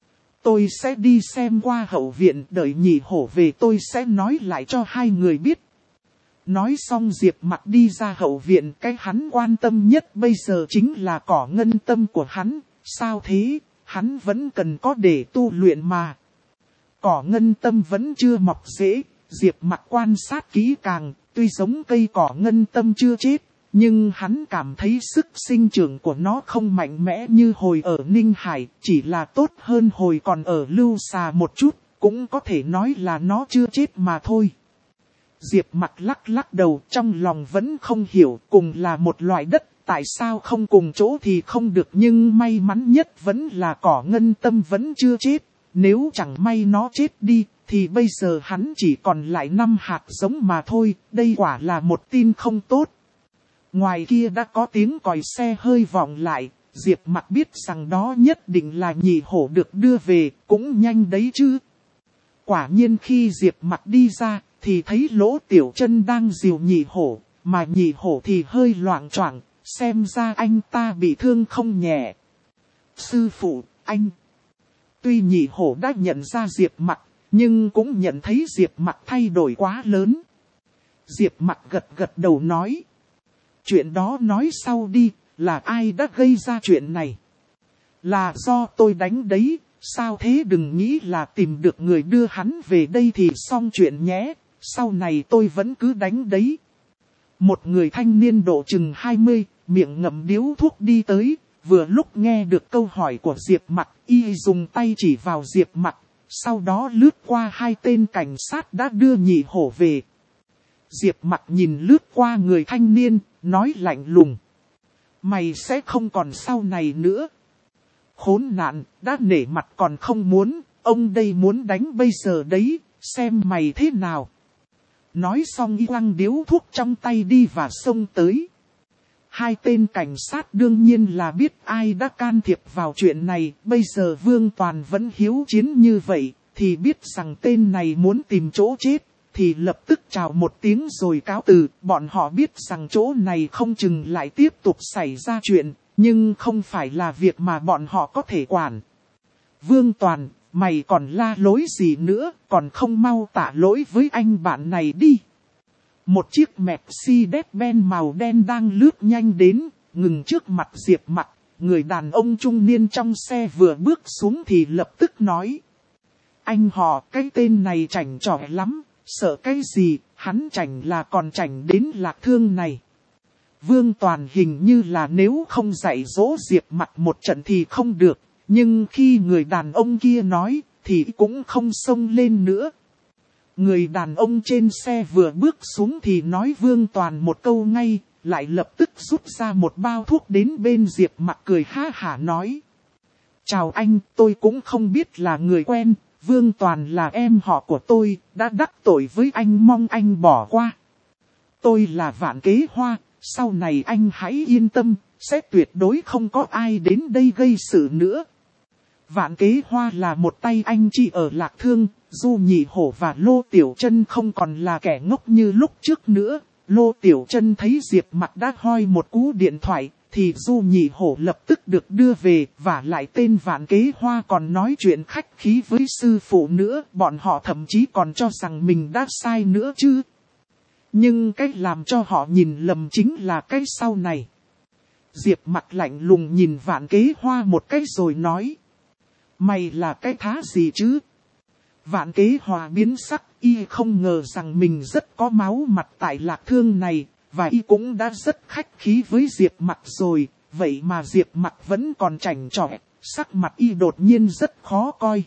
Tôi sẽ đi xem qua hậu viện, đợi nhị hổ về tôi sẽ nói lại cho hai người biết. Nói xong Diệp Mặc đi ra hậu viện, cái hắn quan tâm nhất bây giờ chính là cỏ ngân tâm của hắn. Sao thế, hắn vẫn cần có để tu luyện mà. Cỏ ngân tâm vẫn chưa mọc rễ, Diệp Mặc quan sát kỹ càng. Tuy giống cây cỏ ngân tâm chưa chết, nhưng hắn cảm thấy sức sinh trưởng của nó không mạnh mẽ như hồi ở Ninh Hải, chỉ là tốt hơn hồi còn ở Lưu Xà một chút, cũng có thể nói là nó chưa chết mà thôi. Diệp Mặc lắc lắc đầu, trong lòng vẫn không hiểu, cùng là một loại đất, tại sao không cùng chỗ thì không được, nhưng may mắn nhất vẫn là cỏ ngân tâm vẫn chưa chết, nếu chẳng may nó chết đi. Thì bây giờ hắn chỉ còn lại năm hạt giống mà thôi, đây quả là một tin không tốt. Ngoài kia đã có tiếng còi xe hơi vọng lại, Diệp Mặc biết rằng đó nhất định là nhị hổ được đưa về, cũng nhanh đấy chứ. Quả nhiên khi Diệp Mặc đi ra, thì thấy Lỗ Tiểu Chân đang dìu nhị hổ, mà nhị hổ thì hơi loạng choạng, xem ra anh ta bị thương không nhẹ. Sư phụ, anh. Tuy nhị hổ đã nhận ra Diệp Mặc, nhưng cũng nhận thấy Diệp Mặc thay đổi quá lớn. Diệp Mặc gật gật đầu nói. Chuyện đó nói sau đi, là ai đã gây ra chuyện này? Là do tôi đánh đấy, sao thế, đừng nghĩ là tìm được người đưa hắn về đây thì xong chuyện nhé, sau này tôi vẫn cứ đánh đấy. Một người thanh niên độ chừng hai mươi, miệng ngậm điếu thuốc đi tới, vừa lúc nghe được câu hỏi của Diệp Mặc, y dùng tay chỉ vào Diệp Mặc, sau đó lướt qua hai tên cảnh sát đã đưa nhị hổ về. Diệp Mặc nhìn lướt qua người thanh niên, nói lạnh lùng. Mày sẽ không còn sau này nữa. Khốn nạn, đã nể mặt còn không muốn, ông đây muốn đánh bây giờ đấy, xem mày thế nào. Nói xong y quăng điếu thuốc trong tay đi và xông tới. Hai tên cảnh sát đương nhiên là biết ai đã can thiệp vào chuyện này, bây giờ Vương Toàn vẫn hiếu chiến như vậy, thì biết rằng tên này muốn tìm chỗ chết, thì lập tức chào một tiếng rồi cáo từ. Bọn họ biết rằng chỗ này không chừng lại tiếp tục xảy ra chuyện, nhưng không phải là việc mà bọn họ có thể quản. Vương Toàn, mày còn la lối gì nữa, còn không mau tạ lỗi với anh bạn này đi. Một chiếc Mercedes-Benz màu đen đang lướt nhanh đến, ngừng trước mặt Diệp Mặc. Người đàn ông trung niên trong xe vừa bước xuống thì lập tức nói. Anh họ, cái tên này chảnh chọe lắm, sợ cái gì, hắn chảnh là còn chảnh đến Lạc Thương này. Vương Toàn hình như là nếu không dạy dỗ Diệp Mặc một trận thì không được, nhưng khi người đàn ông kia nói, thì cũng không xông lên nữa. Người đàn ông trên xe vừa bước xuống thì nói Vương Toàn một câu ngay, lại lập tức rút ra một bao thuốc đến bên Diệp Mặc cười ha hả nói. Chào anh, tôi cũng không biết là người quen, Vương Toàn là em họ của tôi, đã đắc tội với anh, mong anh bỏ qua. Tôi là Vạn Kế Hoa, sau này anh hãy yên tâm, sẽ tuyệt đối không có ai đến đây gây sự nữa. Vạn Kế Hoa là một tay anh chị ở Lạc Thương, Du Nhị Hổ và Lô Tiểu Chân không còn là kẻ ngốc như lúc trước nữa. Lô Tiểu Chân thấy Diệp Mặc đã hoi một cú điện thoại, thì Du Nhị Hổ lập tức được đưa về, và lại tên Vạn Kế Hoa còn nói chuyện khách khí với sư phụ nữa, bọn họ thậm chí còn cho rằng mình đã sai nữa chứ. Nhưng cái làm cho họ nhìn lầm chính là cái sau này. Diệp Mặc lạnh lùng nhìn Vạn Kế Hoa một cái rồi nói. Mày là cái thá gì chứ? Vạn Kế Hoa biến sắc, y không ngờ rằng mình rất có máu mặt tại Lạc Thương này, và y cũng đã rất khách khí với Diệp Mặc rồi, vậy mà Diệp Mặc vẫn còn chảnh chọe, sắc mặt y đột nhiên rất khó coi.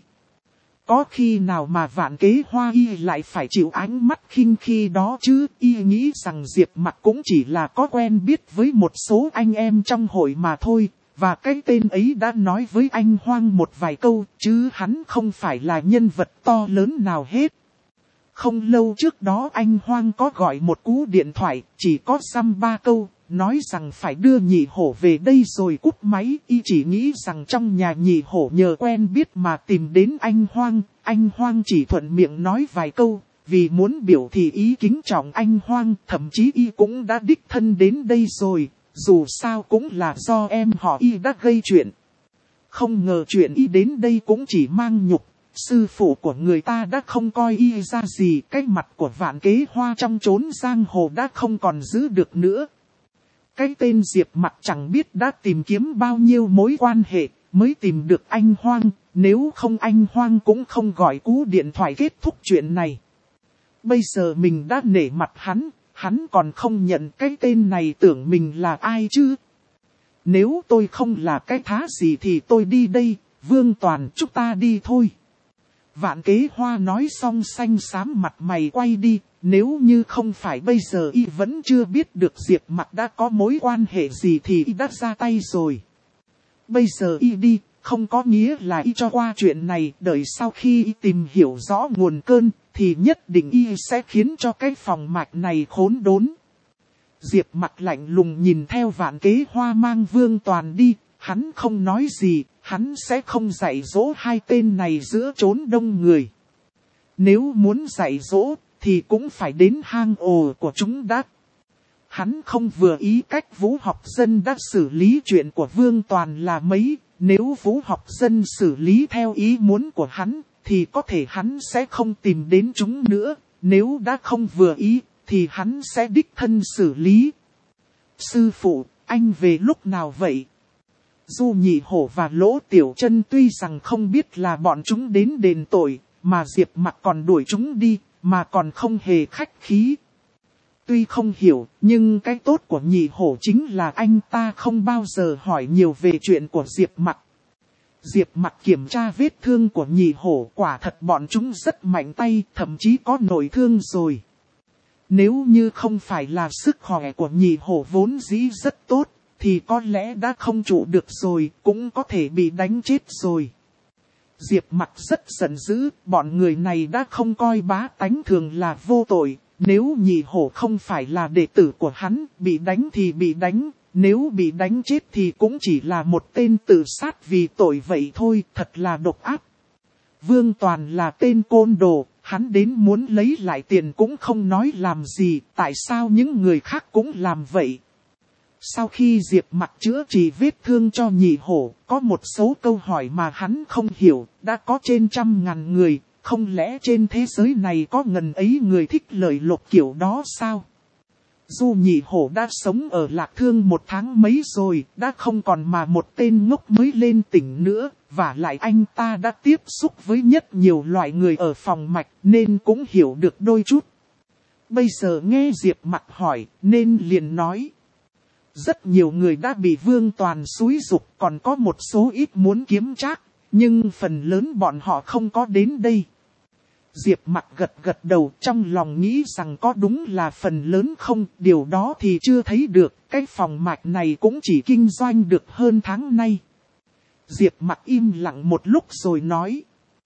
Có khi nào mà Vạn Kế Hoa y lại phải chịu ánh mắt khinh khi đó chứ, y nghĩ rằng Diệp Mặc cũng chỉ là có quen biết với một số anh em trong hội mà thôi. Và cái tên ấy đã nói với anh Hoang một vài câu, chứ hắn không phải là nhân vật to lớn nào hết. Không lâu trước đó anh Hoang có gọi một cú điện thoại, chỉ có dăm ba câu, nói rằng phải đưa Nhị Hổ về đây rồi cúp máy. Y chỉ nghĩ rằng trong nhà Nhị Hổ nhờ quen biết mà tìm đến anh Hoang, anh Hoang chỉ thuận miệng nói vài câu, vì muốn biểu thị ý kính trọng anh Hoang, thậm chí y cũng đã đích thân đến đây rồi. Dù sao cũng là do em họ y đã gây chuyện. Không ngờ chuyện y đến đây cũng chỉ mang nhục. Sư phụ của người ta đã không coi y ra gì. Cái mặt của Vạn Kế Hoa trong chốn giang hồ đã không còn giữ được nữa. Cái tên Diệp Mặc chẳng biết đã tìm kiếm bao nhiêu mối quan hệ mới tìm được anh Hoang. Nếu không anh Hoang cũng không gọi cú điện thoại kết thúc chuyện này. Bây giờ mình đã nể mặt hắn. Hắn còn không nhận cái tên này, tưởng mình là ai chứ? Nếu tôi không là cái thá gì thì tôi đi đây, Vương Toàn chúng ta đi thôi. Vạn Kế Hoa nói xong xanh xám mặt mày quay đi, nếu như không phải bây giờ y vẫn chưa biết được Diệp Mặc đã có mối quan hệ gì thì y đã ra tay rồi. Bây giờ y đi, không có nghĩa là y cho qua chuyện này, đợi sau khi y tìm hiểu rõ nguồn cơn, thì nhất định y sẽ khiến cho cái phòng mạch này khốn đốn. Diệp Mặc lạnh lùng nhìn theo Vạn Kế Hoa mang Vương Toàn đi, hắn không nói gì, hắn sẽ không dạy dỗ hai tên này giữa chốn đông người. Nếu muốn dạy dỗ, thì cũng phải đến hang ổ của chúng đã. Hắn không vừa ý cách Vũ Học Dân đã xử lý chuyện của Vương Toàn là mấy, nếu Vũ Học Dân xử lý theo ý muốn của hắn, thì có thể hắn sẽ không tìm đến chúng nữa, nếu đã không vừa ý, thì hắn sẽ đích thân xử lý. Sư phụ, anh về lúc nào vậy? Du Nhị Hổ và Lỗ Tiểu Chân tuy rằng không biết là bọn chúng đến đền tội, mà Diệp Mặc còn đuổi chúng đi, mà còn không hề khách khí. Tuy không hiểu, nhưng cái tốt của Nhị Hổ chính là anh ta không bao giờ hỏi nhiều về chuyện của Diệp Mặc. Diệp Mặc kiểm tra vết thương của Nhị Hổ, quả thật bọn chúng rất mạnh tay, thậm chí có nội thương rồi. Nếu như không phải là sức khỏe của Nhị Hổ vốn dĩ rất tốt, thì có lẽ đã không trụ được rồi, cũng có thể bị đánh chết rồi. Diệp Mặc rất giận dữ, bọn người này đã không coi bá tánh thường là vô tội. Nếu Nhị Hổ không phải là đệ tử của hắn, bị đánh thì bị đánh, nếu bị đánh chết thì cũng chỉ là một tên tự sát vì tội vậy thôi, thật là độc ác. Vương Toàn là tên côn đồ, hắn đến muốn lấy lại tiền cũng không nói làm gì, tại sao những người khác cũng làm vậy? Sau khi Diệp Mặc chữa trị vết thương cho Nhị Hổ, có một số câu hỏi mà hắn không hiểu, đã có trên trăm ngàn người, không lẽ trên thế giới này có ngần ấy người thích lời lộc kiểu đó sao? Du Nhị Hổ đã sống ở Lạc Thương một tháng mấy rồi, đã không còn mà một tên ngốc mới lên tỉnh nữa, và lại anh ta đã tiếp xúc với rất nhiều loại người ở phòng mạch nên cũng hiểu được đôi chút. Bây giờ nghe Diệp Mặc hỏi nên liền nói. Rất nhiều người đã bị Vương Toàn xúi giục, còn có một số ít muốn kiếm trác, nhưng phần lớn bọn họ không có đến đây. Diệp Mặc gật gật đầu, trong lòng nghĩ rằng có đúng là phần lớn không, điều đó thì chưa thấy được, cái phòng mạch này cũng chỉ kinh doanh được hơn tháng nay. Diệp Mặc im lặng một lúc rồi nói.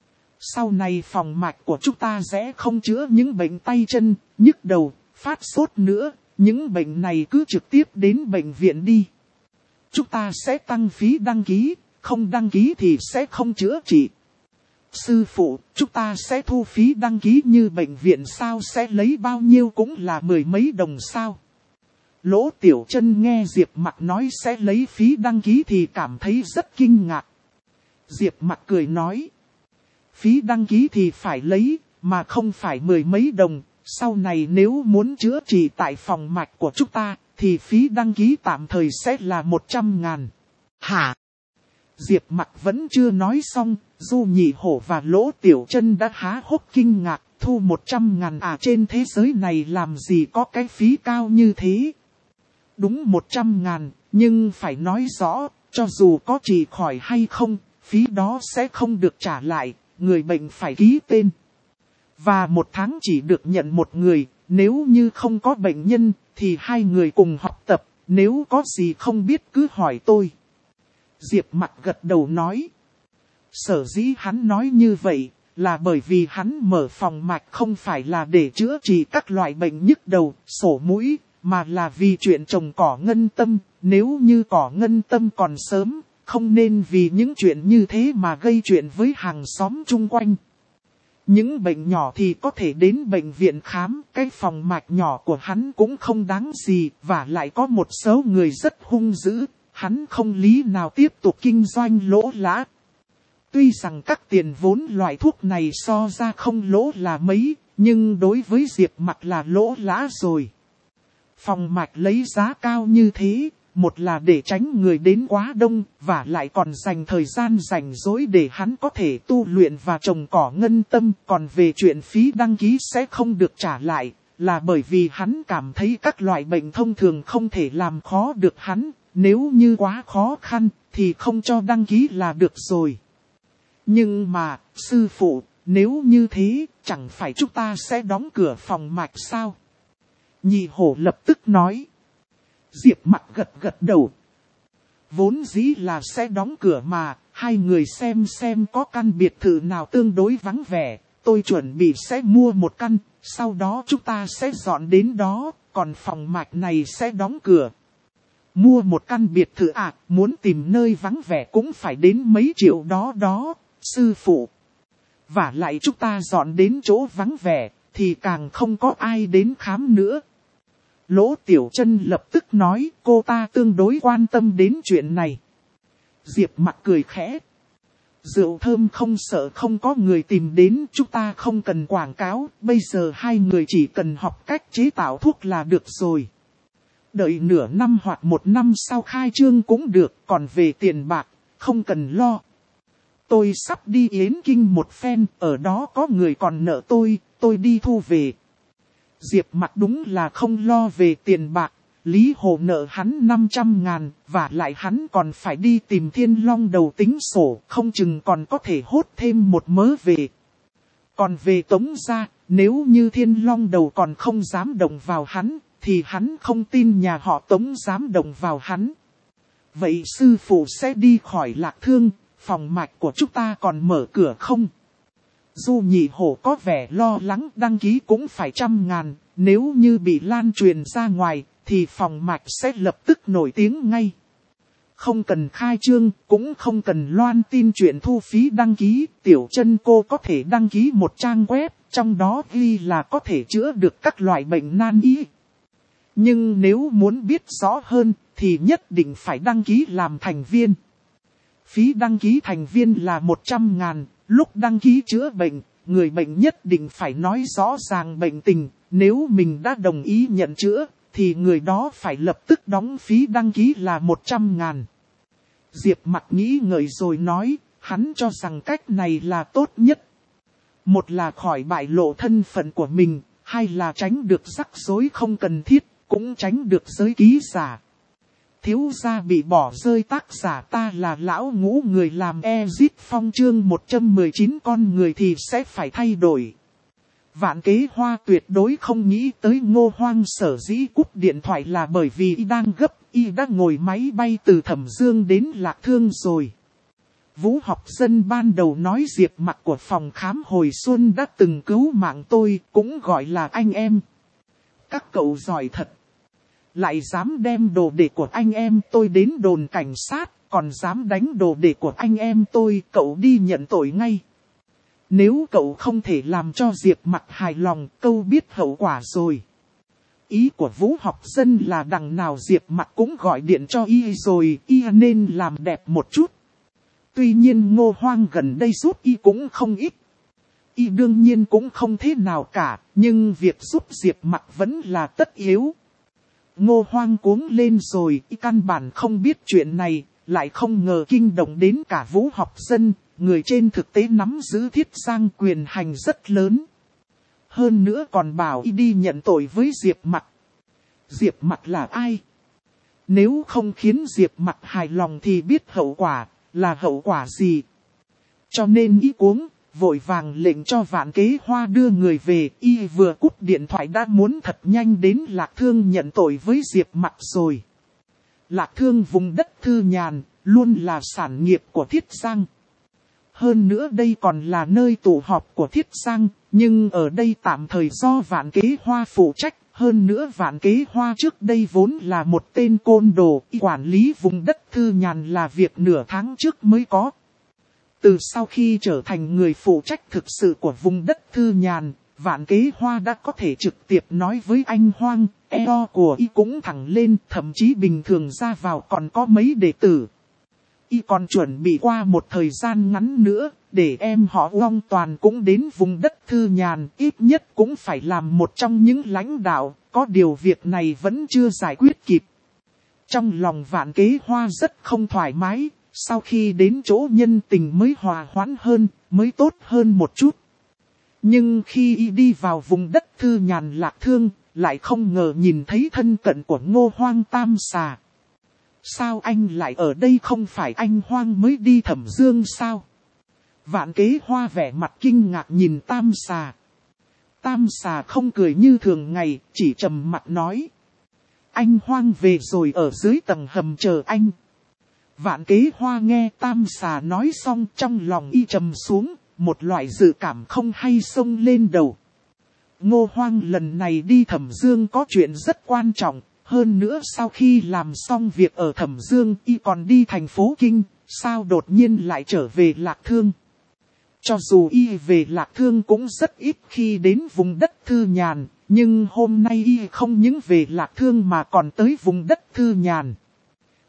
Sau này phòng mạch của chúng ta sẽ không chữa những bệnh tay chân, nhức đầu, phát sốt nữa, những bệnh này cứ trực tiếp đến bệnh viện đi. Chúng ta sẽ tăng phí đăng ký, không đăng ký thì sẽ không chữa trị. Sư phụ, chúng ta sẽ thu phí đăng ký như bệnh viện sao, sẽ lấy bao nhiêu cũng là mười mấy đồng sao? Lỗ Tiểu Chân nghe Diệp Mặc nói sẽ lấy phí đăng ký thì cảm thấy rất kinh ngạc. Diệp Mặc cười nói. Phí đăng ký thì phải lấy, mà không phải mười mấy đồng. Sau này nếu muốn chữa trị tại phòng mạch của chúng ta, thì phí đăng ký tạm thời sẽ là một trăm ngàn. Hả? Diệp Mặc vẫn chưa nói xong, Du Nhị Hổ và Lỗ Tiểu Chân đã há hốc kinh ngạc, thu một trăm ngàn à, trên thế giới này làm gì có cái phí cao như thế? Đúng một trăm ngàn, nhưng phải nói rõ, cho dù có trị khỏi hay không, phí đó sẽ không được trả lại, người bệnh phải ký tên. Và một tháng chỉ được nhận một người, nếu như không có bệnh nhân, thì hai người cùng học tập, nếu có gì không biết cứ hỏi tôi. Diệp Mặc gật đầu nói. Sở dĩ hắn nói như vậy, là bởi vì hắn mở phòng mạch không phải là để chữa trị các loại bệnh nhức đầu, sổ mũi, mà là vì chuyện trồng cỏ ngân tâm. Nếu như cỏ ngân tâm còn sớm, không nên vì những chuyện như thế mà gây chuyện với hàng xóm chung quanh. Những bệnh nhỏ thì có thể đến bệnh viện khám, cái phòng mạch nhỏ của hắn cũng không đáng gì, và lại có một số người rất hung dữ, hắn không lý nào tiếp tục kinh doanh lỗ lã. Tuy rằng các tiền vốn loại thuốc này so ra không lỗ là mấy, nhưng đối với Diệp Mặc là lỗ lã rồi. Phòng mạch lấy giá cao như thế, một là để tránh người đến quá đông, và lại còn dành thời gian rảnh rỗi để hắn có thể tu luyện và trồng cỏ ngân tâm. Còn về chuyện phí đăng ký sẽ không được trả lại, là bởi vì hắn cảm thấy các loại bệnh thông thường không thể làm khó được hắn, nếu như quá khó khăn thì không cho đăng ký là được rồi. Nhưng mà, sư phụ, nếu như thế, chẳng phải chúng ta sẽ đóng cửa phòng mạch sao? Nhị Hổ lập tức nói. Diệp Mặc gật gật đầu. Vốn dĩ là sẽ đóng cửa mà, hai người xem xem có căn biệt thự nào tương đối vắng vẻ, tôi chuẩn bị sẽ mua một căn, sau đó chúng ta sẽ dọn đến đó, còn phòng mạch này sẽ đóng cửa. Mua một căn biệt thự à, muốn tìm nơi vắng vẻ cũng phải đến mấy triệu đó đó, sư phụ. Và lại chúng ta dọn đến chỗ vắng vẻ, thì càng không có ai đến khám nữa. Lỗ Tiểu Chân lập tức nói cô ta tương đối quan tâm đến chuyện này. Diệp Mặc cười khẽ. Rượu thơm không sợ không có người tìm đến, chúng ta không cần quảng cáo, bây giờ hai người chỉ cần học cách chế tạo thuốc là được rồi. Đợi nửa năm hoặc một năm sau khai trương cũng được, còn về tiền bạc, không cần lo. Tôi sắp đi Yến Kinh một phen, ở đó có người còn nợ tôi, tôi đi thu về. Diệp Mặc đúng là không lo về tiền bạc, Lý Hồ nợ hắn năm trăm ngàn, và lại hắn còn phải đi tìm Thiên Long Đầu tính sổ, không chừng còn có thể hốt thêm một mớ về. Còn về Tống gia, nếu như Thiên Long Đầu còn không dám động vào hắn, thì hắn không tin nhà họ Tống dám động vào hắn. Vậy sư phụ sẽ đi khỏi Lạc Thương, phòng mạch của chúng ta còn mở cửa không? Du Nhị Hổ có vẻ lo lắng, đăng ký cũng phải trăm ngàn, nếu như bị lan truyền ra ngoài, thì phòng mạch sẽ lập tức nổi tiếng ngay. Không cần khai trương, cũng không cần loan tin chuyện thu phí đăng ký, Tiểu Chân cô có thể đăng ký một trang web, trong đó ghi là có thể chữa được các loại bệnh nan y. Nhưng nếu muốn biết rõ hơn, thì nhất định phải đăng ký làm thành viên. Phí đăng ký thành viên là một trăm ngàn, lúc đăng ký chữa bệnh, người bệnh nhất định phải nói rõ ràng bệnh tình, nếu mình đã đồng ý nhận chữa, thì người đó phải lập tức đóng phí đăng ký là một trăm ngàn. Diệp Mặc nghĩ ngợi rồi nói, hắn cho rằng cách này là tốt nhất. Một là khỏi bại lộ thân phận của mình, hai là tránh được rắc rối không cần thiết, cũng tránh được giới ký giả. Thiếu gia bị bỏ rơi, tác giả ta là lão ngũ, người làm Exit Phong chương một trăm mười chín, con người thì sẽ phải thay đổi. Vạn Kế Hoa tuyệt đối không nghĩ tới Ngô Hoang sở dĩ cúp điện thoại là bởi vì y đang gấp, y đã ngồi máy bay từ Thẩm Dương đến Lạc Thương rồi. Vũ Học Dân ban đầu nói Diệp Mặc của phòng khám hồi xuân đã từng cứu mạng tôi, cũng gọi là anh em. Các cậu giỏi thật. Lại dám đem đồ đệ của anh em tôi đến đồn cảnh sát, còn dám đánh đồ đệ của anh em tôi, cậu đi nhận tội ngay. Nếu cậu không thể làm cho Diệp Mặc hài lòng, câu biết hậu quả rồi. Ý của Vũ Học Dân là đằng nào Diệp Mặc cũng gọi điện cho y rồi, y nên làm đẹp một chút. Tuy nhiên Ngô Hoang gần đây giúp y cũng không ít. Y đương nhiên cũng không thế nào cả, nhưng việc giúp Diệp Mặc vẫn là tất yếu. Ngô Hoang cuống lên rồi, y căn bản không biết chuyện này, lại không ngờ kinh động đến cả Vũ Học Dân, người trên thực tế nắm giữ Thiết Giang quyền hành rất lớn. Hơn nữa còn bảo y đi nhận tội với Diệp Mặc. Diệp Mặc là ai? Nếu không khiến Diệp Mặc hài lòng thì biết hậu quả, là hậu quả gì? Cho nên y cuống, vội vàng lệnh cho Vạn Kế Hoa đưa người về, y vừa cúp điện thoại đã muốn thật nhanh đến Lạc Thương nhận tội với Diệp Mặc rồi. Lạc Thương vùng đất thư nhàn, luôn là sản nghiệp của Thiết Giang. Hơn nữa đây còn là nơi tụ họp của Thiết Giang, nhưng ở đây tạm thời do Vạn Kế Hoa phụ trách. Hơn nữa Vạn Kế Hoa trước đây vốn là một tên côn đồ, quản lý vùng đất thư nhàn là việc nửa tháng trước mới có. Từ sau khi trở thành người phụ trách thực sự của vùng đất thư nhàn, Vạn Kế Hoa đã có thể trực tiếp nói với anh Hoang, eo của y cũng thẳng lên, thậm chí bình thường ra vào còn có mấy đệ tử. Y còn chuẩn bị qua một thời gian ngắn nữa, để em họ Uông Toàn cũng đến vùng đất thư nhàn, ít nhất cũng phải làm một trong những lãnh đạo, có điều việc này vẫn chưa giải quyết kịp. Trong lòng Vạn Kế Hoa rất không thoải mái, sau khi đến chỗ nhân tình mới hòa hoãn hơn, mới tốt hơn một chút. Nhưng khi y đi vào vùng đất thư nhàn Lạc Thương, lại không ngờ nhìn thấy thân cận của Ngô Hoang Tam Xà. Sao anh lại ở đây, không phải anh Hoang mới đi Thẩm Dương sao? Vạn Kế Hoa vẻ mặt kinh ngạc nhìn Tam Xà. Tam Xà không cười như thường ngày, chỉ trầm mặt nói. Anh Hoang về rồi, ở dưới tầng hầm chờ anh. Vạn Kế Hoa nghe Tam Xà nói xong, trong lòng y trầm xuống, một loại dự cảm không hay xông lên đầu. Ngô Hoang lần này đi Thẩm Dương có chuyện rất quan trọng. Hơn nữa sau khi làm xong việc ở Thẩm Dương, y còn đi thành phố Kinh, sao đột nhiên lại trở về Lạc Thương. Cho dù y về Lạc Thương cũng rất ít khi đến vùng đất thư nhàn, nhưng hôm nay y không những về Lạc Thương mà còn tới vùng đất thư nhàn.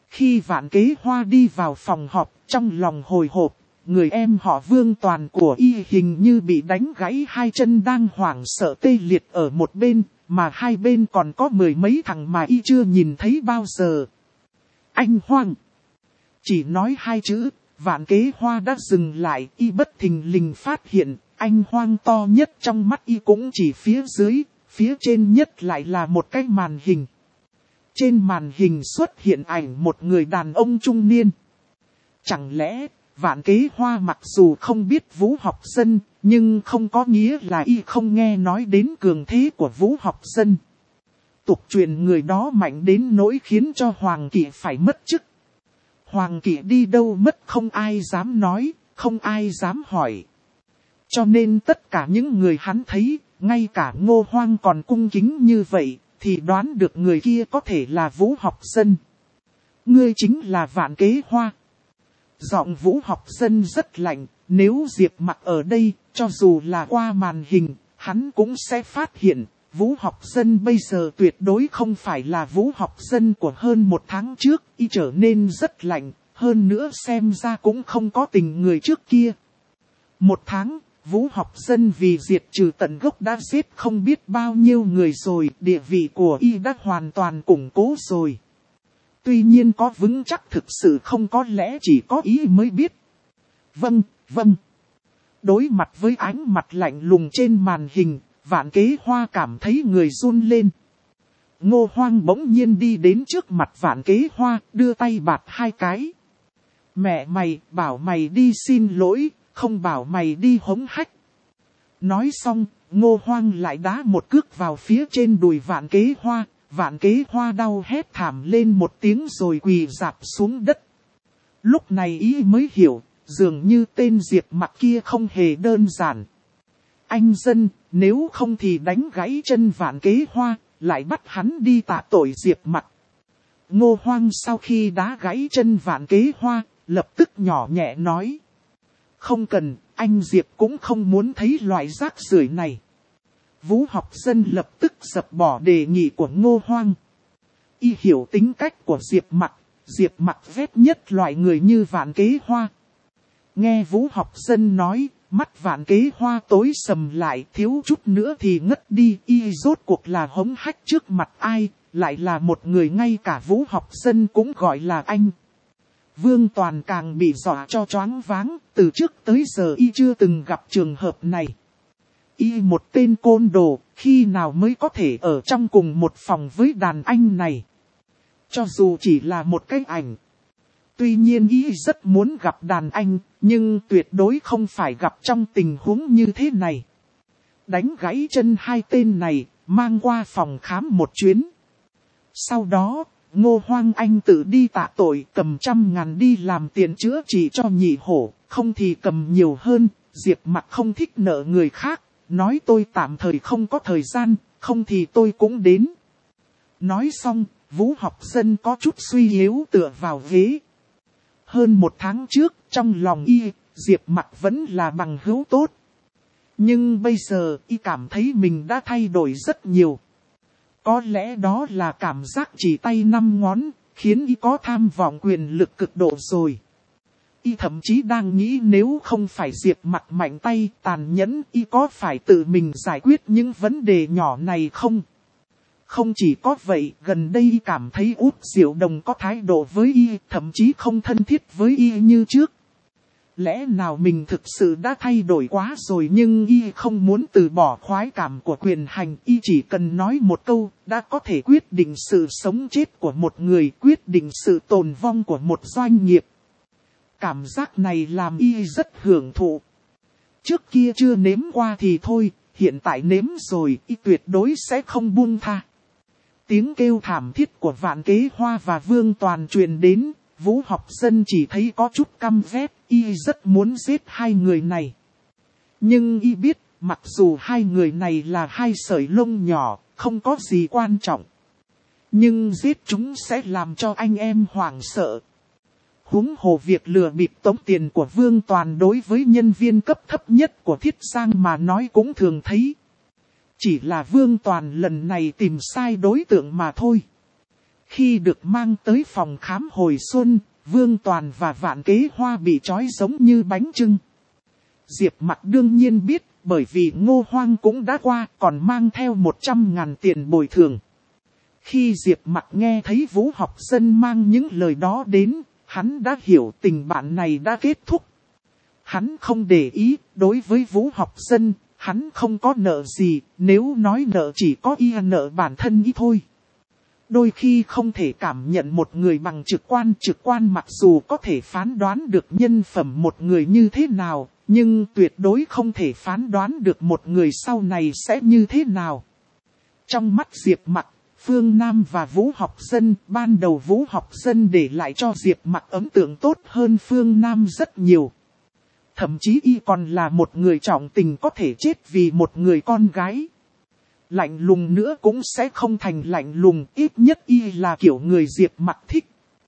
Khi Vạn Kế Hoa đi vào phòng họp, trong lòng hồi hộp, người em họ Vương Toàn của y hình như bị đánh gãy hai chân đang hoảng sợ tê liệt ở một bên, mà hai bên còn có mười mấy thằng mà y chưa nhìn thấy bao giờ. Anh Hoang! Chỉ nói hai chữ, Vạn Kế Hoa đã dừng lại, y bất thình lình phát hiện, anh Hoang to nhất trong mắt y cũng chỉ phía dưới, phía trên nhất lại là một cái màn hình. Trên màn hình xuất hiện ảnh một người đàn ông trung niên. Chẳng lẽ, Vạn Kế Hoa mặc dù không biết Vũ Học Dân, nhưng không có nghĩa là y không nghe nói đến cường thế của Vũ Học Dân. Tục truyền người đó mạnh đến nỗi khiến cho Hoàng Kỵ phải mất chức. Hoàng Kỵ đi đâu mất không ai dám nói, không ai dám hỏi. Cho nên tất cả những người hắn thấy, ngay cả Ngô Hoang còn cung kính như vậy, thì đoán được người kia có thể là Vũ Học Dân. Ngươi chính là Vạn Kế Hoa. Giọng Vũ Học Dân rất lạnh, nếu Diệp Mặc ở đây, cho dù là qua màn hình, hắn cũng sẽ phát hiện, Vũ Học Dân bây giờ tuyệt đối không phải là Vũ Học Dân của hơn một tháng trước, y trở nên rất lạnh, hơn nữa xem ra cũng không có tình người trước kia. Một tháng, Vũ Học Dân vì diệt trừ tận gốc đã giết không biết bao nhiêu người rồi, địa vị của y đã hoàn toàn củng cố rồi. Tuy nhiên có vững chắc thực sự không có lẽ chỉ có ý mới biết. Vâng, vâng. Đối mặt với ánh mặt lạnh lùng trên màn hình, Vạn Kế Hoa cảm thấy người run lên. Ngô Hoang bỗng nhiên đi đến trước mặt Vạn Kế Hoa, đưa tay bạt hai cái. Mẹ mày, bảo mày đi xin lỗi, không bảo mày đi hống hách. Nói xong, Ngô Hoang lại đá một cước vào phía trên đùi Vạn Kế Hoa. Vạn Kế Hoa đau hét thảm lên một tiếng rồi quỳ rạp xuống đất. Lúc này ý mới hiểu, dường như tên Diệp Mặc kia không hề đơn giản. Anh dân, nếu không thì đánh gãy chân Vạn Kế Hoa, lại bắt hắn đi tạ tội Diệp Mặc. Ngô Hoang sau khi đá gãy chân Vạn Kế Hoa, lập tức nhỏ nhẹ nói. Không cần, anh Diệp cũng không muốn thấy loại rác rưởi này. Vũ Học Dân lập tức dập bỏ đề nghị của Ngô Hoang. Y hiểu tính cách của Diệp Mặc, Diệp Mặc ghét nhất loại người như Vạn Kế Hoa. Nghe Vũ Học Dân nói, mắt Vạn Kế Hoa tối sầm lại, thiếu chút nữa thì ngất đi. Y rốt cuộc là hống hách trước mặt ai, lại là một người ngay cả Vũ Học Dân cũng gọi là anh. Vương Toàn càng bị dọa cho choáng váng, từ trước tới giờ y chưa từng gặp trường hợp này. Y một tên côn đồ, khi nào mới có thể ở trong cùng một phòng với đàn anh này. Cho dù chỉ là một cái ảnh. Tuy nhiên y rất muốn gặp đàn anh, nhưng tuyệt đối không phải gặp trong tình huống như thế này. Đánh gãy chân hai tên này, mang qua phòng khám một chuyến. Sau đó, Ngô Hoang Anh tự đi tạ tội, cầm trăm ngàn đi làm tiền chữa trị cho nhị hổ, không thì cầm nhiều hơn. Diệp Mặc không thích nợ người khác, nói tôi tạm thời không có thời gian, không thì tôi cũng đến. Nói xong, Vũ Học Dân có chút suy yếu tựa vào ghế. Hơn một tháng trước, trong lòng y, Diệp Mặc vẫn là bằng hữu tốt. Nhưng bây giờ, y cảm thấy mình đã thay đổi rất nhiều. Có lẽ đó là cảm giác chỉ tay năm ngón, khiến y có tham vọng quyền lực cực độ rồi. Y thậm chí đang nghĩ nếu không phải Diệp Mặc mạnh tay tàn nhẫn, y có phải tự mình giải quyết những vấn đề nhỏ này không? Không chỉ có vậy, gần đây y cảm thấy Út Diệu Đồng có thái độ với y, thậm chí không thân thiết với y như trước. Lẽ nào mình thực sự đã thay đổi quá rồi, nhưng y không muốn từ bỏ khoái cảm của quyền hành. Y chỉ cần nói một câu, đã có thể quyết định sự sống chết của một người, quyết định sự tồn vong của một doanh nghiệp. Cảm giác này làm y rất hưởng thụ. Trước kia chưa nếm qua thì thôi, hiện tại nếm rồi, y tuyệt đối sẽ không buông tha. Tiếng kêu thảm thiết của Vạn Kế Hoa và Vương Toàn truyền đến, Vũ Học Dân chỉ thấy có chút căm ghét, y rất muốn giết hai người này. Nhưng y biết, mặc dù hai người này là hai sợi lông nhỏ, không có gì quan trọng. Nhưng giết chúng sẽ làm cho anh em hoảng sợ. Huống hồ việc lừa bịp tống tiền của Vương Toàn đối với nhân viên cấp thấp nhất của Thiết Giang mà nói cũng thường thấy. Chỉ là Vương Toàn lần này tìm sai đối tượng mà thôi. Khi được mang tới phòng khám hồi xuân, Vương Toàn và Vạn Kế Hoa bị trói giống như bánh chưng. Diệp Mặc đương nhiên biết, bởi vì Ngô Hoang cũng đã qua, còn mang theo một trăm ngàn tiền bồi thường. Khi Diệp Mặc nghe thấy Vũ Học Dân mang những lời đó đến, hắn đã hiểu tình bạn này đã kết thúc. Hắn không để ý, đối với Vũ Học Dân, hắn không có nợ gì, nếu nói nợ chỉ có y nợ bản thân y thôi. Đôi khi không thể cảm nhận một người bằng trực quan, trực quan mặc dù có thể phán đoán được nhân phẩm một người như thế nào, nhưng tuyệt đối không thể phán đoán được một người sau này sẽ như thế nào. Trong mắt Diệp Mặc, Phương Nam và Vũ Học Dân, ban đầu Vũ Học Dân để lại cho Diệp Mặc ấn tượng tốt hơn Phương Nam rất nhiều. Thậm chí y còn là một người trọng tình có thể chết vì một người con gái. Lạnh lùng nữa cũng sẽ không thành lạnh lùng, ít nhất y là kiểu người Diệp Mặc thích.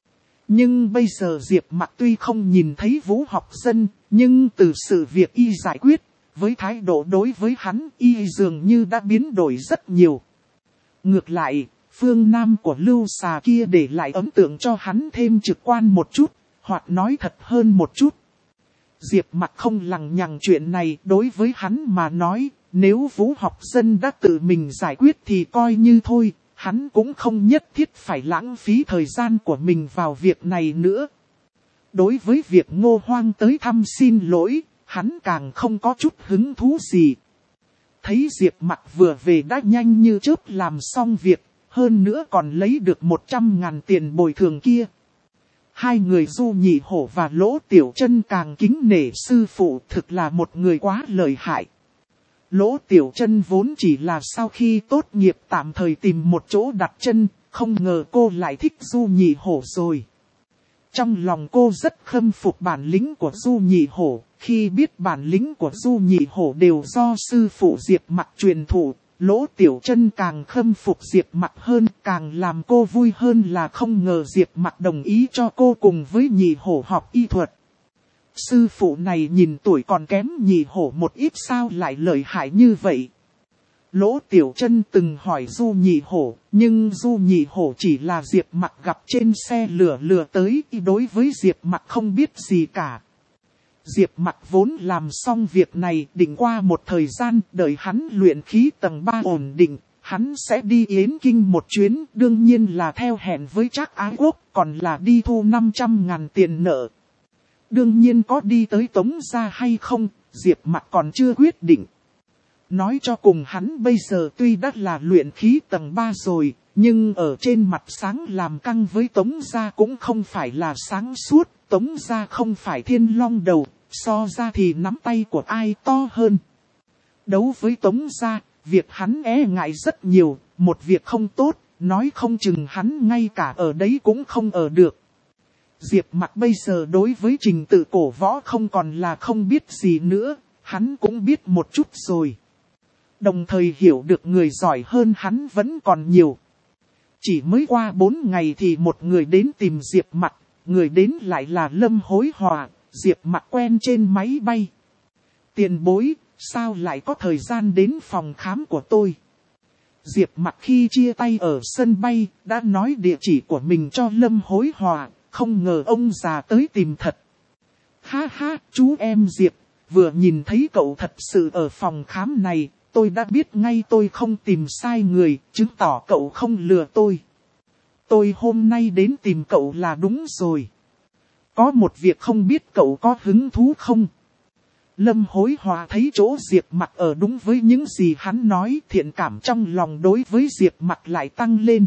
Nhưng bây giờ Diệp Mặc tuy không nhìn thấy Vũ Học Dân, nhưng từ sự việc y giải quyết, với thái độ đối với hắn y dường như đã biến đổi rất nhiều. Ngược lại, phương Nam của Lưu Xà kia để lại ấn tượng cho hắn thêm trực quan một chút, hoặc nói thật hơn một chút. Diệp Mặc không lằng nhằng chuyện này, đối với hắn mà nói, nếu Vũ Học Dân đã tự mình giải quyết thì coi như thôi, hắn cũng không nhất thiết phải lãng phí thời gian của mình vào việc này nữa. Đối với việc Ngô Hoang tới thăm xin lỗi, hắn càng không có chút hứng thú gì. Thấy Diệp Mặc vừa về đã nhanh như chớp làm xong việc, hơn nữa còn lấy được một trăm ngàn tiền bồi thường kia. Hai người Du Nhị Hổ và Lỗ Tiểu Chân càng kính nể sư phụ, thực là một người quá lợi hại. Lỗ Tiểu Chân vốn chỉ là sau khi tốt nghiệp tạm thời tìm một chỗ đặt chân, không ngờ cô lại thích Du Nhị Hổ rồi. Trong lòng cô rất khâm phục bản lĩnh của Du Nhị Hổ, khi biết bản lĩnh của Du Nhị Hổ đều do sư phụ Diệp Mặc truyền thụ, Lỗ Tiểu Chân càng khâm phục Diệp Mặc hơn, càng làm cô vui hơn là không ngờ Diệp Mặc đồng ý cho cô cùng với Nhị Hổ học y thuật. Sư phụ này nhìn tuổi còn kém Nhị Hổ một ít sao lại lợi hại như vậy. Lỗ Tiểu Chân từng hỏi Du Nhị Hổ, nhưng Du Nhị Hổ chỉ là Diệp Mặc gặp trên xe lửa lừa tới, đối với Diệp Mặc không biết gì cả. Diệp Mặc vốn làm xong việc này, định qua một thời gian, đợi hắn luyện khí tầng ba ổn định, hắn sẽ đi Yến Kinh một chuyến, đương nhiên là theo hẹn với Trác Ái Quốc, còn là đi thu năm trăm ngàn tiền nợ. Đương nhiên có đi tới Tống gia hay không, Diệp Mặc còn chưa quyết định. Nói cho cùng hắn bây giờ tuy đã là luyện khí tầng ba rồi, nhưng ở trên mặt sáng làm căng với Tống gia cũng không phải là sáng suốt. Tống gia không phải thiên long đầu, so ra thì nắm tay của ai to hơn. Đấu với Tống gia, việc hắn e ngại rất nhiều, một việc không tốt, nói không chừng hắn ngay cả ở đấy cũng không ở được. Diệp Mặc bây giờ đối với trình tự cổ võ không còn là không biết gì nữa, hắn cũng biết một chút rồi. Đồng thời hiểu được người giỏi hơn hắn vẫn còn nhiều. Chỉ mới qua bốn ngày thì một người đến tìm Diệp Mặc, người đến lại là Lâm Hối Hòa, Diệp Mặc quen trên máy bay. Tiền bối, sao lại có thời gian đến phòng khám của tôi? Diệp Mặc khi chia tay ở sân bay, đã nói địa chỉ của mình cho Lâm Hối Hòa, không ngờ ông già tới tìm thật. Ha ha, chú em Diệp, vừa nhìn thấy cậu thật sự ở phòng khám này, tôi đã biết ngay tôi không tìm sai người, chứng tỏ cậu không lừa tôi. Tôi hôm nay đến tìm cậu là đúng rồi. Có một việc không biết cậu có hứng thú không? Lâm Hối Hòa thấy chỗ Diệp Mặc ở đúng với những gì hắn nói, thiện cảm trong lòng đối với Diệp Mặc lại tăng lên.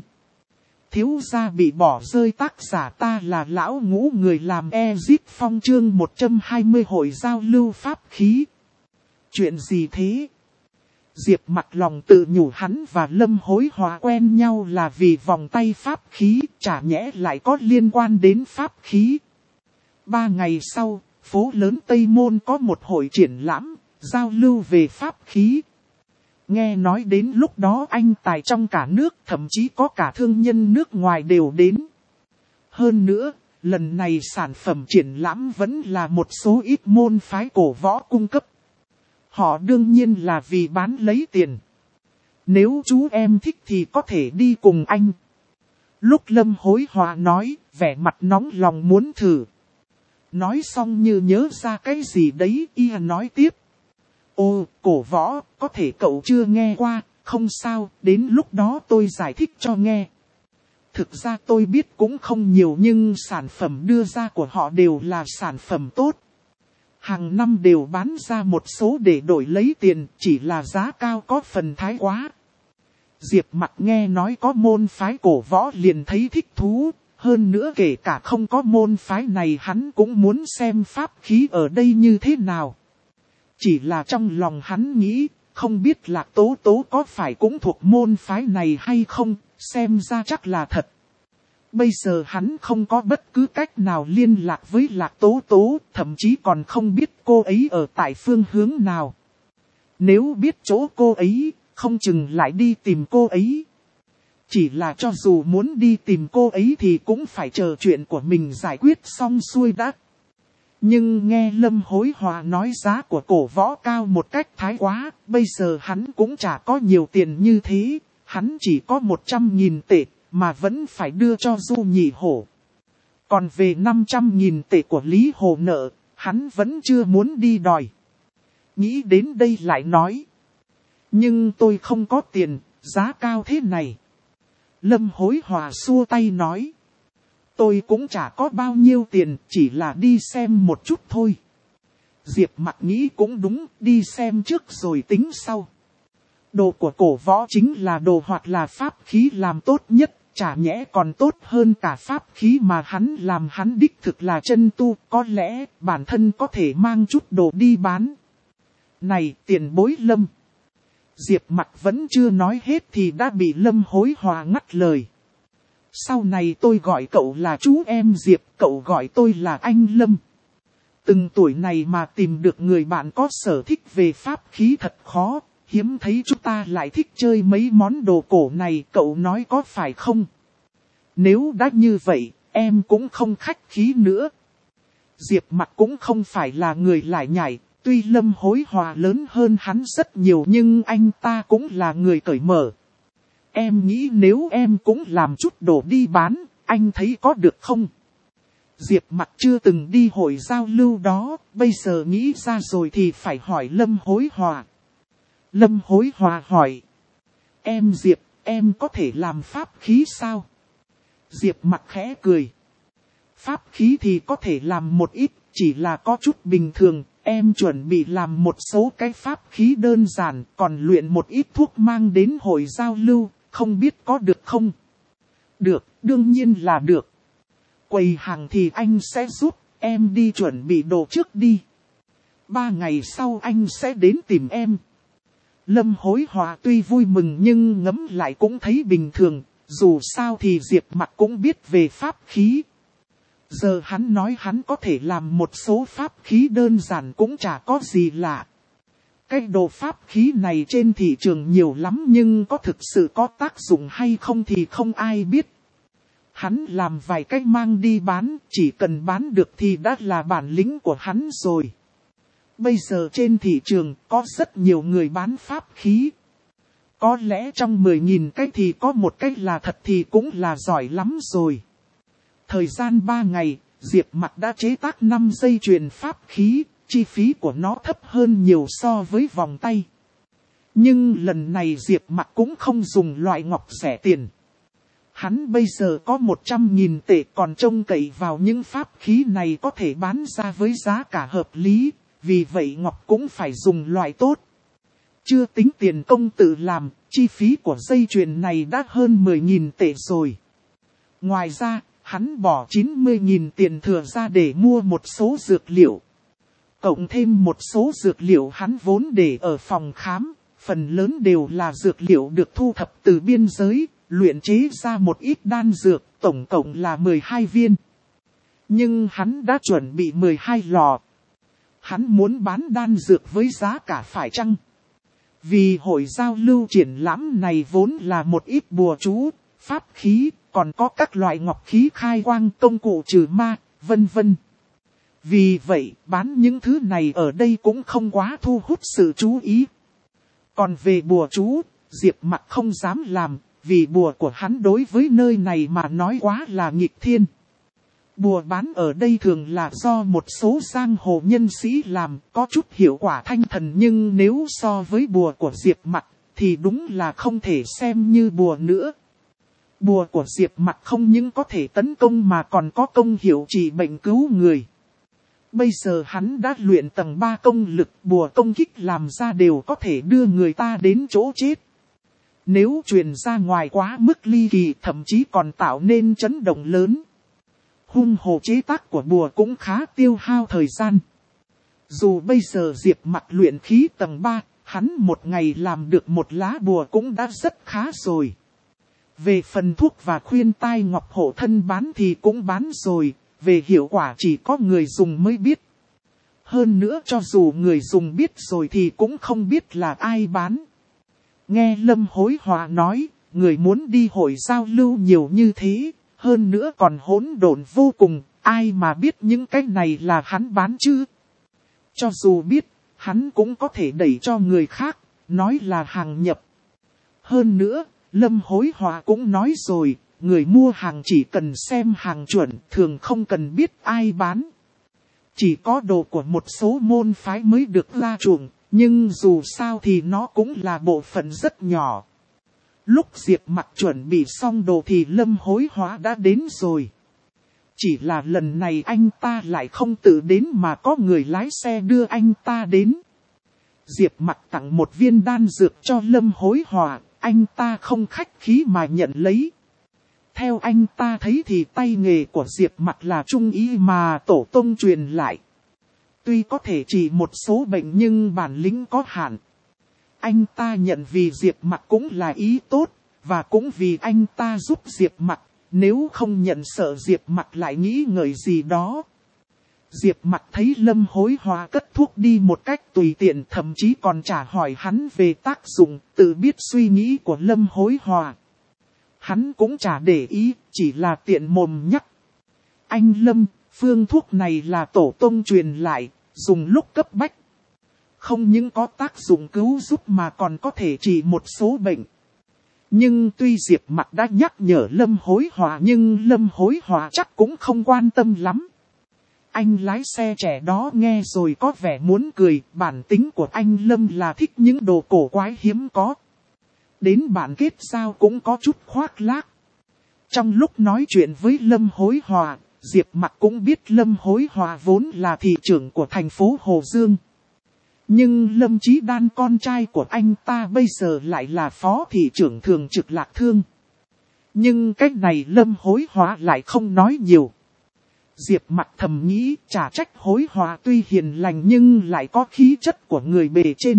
Thiếu gia bị bỏ rơi, tác giả ta là lão ngũ, người làm Ezit Phong, chương một trăm hai mươi hội giao lưu pháp khí. Chuyện gì thế? Diệp Mặc lòng tự nhủ hắn và Lâm Hối Hòa quen nhau là vì vòng tay pháp khí, chả nhẽ lại có liên quan đến pháp khí. Ba ngày sau, phố lớn Tây Môn có một hội triển lãm, giao lưu về pháp khí. Nghe nói đến lúc đó anh tài trong cả nước, thậm chí có cả thương nhân nước ngoài đều đến. Hơn nữa, lần này sản phẩm triển lãm vẫn là một số ít môn phái cổ võ cung cấp. Họ đương nhiên là vì bán lấy tiền. Nếu chú em thích thì có thể đi cùng anh. Lúc Lâm Hối Hòa nói, vẻ mặt nóng lòng muốn thử. Nói xong như nhớ ra cái gì đấy, y nói tiếp. Ô, cổ võ, có thể cậu chưa nghe qua, không sao, đến lúc đó tôi giải thích cho nghe. Thực ra tôi biết cũng không nhiều nhưng sản phẩm đưa ra của họ đều là sản phẩm tốt. Hàng năm đều bán ra một số để đổi lấy tiền, chỉ là giá cao có phần thái quá. Diệp Mặc nghe nói có môn phái cổ võ liền thấy thích thú, hơn nữa kể cả không có môn phái này hắn cũng muốn xem pháp khí ở đây như thế nào. Chỉ là trong lòng hắn nghĩ, không biết Lạc Tố Tố có phải cũng thuộc môn phái này hay không, xem ra chắc là thật. Bây giờ hắn không có bất cứ cách nào liên lạc với Lạc Tố Tố, thậm chí còn không biết cô ấy ở tại phương hướng nào. Nếu biết chỗ cô ấy, không chừng lại đi tìm cô ấy. Chỉ là cho dù muốn đi tìm cô ấy thì cũng phải chờ chuyện của mình giải quyết xong xuôi đã. Nhưng nghe Lâm Hối Hòa nói giá của cổ võ cao một cách thái quá, bây giờ hắn cũng chả có nhiều tiền như thế, hắn chỉ có một trăm nghìn tệ, mà vẫn phải đưa cho Du Nhị Hổ. Còn về năm trăm nghìn tệ của Lý Hồ nợ, hắn vẫn chưa muốn đi đòi. Nghĩ đến đây lại nói. Nhưng tôi không có tiền, giá cao thế này. Lâm Hối Hòa xua tay nói. Tôi cũng chả có bao nhiêu tiền, chỉ là đi xem một chút thôi. Diệp Mặc nghĩ cũng đúng, đi xem trước rồi tính sau. Đồ của cổ võ chính là đồ hoặc là pháp khí làm tốt nhất, chả nhẽ còn tốt hơn cả pháp khí mà hắn làm. Hắn đích thực là chân tu, có lẽ bản thân có thể mang chút đồ đi bán. Này tiền bối Lâm. Diệp Mặc vẫn chưa nói hết thì đã bị Lâm Hối Hòa ngắt lời. Sau này tôi gọi cậu là chú em Diệp, cậu gọi tôi là anh Lâm. Từng tuổi này mà tìm được người bạn có sở thích về pháp khí thật khó, hiếm thấy chúng ta lại thích chơi mấy món đồ cổ này, cậu nói có phải không? Nếu đã như vậy, em cũng không khách khí nữa. Diệp Mặc cũng không phải là người lải nhải, tuy Lâm Hối Hòa lớn hơn hắn rất nhiều nhưng anh ta cũng là người cởi mở. Em nghĩ nếu em cũng làm chút đồ đi bán, anh thấy có được không? Diệp Mặc chưa từng đi hội giao lưu đó, bây giờ nghĩ ra rồi thì phải hỏi Lâm Hối Hòa. Lâm Hối Hòa hỏi. Em Diệp, em có thể làm pháp khí sao? Diệp Mặc khẽ cười. Pháp khí thì có thể làm một ít, chỉ là có chút bình thường. Em chuẩn bị làm một số cái pháp khí đơn giản, còn luyện một ít thuốc mang đến hội giao lưu, không biết có được không? Được, đương nhiên là được. Quầy hàng thì anh sẽ giúp, em đi chuẩn bị đồ trước đi. Ba ngày sau anh sẽ đến tìm em. Lâm Hối Hòa tuy vui mừng nhưng ngẫm lại cũng thấy bình thường, dù sao thì Diệp Mặc cũng biết về pháp khí. Giờ hắn nói hắn có thể làm một số pháp khí đơn giản cũng chả có gì lạ. Cái đồ pháp khí này trên thị trường nhiều lắm nhưng có thực sự có tác dụng hay không thì không ai biết. Hắn làm vài cái mang đi bán, chỉ cần bán được thì đã là bản lĩnh của hắn rồi. Bây giờ trên thị trường có rất nhiều người bán pháp khí. Có lẽ trong mười nghìn cái thì có một cái là thật thì cũng là giỏi lắm rồi. Thời gian ba ngày, Diệp Mặc đã chế tác năm dây chuyền pháp khí, chi phí của nó thấp hơn nhiều so với vòng tay. Nhưng lần này Diệp Mặc cũng không dùng loại ngọc rẻ tiền. Hắn bây giờ có một trăm nghìn tệ còn trông cậy vào những pháp khí này có thể bán ra với giá cả hợp lý, vì vậy ngọc cũng phải dùng loại tốt. Chưa tính tiền công tự làm, chi phí của dây chuyền này đã hơn mười nghìn tệ rồi. Ngoài ra, hắn bỏ chín mươi nghìn tiền thừa ra để mua một số dược liệu. Cộng thêm một số dược liệu hắn vốn để ở phòng khám, phần lớn đều là dược liệu được thu thập từ biên giới, luyện chế ra một ít đan dược, tổng cộng là mười hai viên. Nhưng hắn đã chuẩn bị mười hai lò. Hắn muốn bán đan dược với giá cả phải chăng? Vì hội giao lưu triển lãm này vốn là một ít bùa chú, pháp khí, còn có các loại ngọc khí khai quang, công cụ trừ ma, vân vân. Vì vậy, bán những thứ này ở đây cũng không quá thu hút sự chú ý. Còn về bùa chú, Diệp Mặc không dám làm, vì bùa của hắn đối với nơi này mà nói quá là nghịch thiên. Bùa bán ở đây thường là do một số giang hồ nhân sĩ làm, có chút hiệu quả thanh thần, nhưng nếu so với bùa của Diệp Mặc thì đúng là không thể xem như bùa nữa. Bùa của Diệp Mặc không những có thể tấn công mà còn có công hiệu trị bệnh cứu người. Bây giờ hắn đã luyện tầng ba công lực, bùa công kích làm ra đều có thể đưa người ta đến chỗ chết. Nếu truyền ra ngoài quá mức ly kỳ, thậm chí còn tạo nên chấn động lớn. Hung hồ chế tác của bùa cũng khá tiêu hao thời gian. Dù bây giờ Diệp Mặc luyện khí tầng ba, hắn một ngày làm được một lá bùa cũng đã rất khá rồi. Về phần thuốc và khuyên tai ngọc hộ thân bán thì cũng bán rồi, về hiệu quả chỉ có người dùng mới biết. Hơn nữa cho dù người dùng biết rồi thì cũng không biết là ai bán. Nghe Lâm Hối Hòa nói, người muốn đi hội giao lưu nhiều như thế, hơn nữa còn hỗn độn vô cùng, ai mà biết những cái này là hắn bán chứ? Cho dù biết, hắn cũng có thể đẩy cho người khác, nói là hàng nhập. Hơn nữa, Lâm Hối Hòa cũng nói rồi, người mua hàng chỉ cần xem hàng chuẩn, thường không cần biết ai bán. Chỉ có đồ của một số môn phái mới được ra chuộng, nhưng dù sao thì nó cũng là bộ phận rất nhỏ. Lúc Diệp Mặc chuẩn bị xong đồ thì Lâm Hối Hóa đã đến rồi. Chỉ là lần này anh ta lại không tự đến mà có người lái xe đưa anh ta đến. Diệp Mặc tặng một viên đan dược cho Lâm Hối Hòa, anh ta không khách khí mà nhận lấy. Theo anh ta thấy thì tay nghề của Diệp Mặc là trung y mà tổ tông truyền lại. Tuy có thể trị một số bệnh nhưng bản lĩnh có hạn. Anh ta nhận vì Diệp Mặc cũng là ý tốt, và cũng vì anh ta giúp Diệp Mặc, nếu không nhận sợ Diệp Mặc lại nghĩ ngợi gì đó. Diệp Mặc thấy Lâm Hối Hòa cất thuốc đi một cách tùy tiện, thậm chí còn trả hỏi hắn về tác dụng, tự biết suy nghĩ của Lâm Hối Hòa. Hắn cũng chả để ý, chỉ là tiện mồm nhắc. Anh Lâm, phương thuốc này là tổ tông truyền lại, dùng lúc cấp bách. Không những có tác dụng cứu giúp mà còn có thể trị một số bệnh. Nhưng tuy Diệp Mặc đã nhắc nhở Lâm Hối Hòa nhưng Lâm Hối Hòa chắc cũng không quan tâm lắm. Anh lái xe trẻ đó nghe rồi có vẻ muốn cười, bản tính của anh Lâm là thích những đồ cổ quái hiếm có. Đến bản kết giao cũng có chút khoác lác. Trong lúc nói chuyện với Lâm Hối Hòa, Diệp Mặc cũng biết Lâm Hối Hòa vốn là thị trưởng của thành phố Hồ Dương. Nhưng Lâm Chí Đan con trai của anh ta bây giờ lại là phó thị trưởng thường trực Lạc Thương. Nhưng cách này Lâm Hối Hòa lại không nói nhiều. Diệp Mặc thầm nghĩ chả trách Hối Hòa tuy hiền lành nhưng lại có khí chất của người bề trên.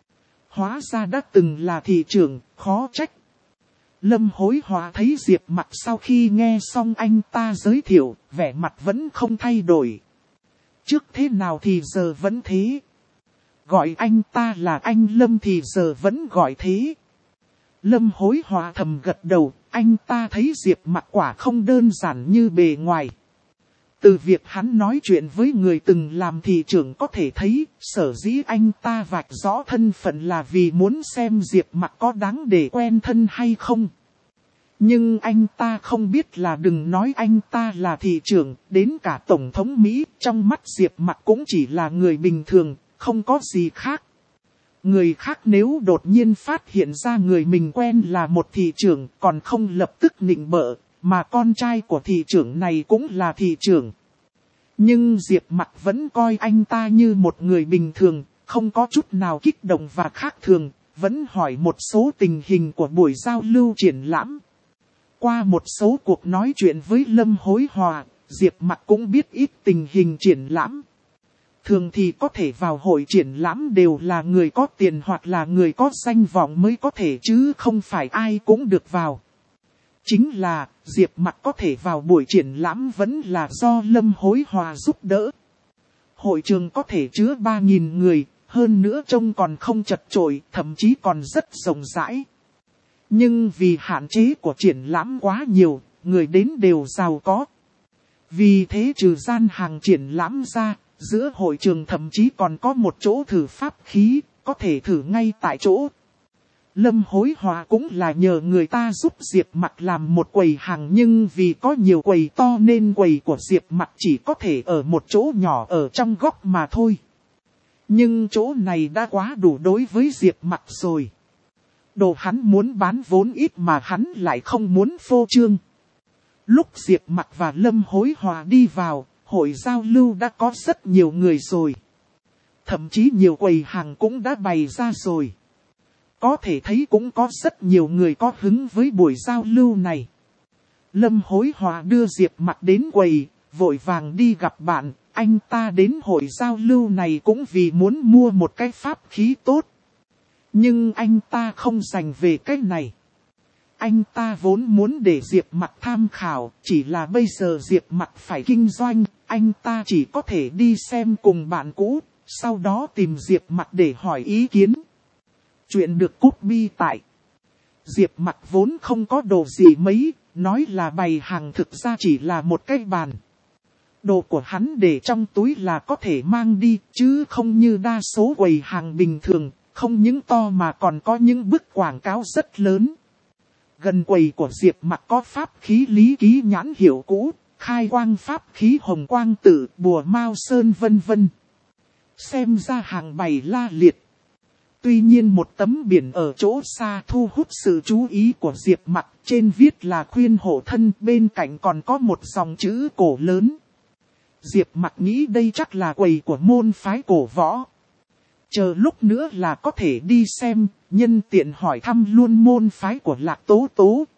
Hóa ra đã từng là thị trưởng, khó trách. Lâm Hối Hòa thấy Diệp Mặc sau khi nghe xong anh ta giới thiệu, vẻ mặt vẫn không thay đổi. Trước thế nào thì giờ vẫn thế. Gọi anh ta là anh Lâm thì giờ vẫn gọi thế. Lâm Hối Hòa thầm gật đầu, anh ta thấy Diệp Mặc quả không đơn giản như bề ngoài. Từ việc hắn nói chuyện với người từng làm thị trưởng có thể thấy, sở dĩ anh ta vạch rõ thân phận là vì muốn xem Diệp Mặc có đáng để quen thân hay không. Nhưng anh ta không biết là đừng nói anh ta là thị trưởng, đến cả Tổng thống Mỹ, trong mắt Diệp Mặc cũng chỉ là người bình thường, không có gì khác. Người khác nếu đột nhiên phát hiện ra người mình quen là một thị trưởng, còn không lập tức nịnh bợ, mà con trai của thị trưởng này cũng là thị trưởng. Nhưng Diệp Mặc vẫn coi anh ta như một người bình thường, không có chút nào kích động và khác thường, vẫn hỏi một số tình hình của buổi giao lưu triển lãm. Qua một số cuộc nói chuyện với Lâm Hối Hòa, Diệp Mặc cũng biết ít tình hình triển lãm. Thường thì có thể vào hội triển lãm đều là người có tiền hoặc là người có danh vọng mới có thể chứ không phải ai cũng được vào. Chính là, Diệp Mặc có thể vào buổi triển lãm vẫn là do Lâm Hối Hòa giúp đỡ. Hội trường có thể chứa ba nghìn người, hơn nữa trông còn không chật chội, thậm chí còn rất rộng rãi. Nhưng vì hạn chế của triển lãm quá nhiều, người đến đều giàu có. Vì thế trừ gian hàng triển lãm ra, giữa hội trường thậm chí còn có một chỗ thử pháp khí, có thể thử ngay tại chỗ. Lâm Hối Hòa cũng là nhờ người ta giúp Diệp Mặc làm một quầy hàng, nhưng vì có nhiều quầy to nên quầy của Diệp Mặc chỉ có thể ở một chỗ nhỏ ở trong góc mà thôi. Nhưng chỗ này đã quá đủ đối với Diệp Mặc rồi. Đồ hắn muốn bán vốn ít mà hắn lại không muốn phô trương. Lúc Diệp Mặc và Lâm Hối Hòa đi vào, hội giao lưu đã có rất nhiều người rồi. Thậm chí nhiều quầy hàng cũng đã bày ra rồi. Có thể thấy cũng có rất nhiều người có hứng với buổi giao lưu này. Lâm Hối Hòa đưa Diệp Mặc đến quầy, vội vàng đi gặp bạn. Anh ta đến hội giao lưu này cũng vì muốn mua một cái pháp khí tốt. Nhưng anh ta không dành về cái này. Anh ta vốn muốn để Diệp Mặc tham khảo, chỉ là bây giờ Diệp Mặc phải kinh doanh, anh ta chỉ có thể đi xem cùng bạn cũ, sau đó tìm Diệp Mặc để hỏi ý kiến. Chuyện được copy tại. Diệp Mặc vốn không có đồ gì mấy, nói là bày hàng thực ra chỉ là một cái bàn. Đồ của hắn để trong túi là có thể mang đi, chứ không như đa số quầy hàng bình thường, không những to mà còn có những bức quảng cáo rất lớn. Gần quầy của Diệp Mặc có pháp khí Lý Ký nhãn hiệu cũ, khai quang pháp khí Hồng Quang Tử, bùa Mao Sơn vân vân. Xem ra hàng bày la liệt. Tuy nhiên một tấm biển ở chỗ xa thu hút sự chú ý của Diệp Mặc, trên viết là khuyên hộ thân, bên cạnh còn có một dòng chữ cổ lớn. Diệp Mặc nghĩ đây chắc là quầy của môn phái cổ võ. Chờ lúc nữa là có thể đi xem, nhân tiện hỏi thăm luôn môn phái của Lạc Tố Tố.